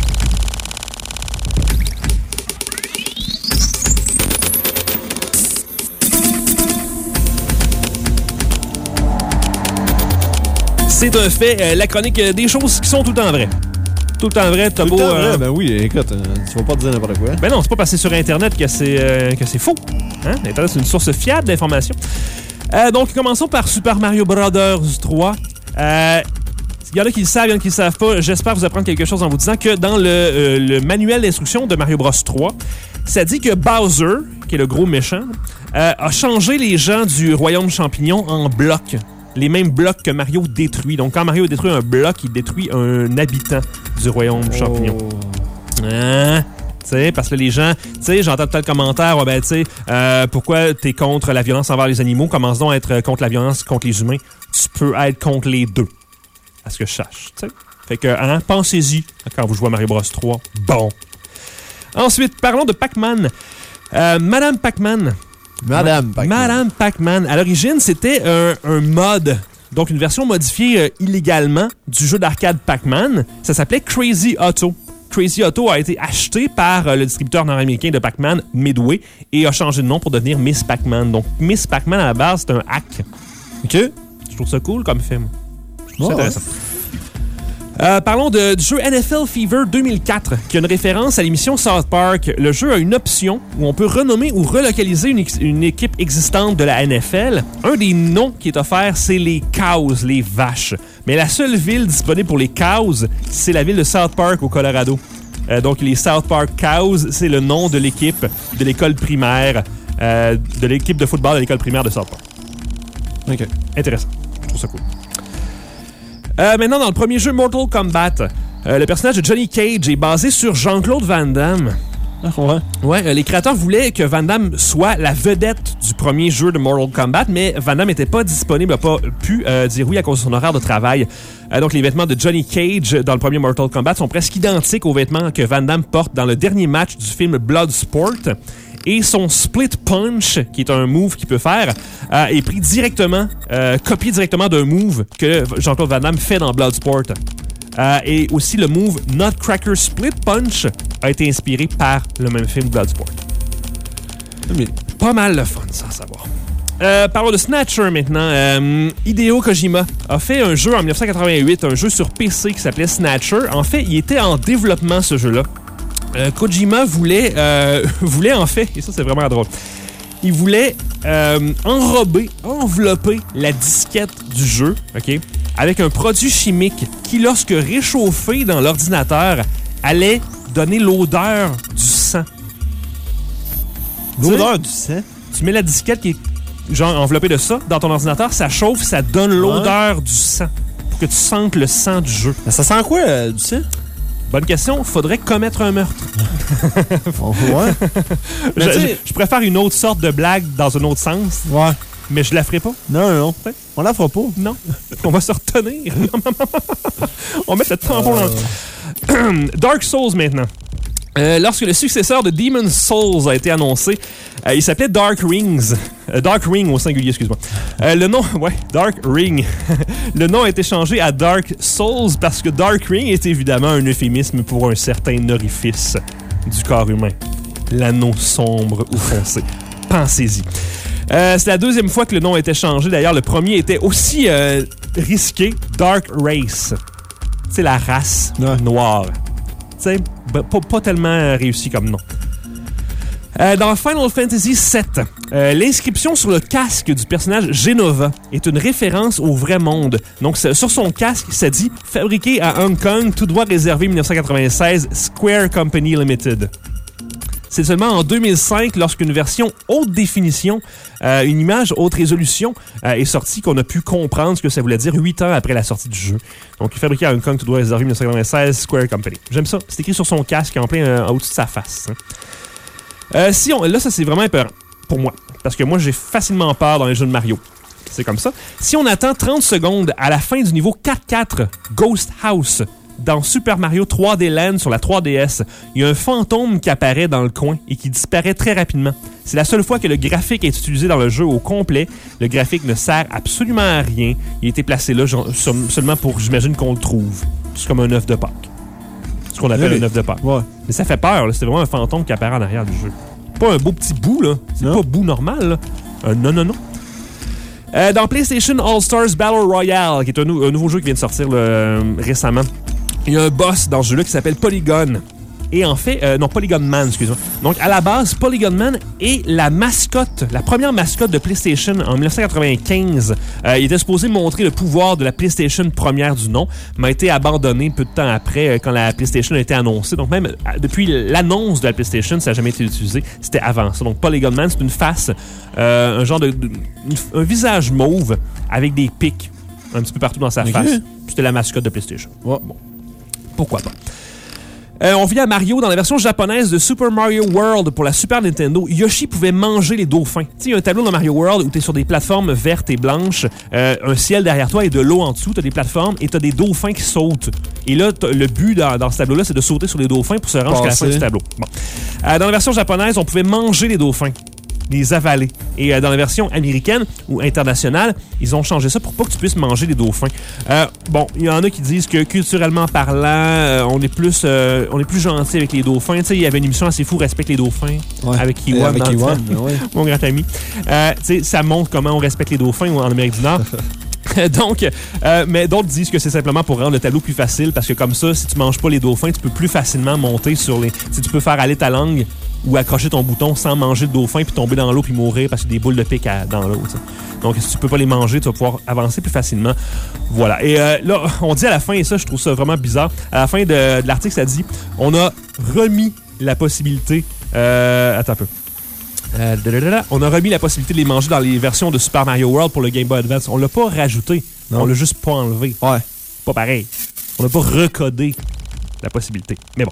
C'est un fait, euh, la chronique euh, des choses qui sont tout le temps vraies. Tout le temps vrai, t'as
Tout
beau...
le temps
euh,
vrai, ben oui, écoute, euh, tu vas pas te dire n'importe quoi.
Ben non, c'est pas passé sur Internet que c'est euh, que c'est faux. Hein? Internet, c'est une source fiable d'informations. Euh, donc, commençons par Super Mario Brothers trois. Euh, il y en a qui le savent, il y en a qui le savent pas. J'espère vous apprendre quelque chose en vous disant que dans le, euh, le manuel d'instruction de Mario Bros trois, ça dit que Bowser, qui est le gros méchant, euh, a changé les gens du royaume champignon en blocs. Les mêmes blocs que Mario détruit. Donc, quand Mario détruit un bloc, il détruit un habitant du royaume
Oh.
champignon. Hein? Tu sais, parce que les gens, tu sais, j'entends tout le commentaire, ouais, ben, tu sais, euh, pourquoi t'es contre la violence envers les animaux? Commence donc à être contre la violence contre les humains. Tu peux être contre les deux. À ce que je sache, tu sais. Fait que, hein, pensez-y quand vous jouez à Mario Bros trois. Bon. Ensuite, parlons de Pac-Man. Euh, Madame Pac-Man.
Madame Pac-Man.
Madame Pac-Man. À l'origine, c'était un, un mod, donc une version modifiée euh, illégalement du jeu d'arcade Pac-Man. Ça s'appelait Crazy Otto. Crazy Otto a été acheté par euh, le distributeur nord-américain de Pac-Man, Midway, et a changé de nom pour devenir Miss Pac-Man. Donc, Miss Pac-Man, à la base, c'est un hack.
OK.
Je trouve ça cool comme film. Je trouve ça
Oh,
intéressant. Euh, parlons de, du jeu N F L Fever deux mille quatre, qui a une référence à l'émission South Park. Le jeu a une option où on peut renommer ou relocaliser une, une équipe existante de la N F L. Un des noms qui est offert, c'est les Cows, les vaches. Mais la seule ville disponible pour les Cows, c'est la ville de South Park au Colorado. Euh, donc les South Park Cows, c'est le nom de l'équipe de l'école primaire, euh, de l'équipe de football de l'école primaire de South Park.
OK.
Intéressant. Je trouve ça cool. Euh, maintenant, dans le premier jeu Mortal Kombat, euh, le personnage de Johnny Cage est basé sur Jean-Claude Van Damme.
Ah, ouais.
Ouais, euh, les créateurs voulaient que Van Damme soit la vedette du premier jeu de Mortal Kombat, mais Van Damme n'était pas disponible, n'a pas pu euh, dire oui à cause de son horaire de travail. Euh, donc, les vêtements de Johnny Cage dans le premier Mortal Kombat sont presque identiques aux vêtements que Van Damme porte dans le dernier match du film Bloodsport. Et son Split Punch, qui est un move qu'il peut faire, euh, est pris directement, euh, copié directement d'un move que Jean-Claude Van Damme fait dans Bloodsport. Euh, et aussi, le move Nutcracker Split Punch a été inspiré par le même film Bloodsport.
Mais...
Pas mal le fun, ça, à savoir. Euh, parlons de Snatcher maintenant. Euh, Hideo Kojima a fait un jeu en dix-neuf cent quatre-vingt-huit, un jeu sur P C qui s'appelait Snatcher. En fait, il était en développement, ce jeu-là. Euh, Kojima voulait, euh, voulait en fait, et ça c'est vraiment drôle, il voulait euh, enrober, envelopper la disquette du jeu, ok, avec un produit chimique qui, lorsque réchauffé dans l'ordinateur, allait donner l'odeur du sang.
L'odeur du sang?
Tu mets la disquette qui est genre enveloppée de ça dans ton ordinateur, ça chauffe, ça donne l'odeur du sang pour que tu sentes le sang du jeu.
Mais ça sent quoi, euh, du sang?
Bonne question. Faudrait commettre un meurtre.
Ouais.
je, je, je préfère une autre sorte de blague dans un autre sens.
Ouais.
Mais je la ferai pas.
Non, non, non. On la fera pas.
Non. On va se retenir. On va mettre le tampon
euh...
dans... Dark Souls maintenant. Euh, lorsque le successeur de Demon's Souls a été annoncé, euh, il s'appelait Dark Rings. Euh, Dark Ring au singulier, excuse-moi. Euh, le nom, ouais, Dark Ring. Le nom a été changé à Dark Souls parce que Dark Ring est évidemment un euphémisme pour un certain orifice du corps humain. L'anneau sombre ou foncé. Pensez-y. Euh, c'est la deuxième fois que le nom a été changé. D'ailleurs, le premier était aussi euh, risqué. Dark Race. C'est la race ouais. noire. T'sais, pas, pas tellement réussi comme nom. Euh, dans Final Fantasy sept, euh, l'inscription sur le casque du personnage Genova est une référence au vrai monde. Donc, sur son casque, ça dit « Fabriqué à Hong Kong, tout droit réservé dix-neuf cent quatre-vingt-seize, Square Company Limited ». C'est seulement en deux mille cinq, lorsqu'une version haute définition, euh, une image haute résolution, euh, est sortie, qu'on a pu comprendre ce que ça voulait dire huit ans après la sortie du jeu. Donc, fabriqué à Hong Kong, tout droit réservé dix-neuf cent quatre-vingt-seize, Square Company. J'aime ça. C'est écrit sur son casque, en plein euh, au-dessus de sa face. Hein. Euh, si on, là, ça, c'est vraiment épeurant pour moi. Parce que moi, j'ai facilement peur dans les jeux de Mario. C'est comme ça. Si on attend trente secondes à la fin du niveau quatre quatre Ghost House dans Super Mario trois D Land sur la trois D S, il y a un fantôme qui apparaît dans le coin et qui disparaît très rapidement. C'est la seule fois que le graphique est utilisé dans le jeu au complet. Le graphique ne sert absolument à rien. Il a été placé là genre, seulement pour, j'imagine, qu'on le trouve. C'est comme un œuf de Pâques. C'est ce qu'on appelle oui. un œuf de Pâques. Ouais. Mais ça fait peur, là. C'est vraiment un fantôme qui apparaît en arrière du jeu. Pas un beau petit bout, là. C'est non. pas bout normal, là. Euh, non, non, non. Euh, dans PlayStation All-Stars Battle Royale, qui est un, nou- un nouveau jeu qui vient de sortir là, euh, récemment, il y a un boss dans ce jeu-là qui s'appelle Polygon. Et en fait, euh, non, Polygon Man, excusez-moi. Donc, à la base, Polygon Man est la mascotte, la première mascotte de PlayStation en dix-neuf cent quatre-vingt-quinze. Euh, il était supposé montrer le pouvoir de la PlayStation première du nom, mais a été abandonné peu de temps après, euh, quand la PlayStation a été annoncée. Donc, même euh, depuis l'annonce de la PlayStation, ça n'a jamais été utilisé. C'était avant ça. Donc, Polygon Man, c'est une face, euh, un genre de, de une, un visage mauve avec des pics un petit peu partout dans sa okay. face. C'était la mascotte de PlayStation. Ouais. Bon, pourquoi pas. Euh, on vient à Mario. Dans la version japonaise de Super Mario World pour la Super Nintendo, Yoshi pouvait manger les dauphins. Tu sais, il y a un tableau dans Mario World où tu es sur des plateformes vertes et blanches, euh, un ciel derrière toi et de l'eau en dessous. Tu as des plateformes et tu as des dauphins qui sautent. Et là, le but dans, dans ce tableau-là, c'est de sauter sur les dauphins pour se rendre jusqu'à la fin du tableau. Bon. Euh, dans la version japonaise, on pouvait manger les dauphins, les avaler. Et euh, dans la version américaine ou internationale, ils ont changé ça pour pas que tu puisses manger les dauphins. Euh, bon, il y en a qui disent que culturellement parlant, euh, on est plus euh, on est plus gentil avec les dauphins. Tu sais, il y avait une émission assez fou, Respecte les dauphins, ouais. avec Kiwan, avec Kiwan ouais. mon grand ami. Euh, tu sais, ça montre comment on respecte les dauphins en Amérique du Nord. Donc, euh, mais d'autres disent que c'est simplement pour rendre le tableau plus facile, parce que comme ça, si tu manges pas les dauphins, tu peux plus facilement monter sur les... Si tu peux faire aller ta langue ou accrocher ton bouton sans manger le dauphin puis tomber dans l'eau puis mourir parce qu'il y a des boules de pique à, dans l'eau. T'sais. Donc, si tu peux pas les manger, tu vas pouvoir avancer plus facilement. Voilà. Et euh, là, on dit à la fin, et ça, je trouve ça vraiment bizarre, à la fin de, de l'article, ça dit, on a remis la possibilité... Euh, attends un peu. Euh, on a remis la possibilité de les manger dans les versions de Super Mario World pour le Game Boy Advance. On l'a pas rajouté. Non. On l'a juste pas enlevé. Ouais. Pas pareil. On n'a pas recodé la possibilité. Mais bon.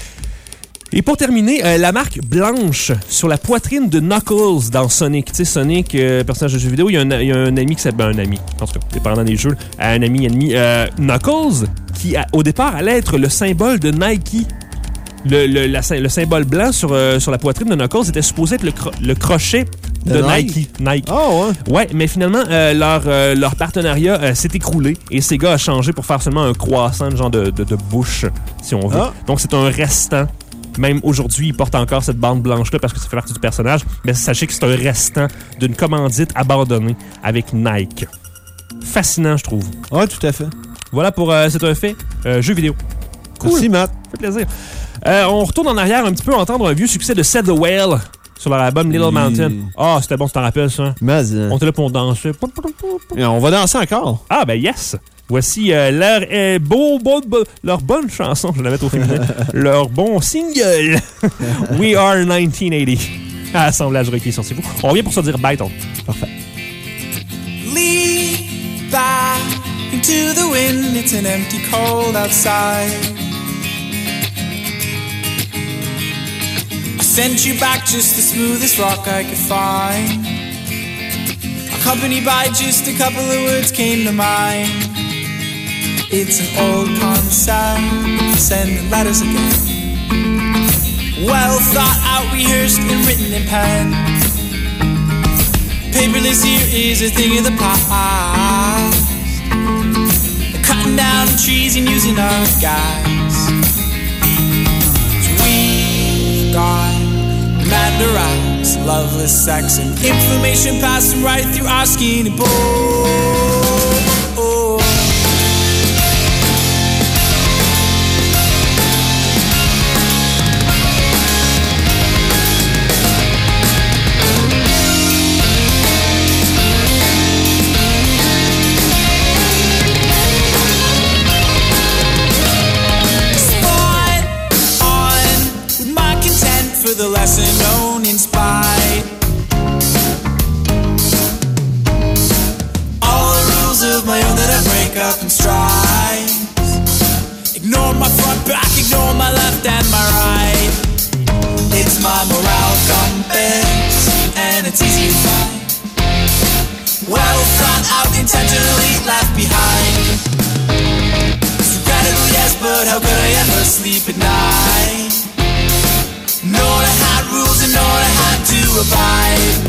Et pour terminer, euh, la marque blanche sur la poitrine de Knuckles dans Sonic. Tu sais, Sonic, euh, personnage de jeu vidéo, il y, a un, il y a un ami qui s'appelle... Ben, un ami, en tout cas, dépendant des jeux. Un ami, ennemi. Euh, Knuckles, qui a, au départ allait être le symbole de Nike. Le, le, la, le symbole blanc sur, euh, sur la poitrine de Knuckles était supposé être le, cro- le crochet de, de Nike. Nike. Nike. Oh, ouais. Ouais, mais finalement, euh, leur, euh, leur partenariat euh, s'est écroulé et Sega a changé pour faire seulement un croissant, genre de, de, de bouche, si on veut. Ah. Donc, c'est un restant. Même aujourd'hui, il porte encore cette bande blanche-là parce que ça fait partie du personnage. Mais sachez que c'est un restant d'une commandite abandonnée avec Nike. Fascinant, je trouve.
Ouais, tout à fait.
Voilà pour euh, C'est un fait. Euh, jeu vidéo.
Cool. Merci, Matt.
Ça fait plaisir. Euh, on retourne en arrière un petit peu entendre un vieux succès de Set the Whale sur leur album Little Mountain. Ah, oh, c'était bon, tu t'en rappelles, ça? Mais, euh... on était là pour danser.
Et on va danser encore.
Ah, ben yes! Voici euh, leur, euh, beau, beau, beau, leur bonne chanson, je vais la mettre au féminin, leur bon single, We Are nineteen eighty. À Assemblage Requis sur C'est Fou. On revient pour se dire bye, ton. Parfait.
Lead back into the wind, it's an empty cold outside. I sent you back just the smoothest rock I could find. Accompanied by just a couple of words came to mind. It's an old concept, send letters again. Well thought out, rehearsed and written in pen. Paperless here is a thing of the past. Cutting down trees and using our gas. So we've got Amanda Rice, loveless sex and information passing right through our skin and bone. The lesson known in spite. All the rules of my own that I break up in strides. Ignore my front, back, ignore my left and my right. It's my morale compass, and it's easy to find. Well thought revive.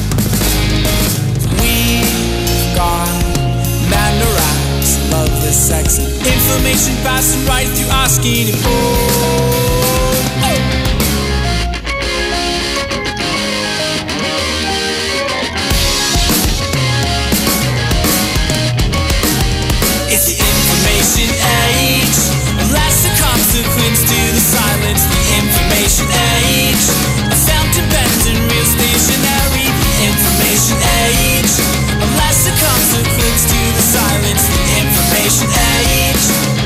We've got man to rise, love the sex, and information passing right through our skin. And oh, oh. It's the information age. Last the consequence to the silence. The information age. A fountain pens and real stationary. The information age. Last the consequence to the silence. The information age.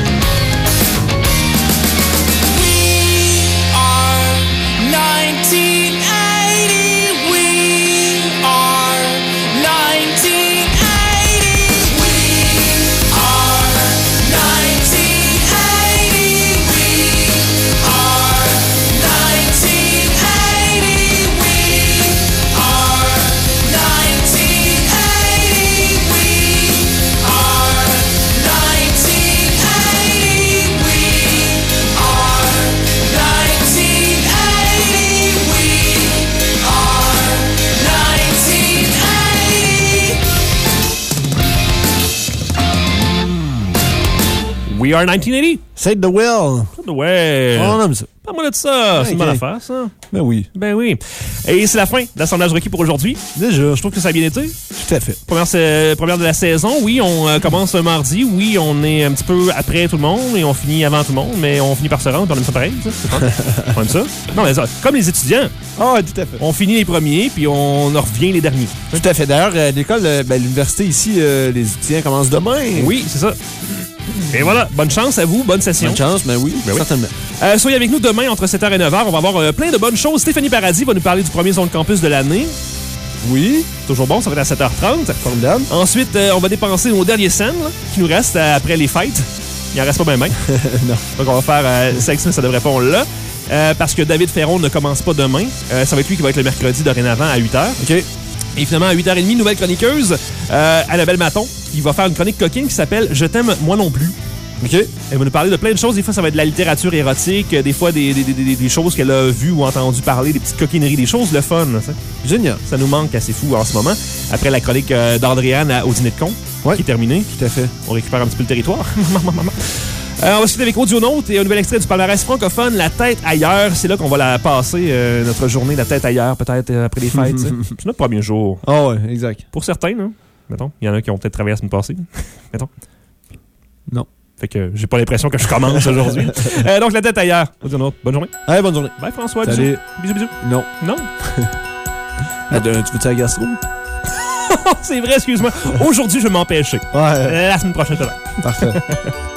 We are nineteen eighty. We are nineteen eighty. We are nineteen eighty. We are nineteen eighty. We are nineteen eighty. We are nineteen eighty. We are nineteen eighty. We are nineteen eighty.
We are nineteen eighty.
Save the Will.
Ouais.
On aime ça.
Pas mal de ça. C'est une
Ok.
bonne affaire, ça.
Ben oui.
Ben oui. Et c'est la fin de l'assemblage requis pour aujourd'hui.
Déjà.
Je trouve que ça a bien été.
Tout à fait.
Première, sa- première de la saison. Oui, on euh, commence un mardi. Oui, on est un petit peu après tout le monde et on finit avant tout le monde, mais on finit par se rendre puis on aime ça pareil. Ça. C'est fun. On aime ça. Non, mais ça, comme les étudiants,
Ah, tout à fait.
on finit les premiers puis on en revient les derniers.
Tout à fait. D'ailleurs, euh, l'école, euh, ben, l'université ici, euh, les étudiants commencent demain.
Oui, c'est ça. Et voilà. Bonne chance à vous. Bonne session.
Bonne chance, ben oui,
Ben oui.
certainement.
Euh, soyez avec nous demain entre sept heures et neuf heures. On va avoir euh, plein de bonnes choses. Stéphanie Paradis va nous parler du premier Zone Campus de l'année.
Oui,
Toujours bon, ça va être à sept heures trente.
formidable.
Ensuite, euh, on va dépenser nos derniers cents là, qui nous restent euh, après les fêtes. Il en reste pas bien bien.
Non.
Donc, on va faire euh, sexe, mais ça devrait pas, on l'a. Euh, parce que David Ferron ne commence pas demain. Euh, ça va être lui qui va être le mercredi dorénavant à huit heures.
OK.
Et finalement, à huit heures trente, nouvelle chroniqueuse, euh, Annabelle Maton, qui va faire une chronique coquine qui s'appelle « Je t'aime, moi non plus ».
OK.
Elle va nous parler de plein de choses. Des fois, ça va être de la littérature érotique. Des fois, des, des, des, des choses qu'elle a vues ou entendues parler, des petites coquineries, des choses, le fun. Tu sais.
Génial.
Ça nous manque assez fou en ce moment. Après la chronique euh, d'Andréane à- au dîner de con,
Ouais.
qui est terminée.
Tout à fait.
On récupère un petit peu le territoire. Euh, on va se quitter avec Audionaute et un nouvel extrait du palmarès francophone, La tête ailleurs. C'est là qu'on va la passer, euh, notre journée La tête ailleurs, peut-être euh, après les fêtes. tu sais. C'est notre premier jour.
Ah ouais, exact.
Pour certains, hein. Mettons. Il y en a qui ont peut-être travaillé la semaine passée. Mettons.
Non.
Fait que j'ai pas l'impression que je commence aujourd'hui. Euh, donc, La tête ailleurs. Audionaute. Bonne journée.
Allez, bonne journée.
Bye François.
Salut.
Bisous. Bisous, bisous.
Non.
Non.
Ah, de- tu veux-tu la gastro?
C'est vrai, excuse-moi. Aujourd'hui, je vais m'empêcher.
Ouais.
Euh, La semaine prochaine, peut-être.
Parfait.